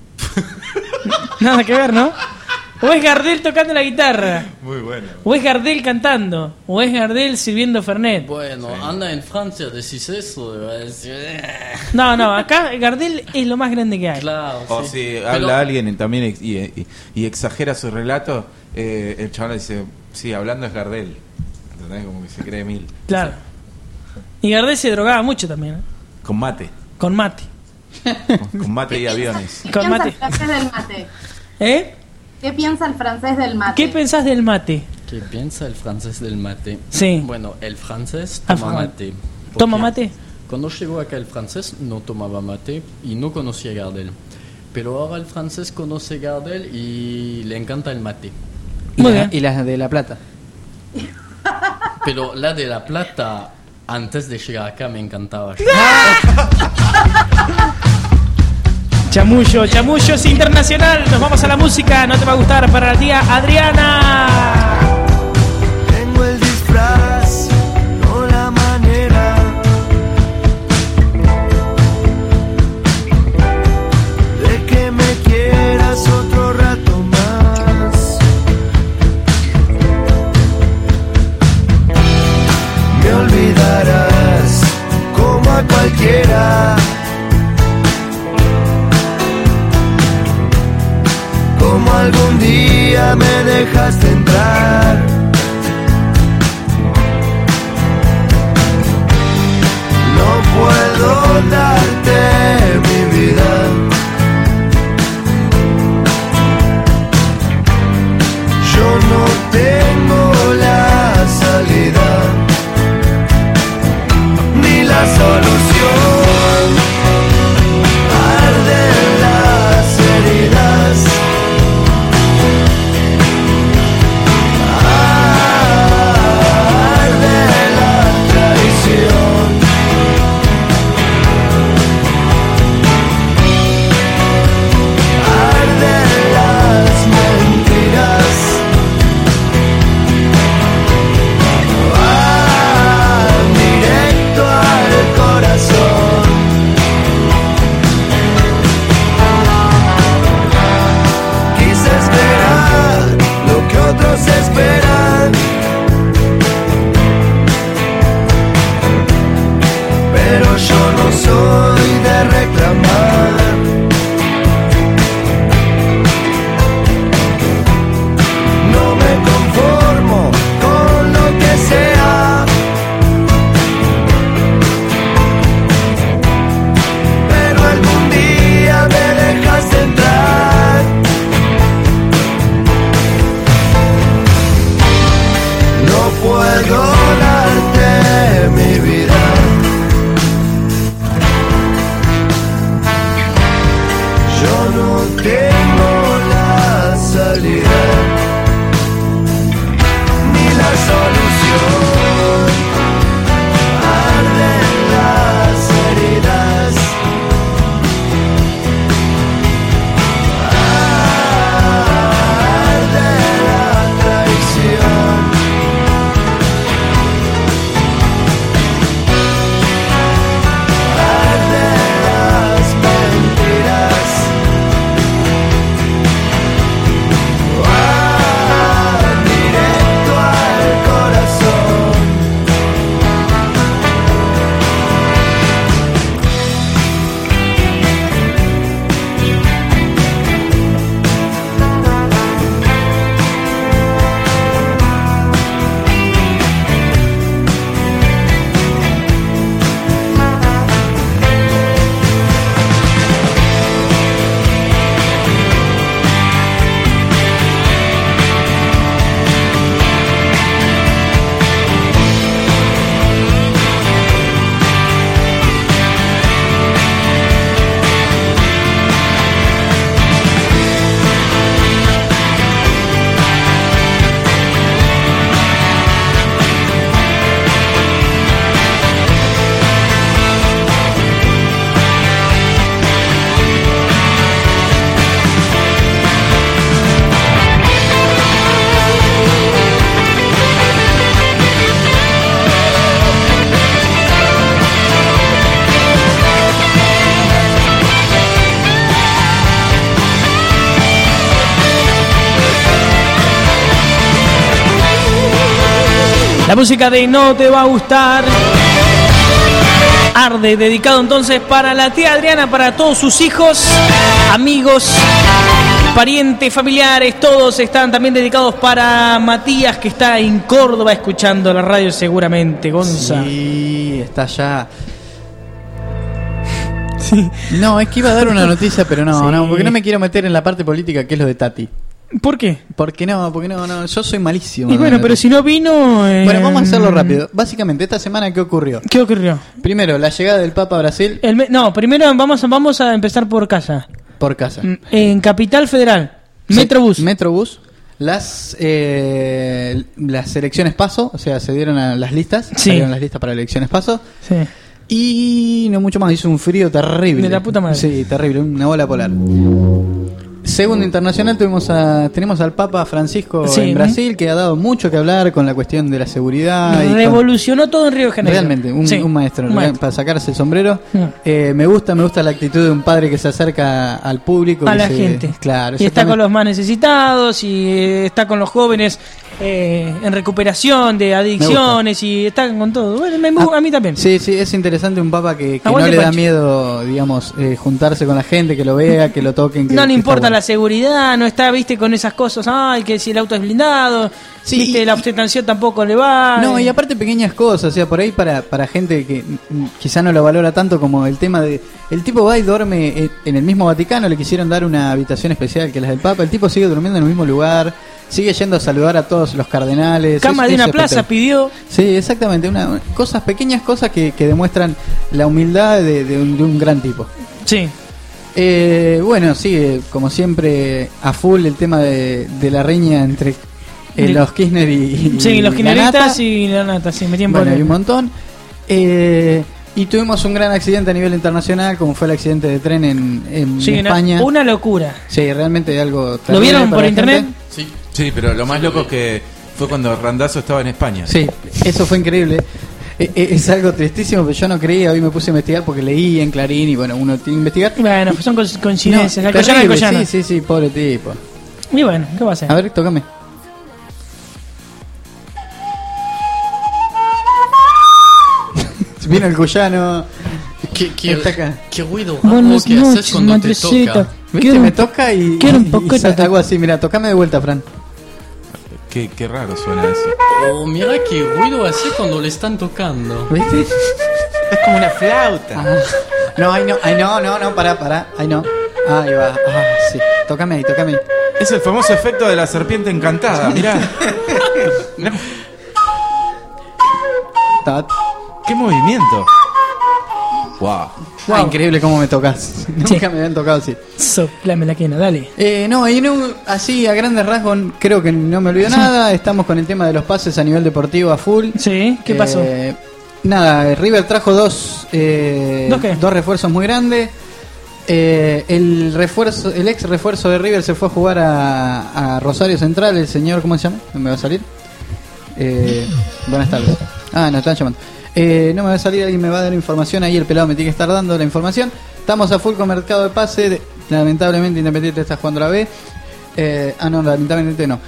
Nada que ver, ¿no? O es Gardel tocando la guitarra. Muy bueno. O es Gardel cantando. O es Gardel sirviendo Fernet. Bueno, anda en Francia, decís eso. Y va a decir, No, acá Gardel es lo más grande que hay. Claro, O sí. si Pero- habla alguien también y exagera su relato, el chaval dice, sí, hablando es Gardel. ¿Entendés? Como que se cree mil. Claro. Y Gardel se drogaba mucho también, ¿eh? Con mate. Con mate. Con mate y aviones. ¿Qué Con piensa mate. el francés del mate? ¿Eh? ¿Qué piensa el francés del mate? ¿Qué pensás del mate? ¿Qué piensa el francés del mate? Sí. Bueno, el francés Ah, toma mate. ¿Toma Porque mate? Cuando llegó acá el francés no tomaba mate y no conocía Gardel. Pero ahora el francés conoce Gardel y le encanta el mate. Y las de La Plata. Pero la de La Plata, antes de llegar acá, me encantaba. Chamullo es internacional. Nos vamos a la música. No te va a gustar para la tía Adriana. Tengo el disfraz, no la manera de que me quieras otro rato más. Me olvidarás como a cualquiera, como algún día me dejaste entrar. No puedo darte mi vida. Yo no tengo la salida ni la solución. Arden las heridas. Arde la traición. no tengo la salida ni la solución. Arden las heridas. Arde la traición. Arde las mentiras. Directo al corazón. La música de No Te Va a Gustar. Arde, dedicado entonces para la tía Adriana, para todos sus hijos, amigos, parientes, familiares, todos están también dedicados para Matías, que está en Córdoba escuchando la radio seguramente, Gonza. Sí, está allá. Sí. No, es que iba a dar una noticia, pero no, Sí. no, porque no me quiero meter en la parte política, que es lo de Tati. ¿Por qué? Porque no, yo soy malísimo. Y bueno, pero si no vino... Bueno, vamos a hacerlo rápido. Básicamente, esta semana, ¿qué ocurrió? ¿Qué ocurrió? Primero, la llegada del Papa a Brasil. No, primero vamos a empezar por casa. Por casa. En Capital Federal, Sí, Metrobús. Metrobús. Las elecciones PASO, o sea, se dieron a las listas. Sí. Salieron las listas para elecciones PASO. Sí. Y no mucho más, hizo un frío terrible. De la puta madre. Sí, terrible, una bola polar. Segundo internacional tenemos al Papa Francisco Sí. en Brasil, que ha dado mucho que hablar con la cuestión de la seguridad. Revolucionó todo en Río de Janeiro. Realmente, Sí. un maestro, Un maestro. para sacarse el sombrero. No. Me gusta la actitud de un padre que se acerca al público. A que la se- gente. Claro, Y está con exactamente. los más necesitados y está con los jóvenes en recuperación de adicciones y está con todo. Bueno, a mí también. Sí, sí, es interesante un papa que no Aguante le da Pancho. miedo, digamos, juntarse con la gente, que lo vea, que lo toquen. No le que importa está bueno. la seguridad, no está, viste, con esas cosas, ay, que si el auto es blindado, viste, la ostentación tampoco le va. No, y aparte pequeñas cosas, o sea, por ahí para gente que quizá no lo valora tanto, como el tema de... El tipo va y duerme en el mismo Vaticano, le quisieron dar una habitación especial que la del Papa, el tipo sigue durmiendo en el mismo lugar, sigue yendo a saludar a todos los cardenales. Cama de una plaza pidió. Sí, exactamente, pequeñas cosas que demuestran la humildad de un gran tipo. Sí. Bueno, sí, como siempre, a full el tema de la riña entre los Kirchner y Sí, los la kirchneristas Nata. y la Nata, sí, me tiempo. Bueno, hay un montón. Y tuvimos un gran accidente a nivel internacional, como fue el accidente de tren en Sí, España. una locura. Sí, realmente algo ¿Lo terrible vieron para por la internet? gente. Sí, pero lo más loco es que fue cuando Randazzo estaba en España. Sí, eso fue increíble. Es algo tristísimo, pero yo no creía. Hoy me puse a investigar porque leí en Clarín y bueno, uno tiene que investigar. Bueno, pues son coincidencias. No, Alcoyana, terrible, Alcoyana. sí, pobre tipo. Y bueno, ¿qué va a hacer? A ver, tócame. Vino el cuyano. Está acá. Qué ruido raro Buenas que haces noches, cuando te madrecita. toca. ¿Viste? Me toca y. quiero un y poquito de- algo así, mira, tocame de vuelta, Fran. Qué raro suena eso. Oh, mira qué ruido hace cuando le están tocando. ¿Viste? Es como una flauta. No, no, pará, ahí no. Ahí va, sí. Tócame ahí. Es el famoso efecto de la serpiente encantada, mirá. No. Tat. ¿Qué movimiento? Wow. Ah, increíble cómo me tocas. Nunca me habían tocado así. Soplame la quena, dale. No, y no, así a grandes rasgos creo que no me olvido nada. Estamos con el tema de los pases a nivel deportivo a full. Sí, ¿qué pasó? Nada, River trajo dos refuerzos muy grandes. El ex refuerzo de River se fue a jugar a Rosario Central, el señor, ¿cómo se llama? ¿No me va a salir? Buenas tardes. Nos están llamando. No me va a salir, alguien me va a dar información. Ahí el pelado me tiene que estar dando la información. Estamos a full con mercado de pase. Lamentablemente Independiente está jugando la B. No, lamentablemente no.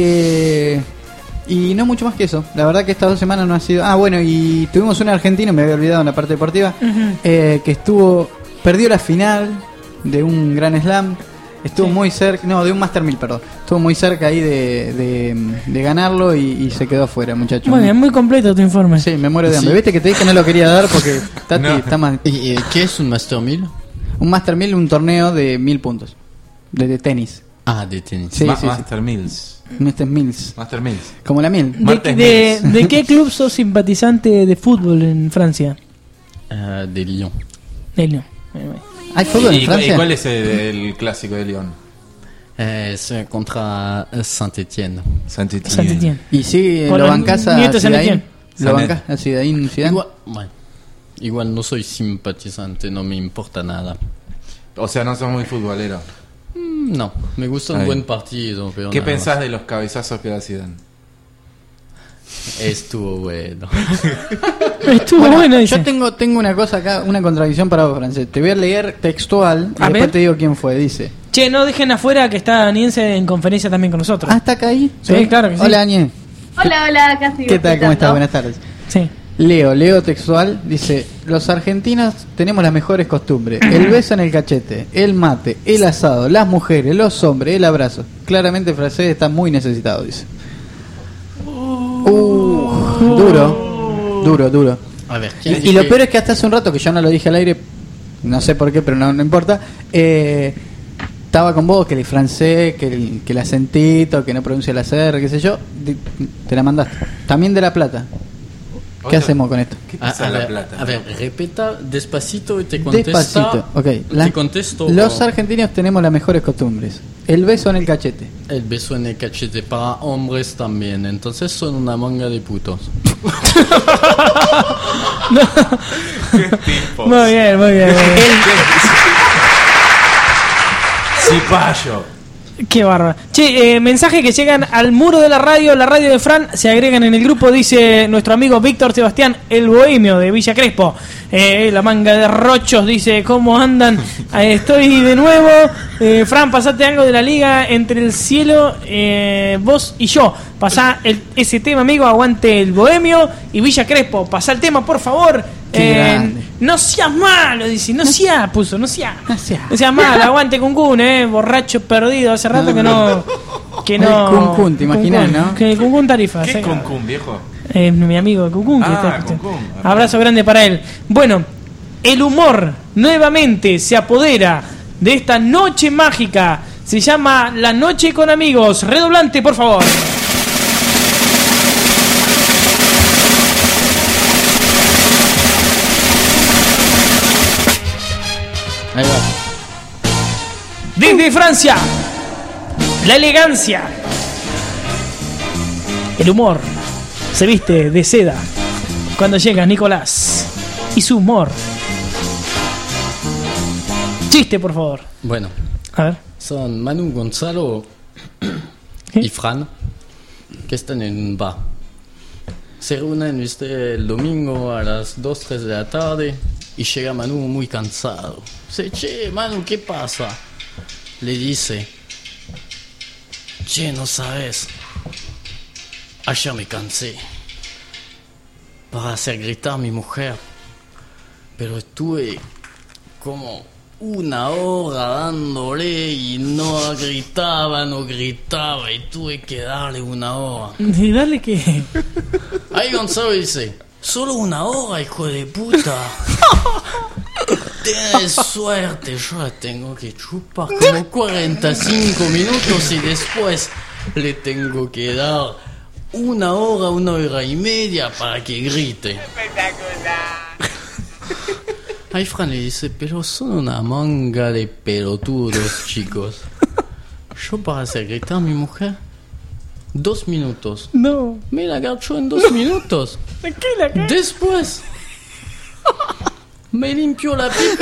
Y no mucho más que eso. La verdad que estas 2 semanas no ha sido... bueno, y tuvimos un argentino, me había olvidado en la parte deportiva, que perdió la final de un Gran Slam. Estuvo muy cerca, de un Master 1000, perdón. Estuvo muy cerca ahí de ganarlo y se quedó afuera, muchacho. Muy bien, muy completo tu informe. Sí, me muero de hambre. ¿Viste que te dije que no lo quería dar porque Tati está más... ¿Qué es un Master 1000? Un Master 1000, un torneo de 1000 puntos. De tenis. De tenis. Sí, Master Mills. Master Mills. Master Mills. Como la miel. ¿De qué club sos simpatizante de fútbol en Francia? De Lyon. De Lyon. ¿Hay fútbol en Francia? ¿Y cuál es el clásico de Lyon? Es contra Saint-Étienne. Saint-Étienne. Y sí, Con lo el bancás a nieto de Zidane. Saint-Étienne. Lo bancás a Zidane. Igual no soy simpatizante, no me importa nada. O sea, no sos muy futbolero. No, me gusta un buen partido. Pero ¿Qué pensás de los cabezazos que da Zidane? Estuvo bueno. Bueno, yo tengo una cosa acá, una contradicción para vos, Francés. Te voy a leer textual y después te digo quién fue. Dice: Che, no dejen afuera que está Aniense en conferencia también con nosotros. ¿Está acá ahí? Sí, claro que sí. Hola, Aniel. Hola, casi. ¿Qué tal? ¿Cómo estás? Buenas tardes. Sí. Leo textual, dice: los argentinos tenemos las mejores costumbres. El beso en el cachete, el mate, el asado, las mujeres, los hombres, el abrazo. Claramente el francés está muy necesitado, dice. Duro. A ver, y lo peor es que hasta hace un rato, que yo no lo dije al aire, no sé por qué, pero no importa, estaba con vos, que el francés, que el acentito, que no pronuncia la CR, qué sé yo, te la mandaste. También de La Plata. ¿Qué hacemos con esto? ¿Qué pasa La Plata? A ver, repita despacito y te contesto. Despacito, ok. Te contesto. Los argentinos tenemos las mejores costumbres. El beso en el cachete. El beso en el cachete para hombres también. Entonces son una manga de putos. ¿Qué tipos? Muy bien. Cipayo. Qué bárbaro. Che, mensaje que llegan al muro de la radio de Fran, se agregan en el grupo, dice nuestro amigo Víctor Sebastián, el bohemio de Villa Crespo. La manga de rochos, dice, ¿cómo andan? Estoy de nuevo. Fran, pasate algo de la liga entre el cielo, vos y yo. Pasá ese tema, amigo, aguante el bohemio y Villa Crespo. Pasá el tema, por favor. No seas malo, dice, no seas malo, aguante Cuncún, borracho perdido, hace rato que no. Cuncún, te imaginas, ¿no? Que Cuncún Tarifa. ¿Qué es Cuncún, viejo? Mi amigo Cuncún. Cuncún. Abrazo grande para él. Bueno, el humor nuevamente se apodera de esta noche mágica. Se llama La Noche con Amigos. Redoblante, por favor. Ahí va. Desde Francia, la elegancia, el humor se viste de seda cuando llega Nicolás y su humor. Chiste, por favor. Bueno, a ver. Son Manu, Gonzalo y Fran, que están en un bar. Se reúnen el domingo a las 2, 3 de la tarde y llega Manu muy cansado. Dice: che, Manu, ¿qué pasa? Le dice: che, no sabes, ayer me cansé para hacer gritar a mi mujer, pero estuve como 1 hora dándole y no gritaba y tuve que darle 1 hora. ¿Y darle qué? Ahí Gonzalo dice: solo 1 hora, hijo de puta. Tienes suerte, yo la tengo que chupar como 45 minutos y después le tengo que dar 1 hora, 1 hora y media para que grite. Ahí Fran le dice, pero son una manga de pelotudos, chicos. Yo para secretar a mi mujer, 2 minutos. No. Me la agachó en 2 minutos. Tranquila, ¿qué? Después me limpió la pija.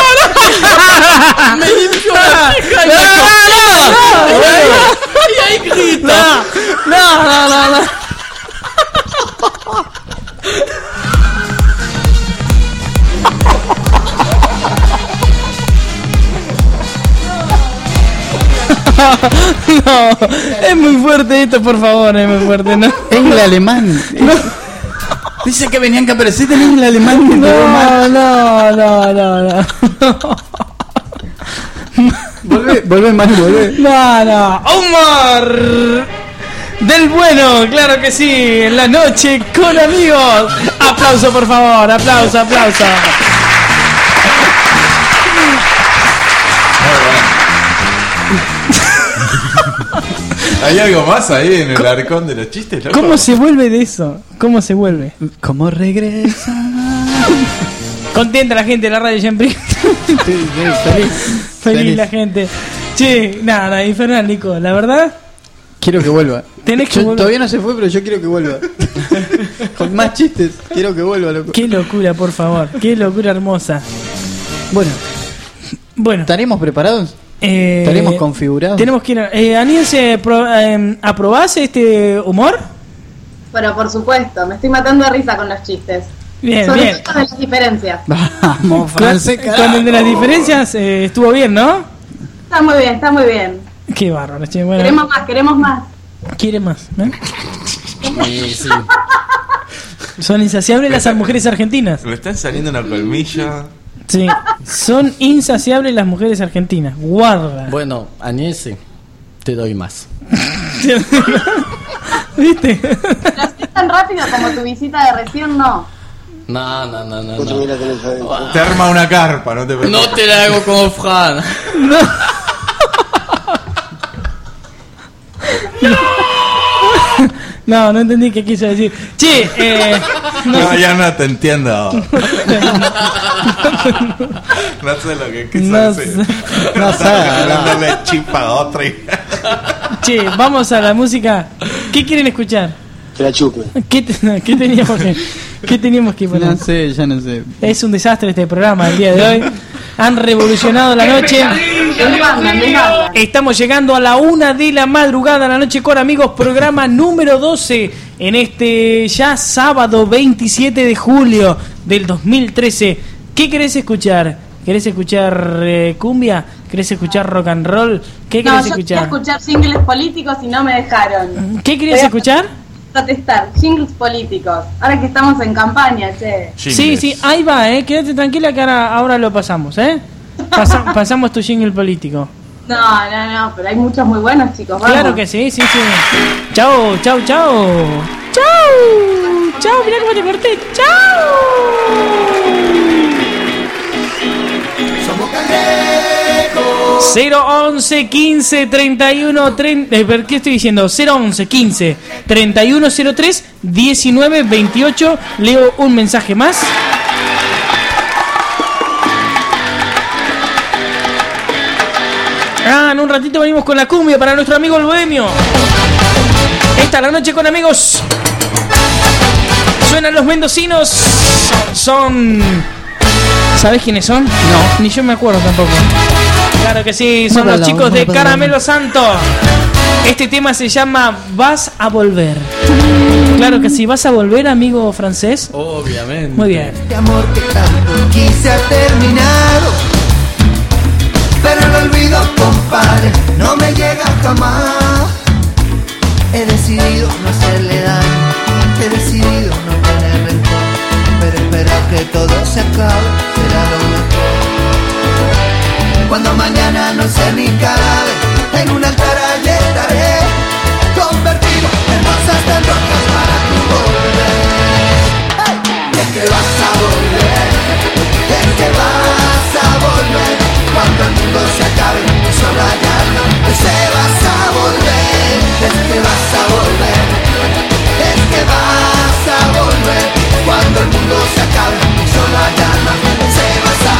Me limpió la pija y me cortó. Y ahí grita. No. No, es muy fuerte esto, por favor, es muy fuerte, ¿no? Es el alemán. No. Dice que venían que aparecer en el alemán. Que No. Volvé, Manu, volvé. No. Humor del bueno, claro que sí, en la noche con amigos. Aplauso, por favor, aplauso. ¿Hay algo más ahí en el arcón de los chistes, loco? ¿Cómo se vuelve de eso? ¿Cómo se vuelve? ¿Cómo regresa? Contenta la gente de la radio siempre. Feliz la gente. Che, nada, infernal, Nico. La verdad, quiero que vuelva. Tenés que volver. Todavía no se fue, pero yo quiero que vuelva. Con más chistes, quiero que vuelva, loco. Qué locura, por favor. Qué locura hermosa. Bueno. ¿Estaremos preparados? ¿Estaremos configurados? Tenemos que ir a... Aniense, ¿aprobás este humor? Pero por supuesto, me estoy matando de risa con los chistes. Bien, Sobre bien. todo de las diferencias. Vamos, francés, Con el de las diferencias estuvo bien, ¿no? Está muy bien. Qué bárbaro, che. Bueno, Queremos más. quiere más, ¿eh? Sí. Son insaciables las mujeres argentinas. Me están saliendo una colmilla. Sí, son insaciables las mujeres argentinas. Guarda. Bueno, Agnese, te doy más. ¿Viste? Pero así tan rápido como tu visita de recién, no. No. Te arma una carpa, no te preocupes. No te la hago como Fran. No entendí qué quiso decir. Che, No, ya no te entiendo. No sé lo que quiso decir. No sé. Dándole chipa a otra. Che, vamos a la música. ¿Qué quieren escuchar? Que la chupe. ¿Qué teníamos que poner? No sé, ya no sé. Es un desastre este programa el día de hoy. Han revolucionado la noche. Estamos llegando a la 1 de la madrugada, la noche con amigos, programa número 12 en este ya sábado 27 de julio del 2013. ¿Qué querés escuchar? ¿Querés escuchar cumbia? ¿Querés escuchar rock and roll? ¿Qué querés escuchar? Yo quería escuchar jingles políticos y no me dejaron. ¿Qué querías escuchar? Protestar, jingles políticos. Ahora que estamos en campaña, che. Sí, ahí va, quédate tranquila que ahora lo pasamos, pasamos tu jingle político. No, pero hay muchos muy buenos, chicos. Vamos. Claro que sí. Chao, mirá cómo te corté. Chao. Somos cangrejos. 011 15 31 30. ¿Qué estoy diciendo? 011 15 31 03 19 28. Leo un mensaje más. En un ratito venimos con la cumbia para nuestro amigo el bohemio. Esta es la noche con amigos. Suenan los mendocinos. Son... ¿Sabés quiénes son? No, ni yo me acuerdo tampoco. Claro que sí, son los chicos de Caramelo Santo. Este tema se llama Vas a volver. Claro que sí, ¿vas a volver, amigo francés? Obviamente. Muy bien. Este amor que tanto quise ha terminado, pero el olvido, compadre, no me llega jamás. He decidido no hacerle daño, he decidido no tener rencor, pero esperar que todo se acabe será lo mejor. Cuando mañana no sea ni cadáver, en un altar allí estaré, convertido en rosas de rocas para tu volver. ¡Hey! Es que vas a volver, es que vas a volver. Cuando el mundo se acabe, solo hay alma, se vas a volver, es que vas a volver, es que vas a volver. Cuando el mundo se acabe, solo hay alma, se vas a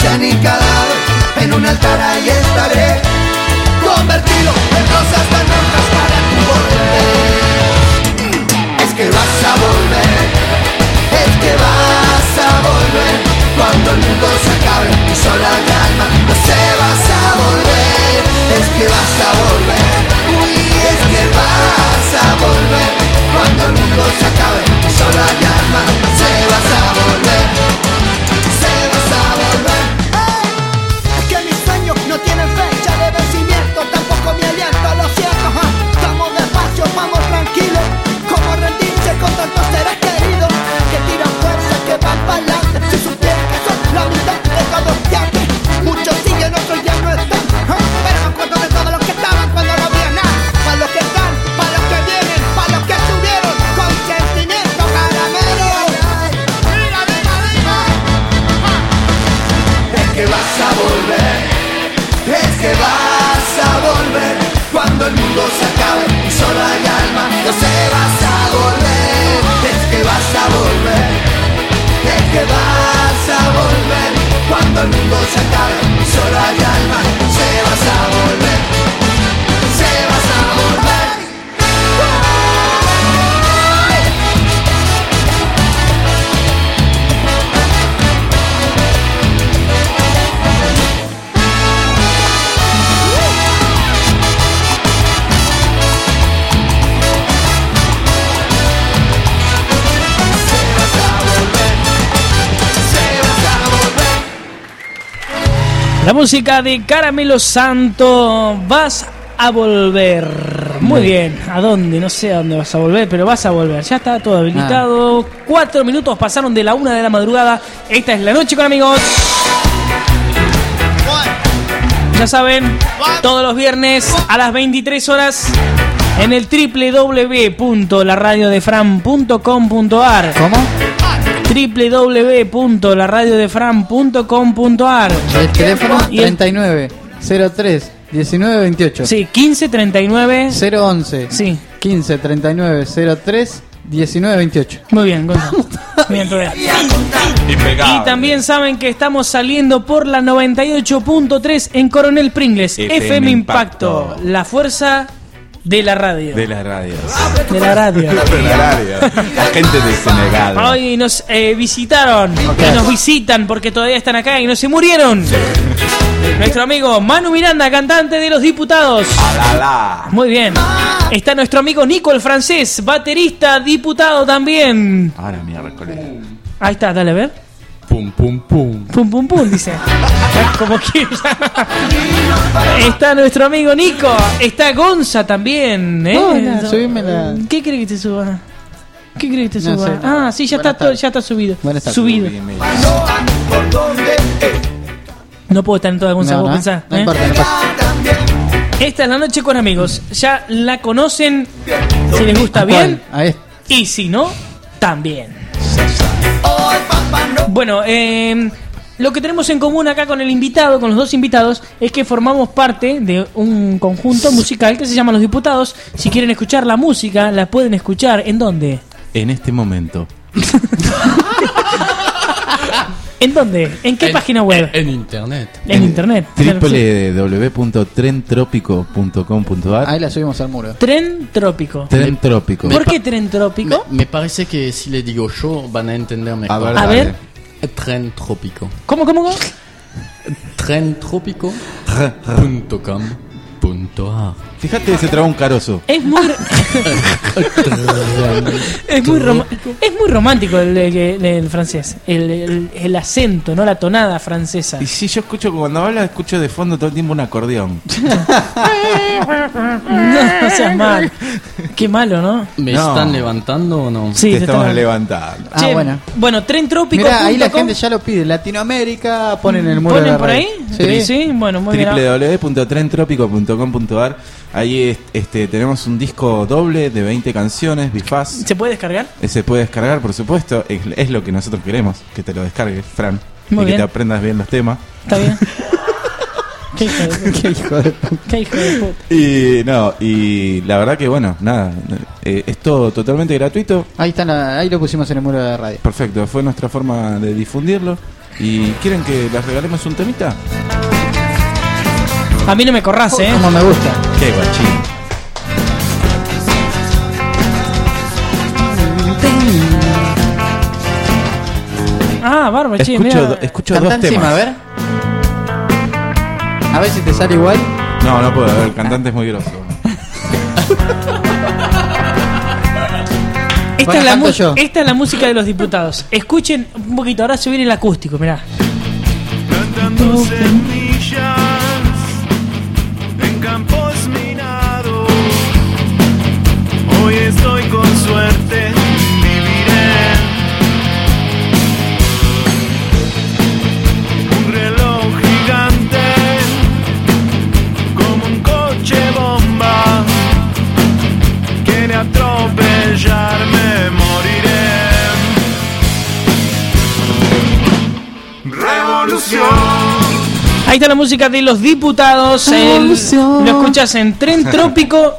sea ni cadáver, en un altar ahí estaré, convertido en rosas tan rojas para tu volver. Es que vas a volver, es que vas a volver, cuando el mundo se acabe y sola mi alma no se vas a volver. Es que vas a volver, uy, es que vas a volver, cuando el mundo se acabe y sola mi alma se vas a volver, se vas a volver. Es que mis sueños no tienen fecha de vencimiento, tampoco mi aliento, lo siento, vamos despacio, vamos tranquilos, como rendirse con tantos seres queridos que tiran fuerza, que van para adelante, si supieran que son la mitad de todos que aquí, muchos siguen, otros ya no están, pero me acuerdo de todos los que estaban cuando no había nada, para los que están, para los que vienen, para los que estuvieron, con sentimiento caramelo. Mira, mira, mira. Es que vas a volver, es que vas a volver, cuando el mundo se acabe y solo hay alma, no se vas a volver. Es que vas a volver, es que vas a volver, cuando el mundo se acabe y solo hay alma, se vas a volver, se vas a volver. La música de Caramelo Santo, vas a volver. Muy bien, ¿a dónde? No sé a dónde vas a volver, pero vas a volver. Ya está todo habilitado. 4 minutos pasaron de la 1 de la madrugada. Esta es La Noche con Amigos. Ya saben, todos los viernes a las 23 horas en el www.laradiodefran.com.ar. ¿Cómo? www.laradiodefran.com.ar. El teléfono 39 03 19 28. Sí, 15 39 011. Sí. 15 39 03 19 28. Muy bien, Gonzalo. Bien, todo bien. Impecable. Y también saben que estamos saliendo por la 98.3 en Coronel Pringles. FM Impacto. La fuerza de la radio. De las radios. De la radio. De la radio. La gente de Senegal. Hoy nos visitaron y nos visitan porque todavía están acá y no se murieron. Nuestro amigo Manu Miranda, cantante de Los Diputados. Alala. Muy bien. Está nuestro amigo Nico, el francés, baterista, diputado también. Ahora miércoles. Ahí está, dale a ver. Pum, pum, pum. Pum, pum, pum, dice. Como que está nuestro amigo Nico. Está Gonza también. Hola, subímela. ¿Qué crees que te suba? ¿Qué crees que te No suba? sé. Ah, sí, ya está, todo, ya está subido. Buenas tardes. Subido. No puedo estar en toda Gonza, No, vos no, pensás. no importa, no pasa. Esta es La Noche con Amigos. Ya la conocen. Si les gusta bien. A este. Y si no, también. Bueno, lo que tenemos en común acá con el invitado, con los dos invitados, es que formamos parte de un conjunto musical que se llama Los Diputados. Si quieren escuchar la música, la pueden escuchar. ¿En dónde? En este momento. ¿En dónde? ¿En qué página web? En internet. En internet. www.trentropico.com.ar. Ahí la subimos al muro. Tren Trópico. Tren Trópico. ¿Por qué Tren Trópico? Me parece que si le digo yo van a entender mejor. A ver. Tren Trópico. ¿Cómo? Trentropico.com.ar. Fíjate, se traba un carozo. Es muy romántico el francés. El acento, no la tonada francesa. Y si yo escucho, cuando habla, escucho de fondo todo el tiempo un acordeón. No seas mal. Qué malo, ¿no? ¿Me No. están levantando o no? Sí, Te te estamos están- levantando. Ah, bueno. Bueno, Trentrópico. Mirá, ahí la gente ya lo pide. Latinoamérica, ponen el muro de ¿Ponen la por radio. ahí? Sí, bueno, muy bien. www.trentropico.com.ar. Ahí tenemos un disco doble de 20 canciones, bifaz. ¿Se puede descargar? Se puede descargar, por supuesto. Es lo que nosotros queremos, que te lo descargues, Fran. Muy y bien. que te aprendas bien los temas. Está bien. Qué hijo de puta. Qué hijo de puta. Qué hijo de puta. Y la verdad que bueno, nada, es todo totalmente gratuito. Ahí lo pusimos en el muro de la radio. Perfecto, fue nuestra forma de difundirlo. ¿Y quieren que les regalemos un temita? A mí no me corras, Como me gusta. Qué guachín. Ah, bárbaro, che, mira. Escucho Cantá dos encima, temas. a ver. A ver si te sale igual. No puedo, a ver, el cantante es muy grosso. Esta es la música de los diputados. Escuchen un poquito, ahora se viene el acústico, mirá. Plantando semillas en campos minados. Hoy estoy con suerte, viviré. Un reloj gigante, como un coche bomba. Quiere atropellarme, moriré. Revolución. Ahí está la música de los diputados. Lo escuchas en Tren Trópico,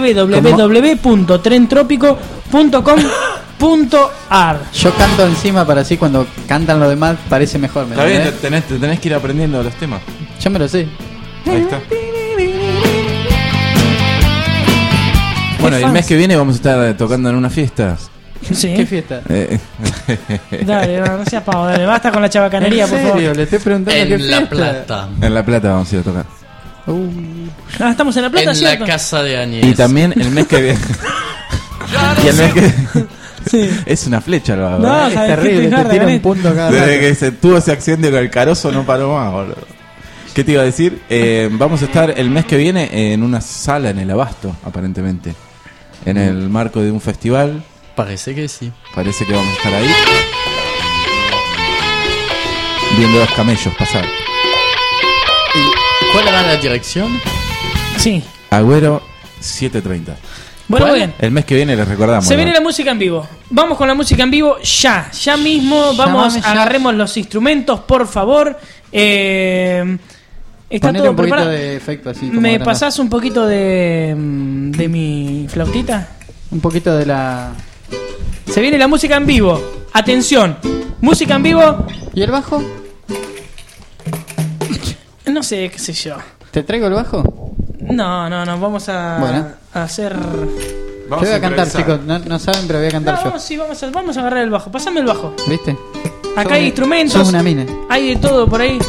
www.trentrópico.com.ar. Yo canto encima para así cuando cantan los demás parece mejor. ¿me Está bien, entendés? tenés que ir aprendiendo los temas. Yo me lo sé. Ahí está. Bueno, el mes que viene vamos a estar tocando en una fiesta. Sí. ¿Qué fiesta? Dale, no seas pavo, dale, basta con la chabacanería, por favor. Le estoy preguntando qué En La fiesta. Plata. En La Plata vamos a ir a tocar. Ah, estamos en La Plata, En ¿cierto? la casa de Añez. Y también el mes que viene. Y el mes que es una flecha, lo hago. No, Es ¿sabes qué? terrible, te Jarda, tira un Ganet. punto cada Desde rato. que se tuvo ese accidente con el Carozo no paró más, boludo. ¿Qué te iba a decir? Vamos a estar el mes que viene en una sala en el Abasto, aparentemente. En el marco de un festival. Parece que sí. Parece que vamos a estar ahí. Viendo los camellos pasar. ¿Cuál era la dirección? Sí. Agüero 7:30. Bueno, muy bien. El mes que viene les recordamos. Se viene ¿no? la música en vivo. Vamos con la música en vivo ya mismo. Vamos, Llámame ya. agarremos los instrumentos, por favor. Está Ponele todo un poquito preparado. de efecto así. como ¿Me grabado. pasás un poquito de mi flautita? Un poquito de la... Se viene la música en vivo. Atención. Música en vivo. ¿Y el bajo? No sé, qué sé yo. ¿Te traigo el bajo? No. Vamos a, Bueno. a hacer... Te voy a cantar, chicos. No saben, pero voy a cantar yo. No, sí, vamos a agarrar el bajo. Pasame el bajo. ¿Viste? Acá hay instrumentos. Sos una mina. Hay de todo por ahí.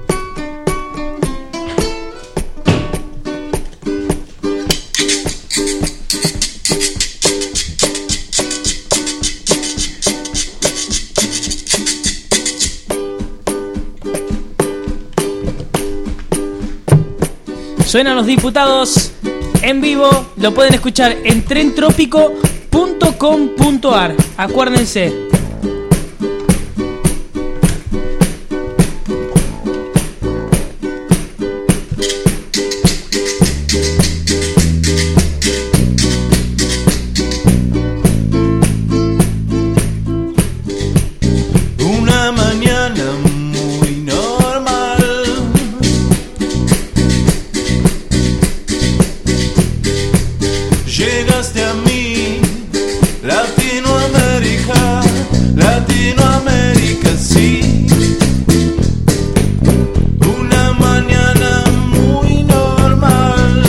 Suenan los diputados en vivo. Lo pueden escuchar en trentrópico.com.ar. Acuérdense. Una mañana muy normal. Llegaste a mí, Latinoamérica, Latinoamérica, sí. Una mañana muy normal.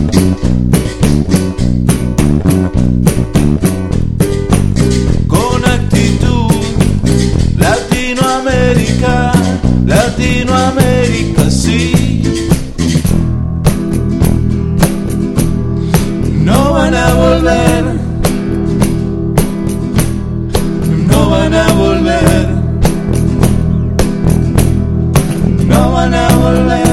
Con actitud, Latinoamérica, Latinoamérica, sí. No van a volver, no van a volver, no van a volver.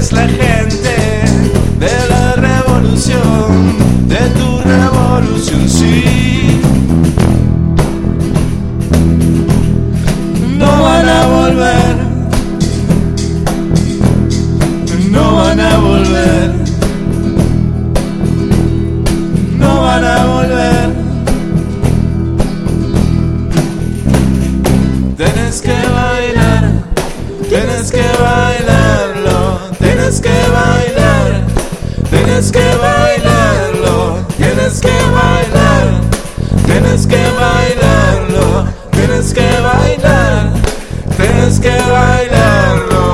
eres la gente de la revolución, de tu revolución, sí. No van a volver, no van a volver, no van a volver. Tienes que bailar, tienes que bailarlo, tienes que bailar, tienes que bailarlo, tienes que bailar, tienes que bailarlo, tienes que bailar, tienes que bailarlo.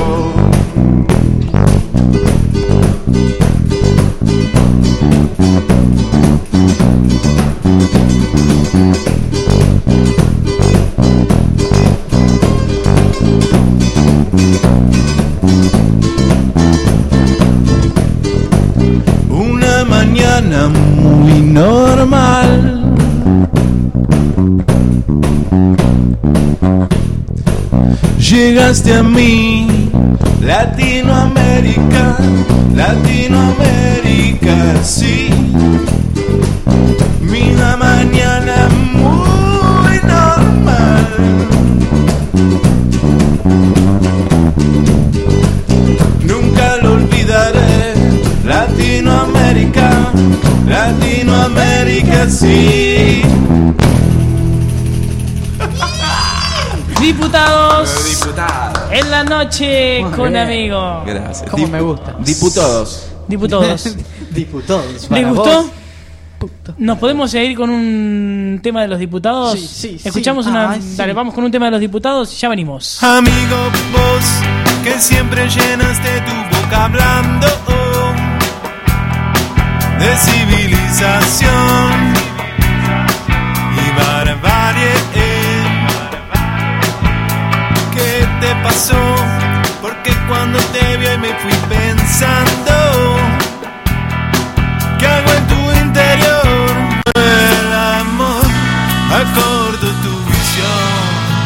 Una mañana muy normal, llegaste a mí, Latinoamérica, Latinoamérica, sí. Una mañana muy normal. Nunca lo olvidaré, Latinoamérica, Latinoamérica, sí. Diputados, en la noche Muy con bien. amigos. Gracias. Como me gusta. Diputados. Diputados. Diputados. ¿Les para gustó? vos. ¿Nos podemos seguir con un tema de los diputados? Sí, Escuchamos sí. una... Ay, sí. Dale, vamos con un tema de los diputados y ya venimos. Amigo, vos que siempre llenaste tu boca hablando de civilización y barbarie. ¿Qué te pasó? Porque cuando te vi me fui pensando, ¿qué hago en tu interior? El amor acordo tu visión.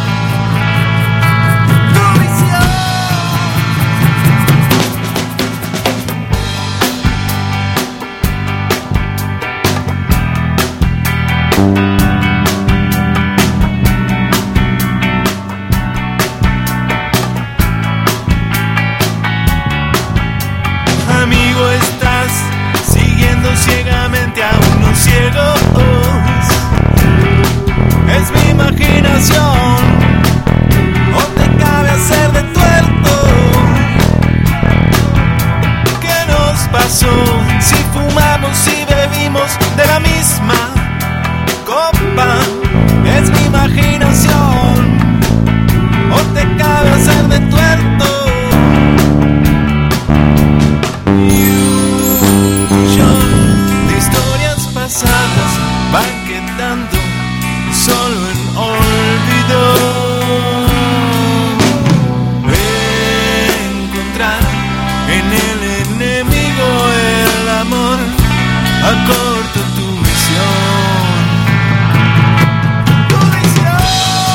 Tu visión. Amigo, estás siguiendo ciegamente a unos ciegos. Es mi imaginación, o te cabe hacer de tuerto. ¿Qué nos pasó si fumamos y bebimos de la misma copa? Es mi imaginación, o te cabe hacer de tuerto. De historias pasadas van quedando solo en olvido. Encontrar en el enemigo el amor, acorto tu visión. Tu visión.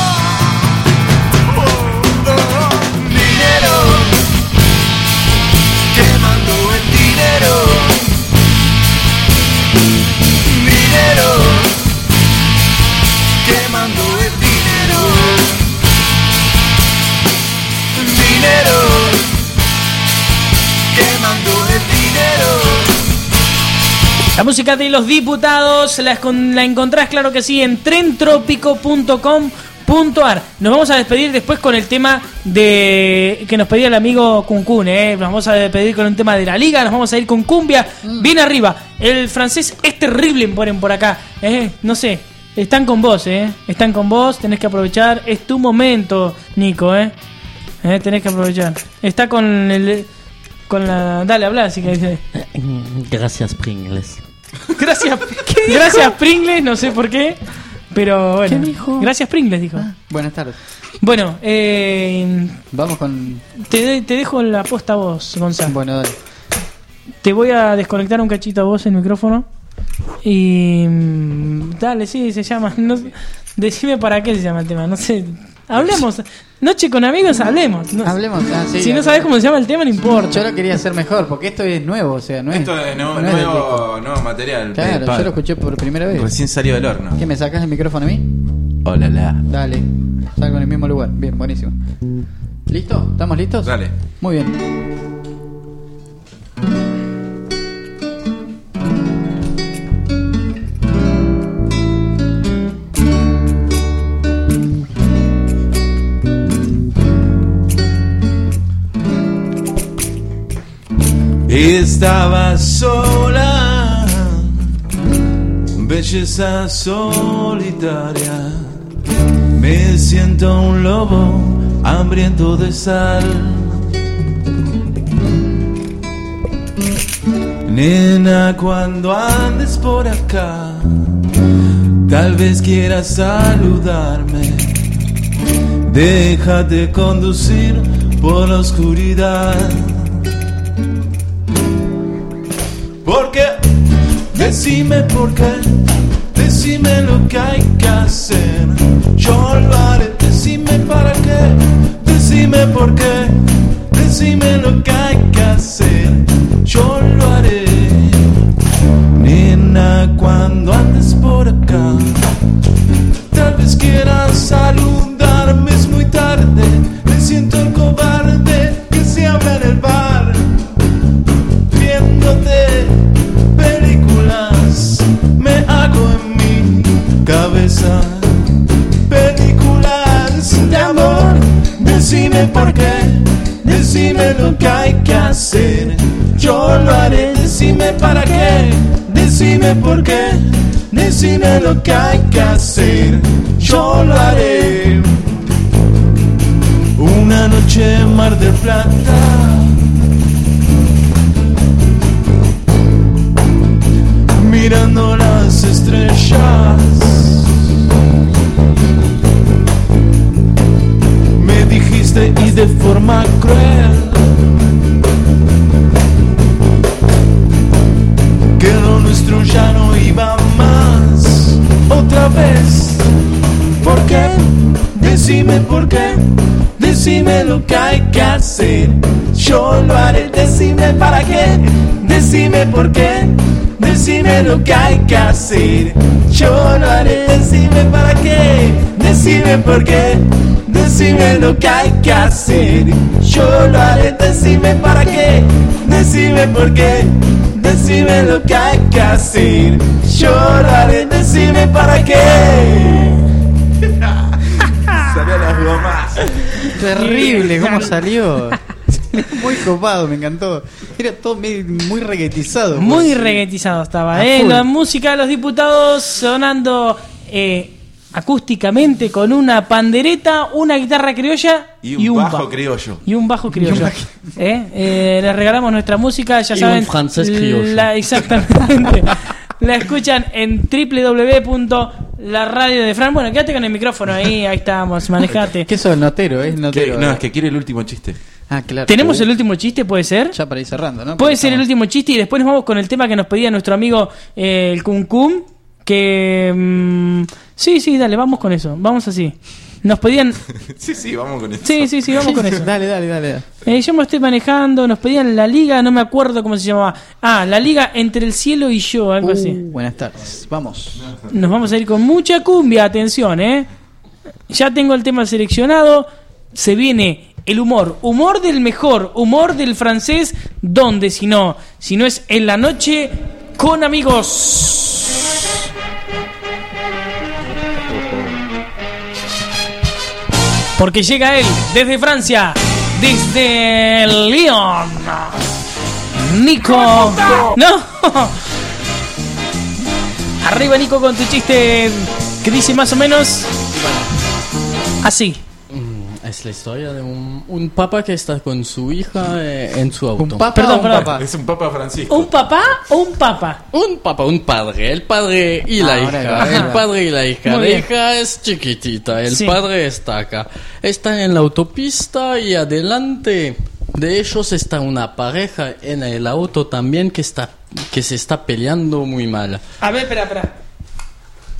Dinero, quemando el dinero. Dinero, quemando el dinero. Dinero, quemando el dinero. La música de los diputados la encontrás, claro que sí, en trentropico.com.ar. Nos vamos a despedir después con el tema de que nos pedía el amigo Cuncún, Nos vamos a despedir con un tema de la liga, nos vamos a ir con cumbia, bien arriba. El francés es terrible, ponen por acá, no sé, están con vos, están con vos, tenés que aprovechar, es tu momento, Nico, tenés que aprovechar. Está con la... Dale, habla, así que... Gracias, Pringles. Gracias Pringles, no sé por qué, pero bueno. ¿Qué dijo? Gracias Pringles, dijo. Buenas tardes. Bueno, vamos con... Te dejo la posta a vos, Gonzalo. Bueno, dale. Te voy a desconectar un cachito a vos el micrófono. Y... dale, sí, se llama... No, decime para qué se llama el tema, no sé. Hablemos. Noche con amigos, hablemos. No, Hablemos. Sí, si no sabes cómo se llama el tema, no importa. Yo lo quería hacer mejor, porque esto es nuevo, o sea, no es. Esto es nuevo material. Claro, yo lo escuché por primera vez. Recién salió del horno. ¿Qué, me sacás el micrófono a mí? Hola, la. Dale, salgo en el mismo lugar. Bien, buenísimo. ¿Listo? ¿Estamos listos? Dale. Muy bien. Estaba sola, belleza solitaria. Me siento un lobo hambriento de sal. Nena, cuando andes por acá, tal vez quieras saludarme. Déjate conducir por la oscuridad. Porque, decime por qué, decime lo que hay que hacer. Yo lo haré, decime para qué, decime por qué, decime lo que hay que hacer. Yo lo haré. Nena, cuando andes por acá, tal vez quieras saludarme, es muy tarde. Me siento el cobarde que se habla en el bar, viéndote películas, me hago en mi cabeza películas de amor. Decime por qué, decime lo que hay que hacer. Yo lo haré, decime para qué, decime por qué, decime lo que hay que hacer. Yo lo haré. Una noche en Mar del Plata, mirando las estrellas, me dijiste y de forma cruel que lo nuestro ya no iba más. Otra vez, ¿por qué? Decime por qué, decime lo que hay que hacer. Yo lo haré, decime para qué, decime por qué, decime lo que hay que hacer. Yo lo haré, decime para qué, decime por qué, decime lo que hay que hacer. Yo lo haré, decime para qué, decime por qué, decime lo que hay que hacer. Yo lo haré, decime para qué. Salió las gomas. Terrible, ¿cómo salió? Muy copado, me encantó. Era todo muy reguetizado. Muy reguetizado estaba, full. La música de los diputados sonando acústicamente con una pandereta, una guitarra criolla y un bajo criollo. Y un bajo criollo. Les regalamos nuestra música, ya Y saben. un francés criollo. Exactamente. La escuchan en www.laradioDeFran. Bueno, quédate con el micrófono ahí estamos, manejate. ¿Qué sos, notero? Es notero. No, es que quiere el último chiste. Ah, claro. ¿Tenemos el último chiste, puede ser? Ya para ir cerrando, ¿no? Puede ser el último chiste y después nos vamos con el tema que nos pedía nuestro amigo el Cum Cum. Que. Sí, dale, vamos con eso. Vamos así. Nos pedían. Sí, vamos con eso. Sí, vamos con eso. Dale. Yo me estoy manejando. Nos pedían la liga, no me acuerdo cómo se llamaba. La liga entre el cielo y yo, algo así. Buenas tardes, vamos. Nos vamos a ir con mucha cumbia, atención, Ya tengo el tema seleccionado. Se viene el humor del mejor, humor del francés. ¿Dónde si no es en la noche con amigos? Porque llega él desde Francia, desde Lyon. Nico. No. Arriba, Nico, con tu chiste que dice más o menos así. Es la historia de un papa que está con su hija en su auto. ¿Un papa? Perdón. Es un papa Francisco. ¿Un papá o un papa? Un papa, un padre. El padre y la hija. El padre y la hija. Muy La bien. hija es chiquitita. El Sí. padre está acá. Están en la autopista y adelante de ellos está una pareja en el auto también que se está peleando muy mal. A ver, espera.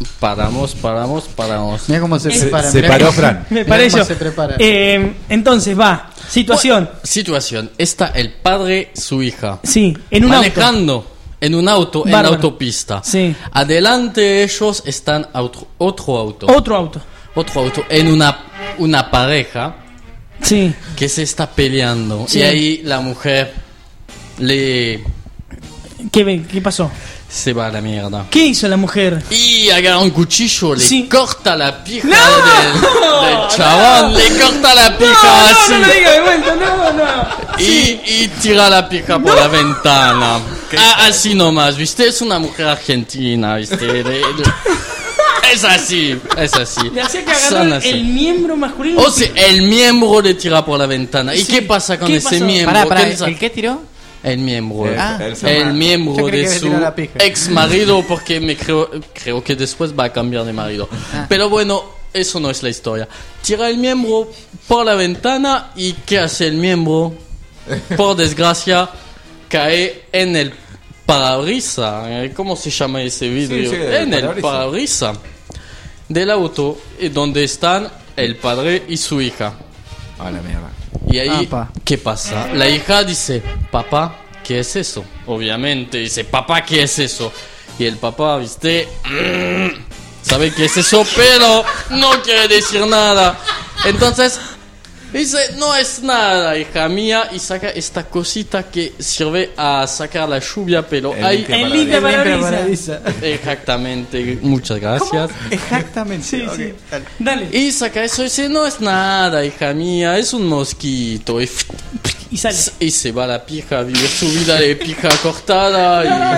Paramos. Mira cómo se prepara. Se paró Fran. Me paré yo. Se prepara. Entonces va, situación. Situación. Está el padre, su hija. Sí, en un manejando en un auto en la Bárbaro. autopista. Sí. Adelante de ellos están otro auto. Otro auto. En una pareja Sí. que se está peleando. Sí. Y ahí la mujer le ¿Qué pasó? se va a la mierda. ¿Qué hizo la mujer? Y agarra un cuchillo, le corta la pija ¡No! del chabón, le corta la pija así. No lo diga de vuelta, no. Y tira la pija por la ventana. Así nomás, ¿viste? Es una mujer argentina, ¿viste? Es así. Le hacía que Son agarrar así. el miembro masculino. O sea, el miembro le tira por la ventana. ¿Y Sí. qué pasa con ¿Qué ese pasó? miembro? Pará, ¿Qué ¿el qué tiró? El miembro. Yo El miembro creí que de había su tirado la pija. ex marido, porque creo que después va a cambiar de marido. Pero bueno, eso no es la historia. Tira el miembro por la ventana y ¿qué hace el miembro? Por desgracia, cae en el parabrisas. ¿Cómo se llama ese vidrio? Sí, en el parabrisas del auto, donde están el padre y su hija. A la mierda. Y ahí, ¿qué pasa? La hija dice, papá, ¿qué es eso? Obviamente dice, papá, ¿qué es eso? Y el papá, ¿viste? Sabe qué es eso, pero no quiere decir nada. Entonces, dice, no es nada, hija mía. Y saca esta cosita que sirve a sacar la lluvia, pero hay... El limpia parabrisas. Exactamente, muchas gracias. Exactamente. Sí, Ok, sí. dale. Y saca eso y dice, no es nada, hija mía, es un mosquito. Y sale. Y se va a la pija, vive su vida de pija cortada.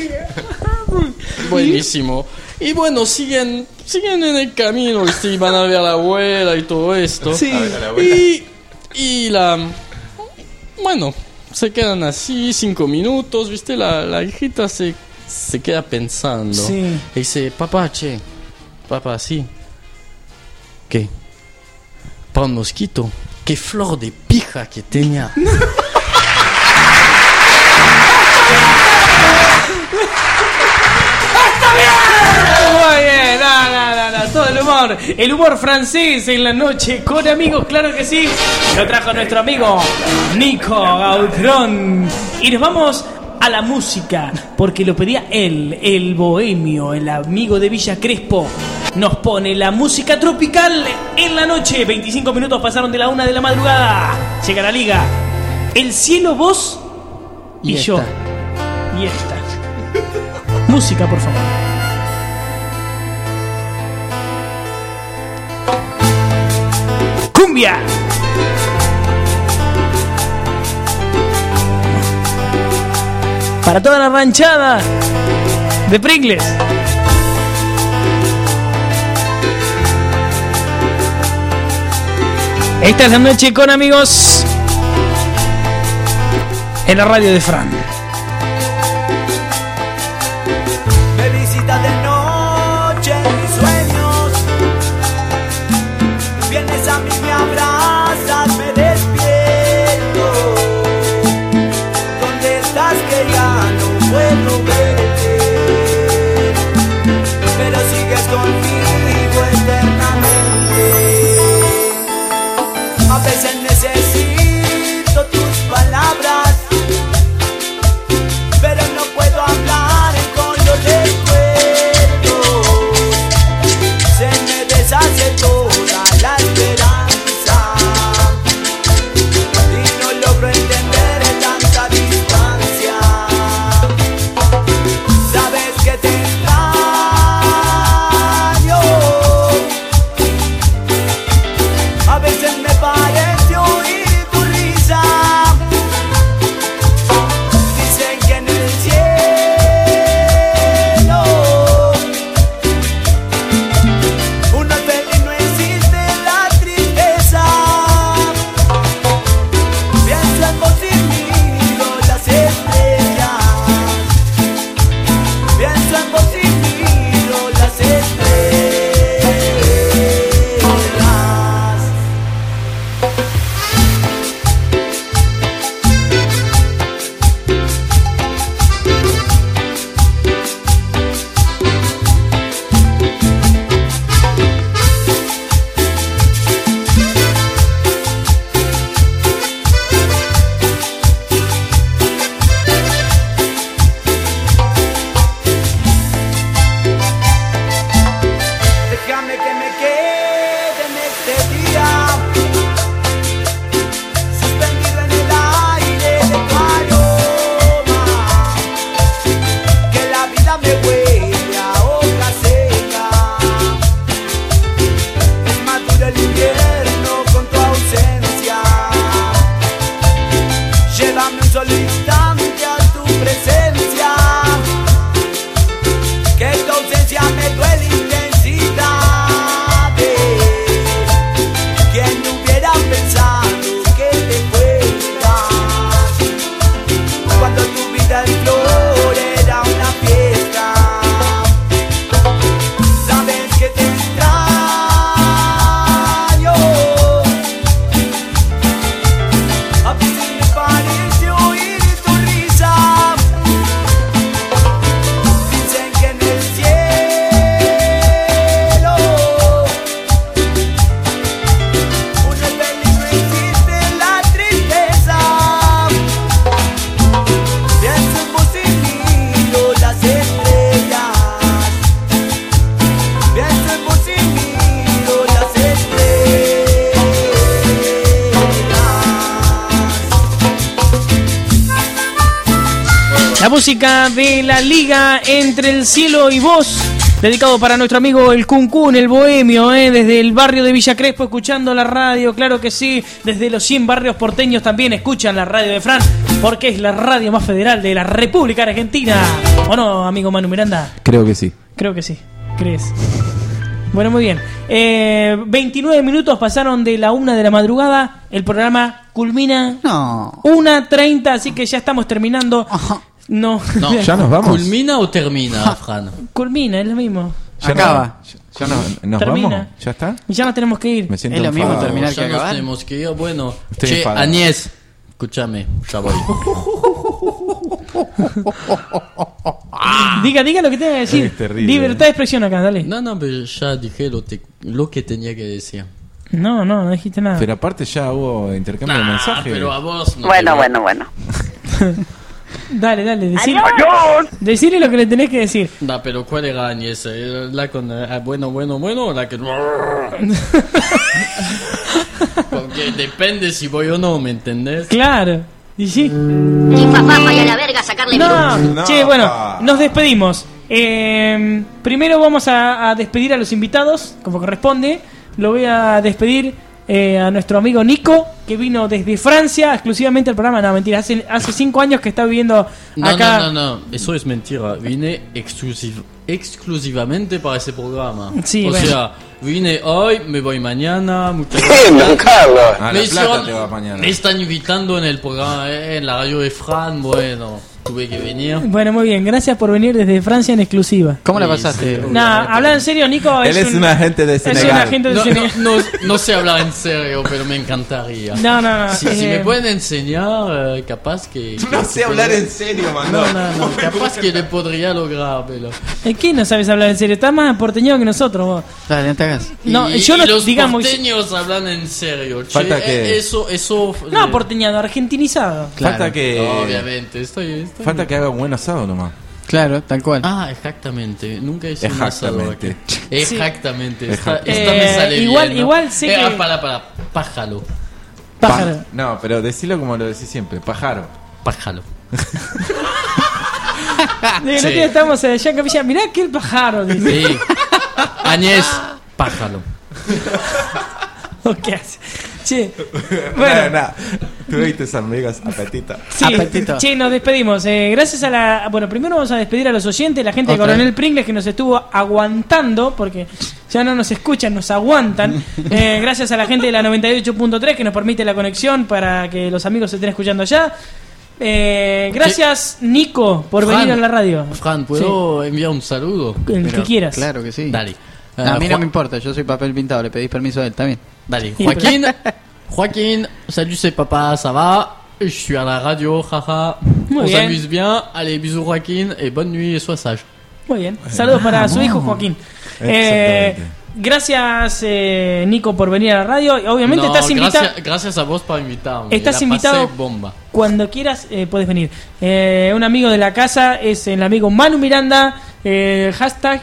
Buenísimo. Y bueno, siguen en el camino, ¿viste? Y van a ver a la abuela y todo esto. Sí. A ver a la abuela. Y bueno, se quedan así 5 minutos, ¿viste? La hijita se queda pensando. Sí. Y dice, papá, sí. ¿Qué? Para un mosquito. Qué flor de pija que tenía. Muy bien, no, todo el humor francés en la noche con amigos, claro que sí. Lo trajo nuestro amigo Nico Gaudrón. Y nos vamos a la música, porque lo pedía él, el bohemio, el amigo de Villa Crespo. Nos pone la música tropical en la noche. 25 minutos pasaron de la 1 de la madrugada. Llega la liga. El cielo, vos y yo. Y esta. Música, por favor. Cumbia. Para toda la ranchada de Pringles. Esta es la noche con amigos en la radio de Fran. Me visita de noche en mis sueños. Vienes a mí, me abrazas, me despierto. ¿Dónde estás que ya no puedo verte? Pero sigues conmigo eternamente. A veces necesito tus palabras Dame un solo instante a tu presencia, que tu ausencia me duele intensidad. ¿Quién hubiera pensado que te fueras cuando tu vida en flor era una fiesta? Sabes que te extraño, a veces me parece oír tu risa. Dicen que en el cielo uno es feliz, no existe la tristeza. Pienso en vos y miro las estrellas. Pienso en vos y miro las estrellas. La música de la liga entre el cielo y vos, dedicado para nuestro amigo el Cuncún, el bohemio, desde el barrio de Villa Crespo, escuchando la radio, claro que sí, desde los 100 barrios porteños también escuchan la radio de Fran, porque es la radio más federal de la República Argentina. ¿O no, amigo Manu Miranda? Creo que sí. Creo que sí, ¿crees? Bueno, muy bien. 29 minutos pasaron de la 1 de la madrugada, el programa culmina 1:30, así que ya estamos terminando. No, No, ¿Ya nos vamos? ¿Culmina o termina, Fran? Culmina, es lo mismo. ¿Ya Acaba. ¿Ya nos Termina. vamos? ¿Ya está? Y ya nos tenemos que ir. Me siento Es lo mismo enfadado. terminar que Ya nos acabar. tenemos que ir. Bueno, Estoy che, enfadado. Agnès, escúchame, ya voy. Diga lo que tenga que decir. Es terrible. Libertad de expresión acá, dale. No, pero ya dije lo que tenía que decir. No dijiste nada. Pero aparte ya hubo intercambio de mensajes. Pero a vos no Bueno, te- bueno. Dale, decile lo que le tenés que decir. No, pero ¿cuál era Agnès? ¿La con bueno o la que Porque depende si voy o no, ¿me entendés? Claro. Y sí. Y papá, vaya a la verga a sacarle No, No, che, bueno, pa. nos despedimos. Primero vamos a despedir a los invitados, como corresponde. Lo voy a despedir a nuestro amigo Nico, que vino desde Francia exclusivamente al programa. No, mentira, hace 5 años que está viviendo acá. No, eso es mentira. Vine exclusivamente para ese programa. Sí, o bueno. sea, vine hoy, me voy mañana. Muchas Don Carlos. A Me La Plata hicieron- te vas mañana. me están invitando en el programa, en la radio de Fran. Bueno, tuve que venir. Bueno, muy bien, gracias por venir desde Francia en exclusiva. ¿Cómo la Sí, pasaste? sí. Nah, habla en serio, Nico. Él es un agente de Es un Senegal. agente de No, Senegal. no sé hablar en serio, pero me encantaría. No. Si me pueden enseñar, capaz que... No sé hablar en serio, man. No, capaz que le podría lograr, pero... ¿En qué no sabes hablar en serio? Estás más porteño que nosotros, vos. Dale, no te hagas. No, y, yo no, y los digamos. porteños hablan en serio. Che, Falta que- eso No, porteñado, argentinizado. Falta que obviamente, estoy... falta que haga un buen asado nomás. Claro, tal cual. Ah, exactamente. Nunca hice un asado aquí. Exactamente. Exactamente. Sí. Esta me sale igual- bien, ¿no? igual sé que- Para. Pájalo. Pájaro. No, pero decilo como lo decís siempre, pájaro. Pájalo. De Sí. no que estamos allá en Capilla. Mirá que el pájaro. Dice. Sí. Agnès, pájalo. ¿O qué hace? Che. Bueno. Nada. Tuviste amigas apetito. Sí, che, nos despedimos. Gracias a la. Bueno, primero vamos a despedir a los oyentes, la gente de Otra Coronel vez. Pringles que nos estuvo aguantando, porque ya no nos escuchan, nos aguantan. Gracias a la gente de la 98.3 que nos permite la conexión para que los amigos se estén escuchando allá. Gracias, Nico, por Fran, venir a la radio. Fran, ¿puedo enviar un saludo? El que quieras. Claro que sí. Dale. A mí no Juan- me importa, yo soy papel pintado, le pedís permiso a él también. Dale. Joaquin, salut, c'est papa, ça va? Je suis à la radio, jaja. Muy On bien. s'amuse bien. Allez, bisous, Joaquin, et bonne nuit, et sois sage. Muy bien. Saludos para su hijo Joaquín. Gracias, Nico, por venir a la radio. Y obviamente No, estás invitado. Gracias a vos por invitarme. Estás La pasé invitado bomba. cuando quieras, puedes venir. Un amigo de la casa es el amigo Manu Miranda. Hashtag.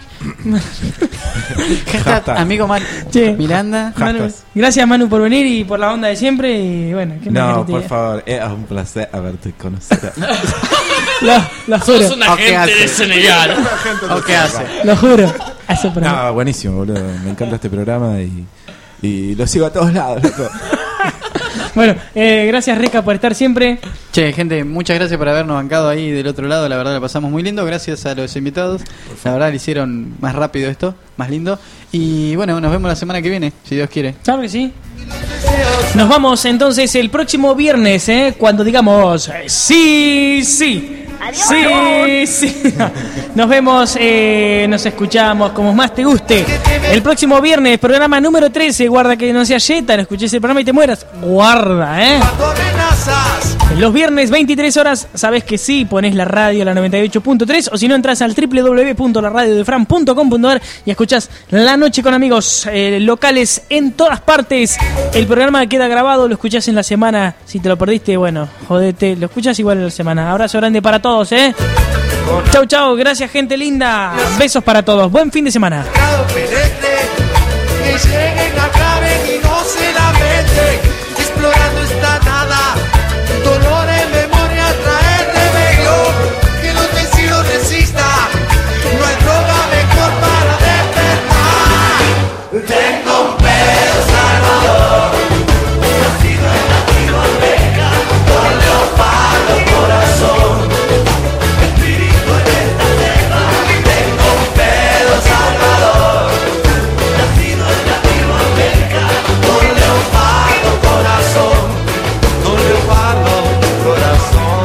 Amigo Miranda. Manu, gracias, Manu, por venir y por la onda de siempre. Y bueno, ¿qué más No, querés que por te favor, es un placer haberte conocido. Lo juro. Sos una gente de Senegal. ¿O qué hace? Lo juro. Hace por No, buenísimo, boludo. Me encanta este programa y lo sigo a todos lados, loco. Bueno, gracias Reca por estar siempre. Che, gente, muchas gracias por habernos bancado ahí del otro lado. La verdad la pasamos muy lindo. Gracias a los invitados. La verdad le hicieron más rápido esto, más lindo. Y bueno, nos vemos la semana que viene, si Dios quiere. Claro que sí. Nos vamos entonces el próximo viernes, cuando digamos sí, sí. Sí, sí. Nos vemos, nos escuchamos como más te guste. El próximo viernes, programa número 13. Guarda que no sea yeta, no escuches el programa y te mueras. Guarda, Los viernes 23 horas, sabes que sí, pones la radio, la 98.3, o si no entras al www.laradiodefran.com.ar y escuchás La Noche con Amigos, locales en todas partes. El programa queda grabado, lo escuchás en la semana. Si te lo perdiste, bueno, jodete, lo escuchás igual en la semana. Abrazo grande para todos, Chau, chau, gracias gente linda. Besos para todos, buen fin de semana. Que lleguen, acaben y no se lamenten, explorando esta nada, dolor en memoria, traer remedio, que los vencidos resistan, no hay droga mejor para despertar. Tengo un pedo salvador, nacido en Latinoamérica, con leopardo corazón, espíritu en esta selva. Tengo un pedo salvador, nacido en Latinoamérica, con leopardo corazón, con leopardo corazón.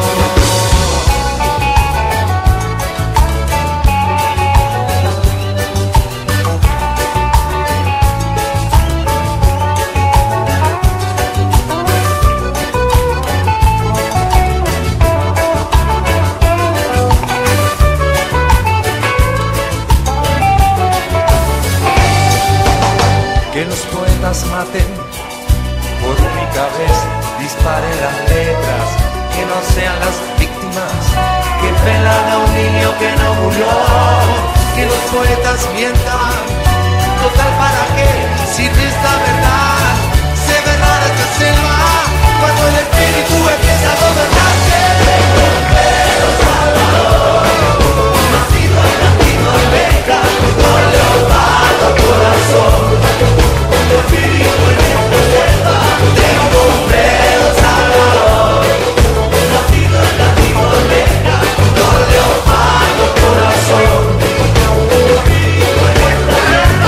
Que los poetas maten por única vez, disparen las letras, que no sean las víctimas, que pelan a un niño que no murió, que los poetas mientan, total para qué sirve esta verdad, se verrá esta selva, cuando el espíritu empieza a gobernarte. Pero Salvador, nacido en Latinoamérica, con leopardo corazón, espíritu en esta selva, tengo un pedo salvador, nacido en Latinoamérica, con leopardo corazón, espíritu en esta selva,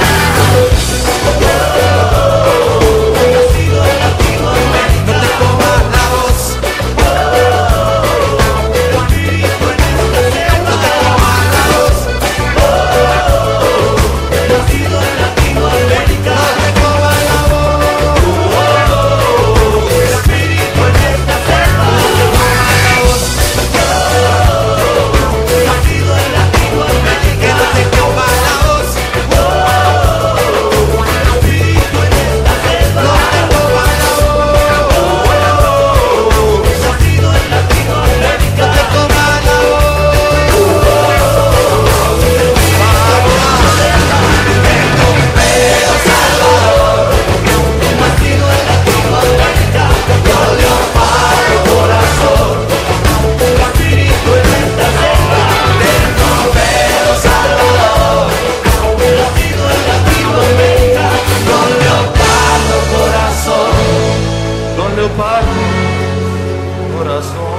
nacido en Latinoamérica, no te comas la voz, espíritu en esta selva, no te comas la voz, nacido en Latinoamérica. Leopardo, corazón.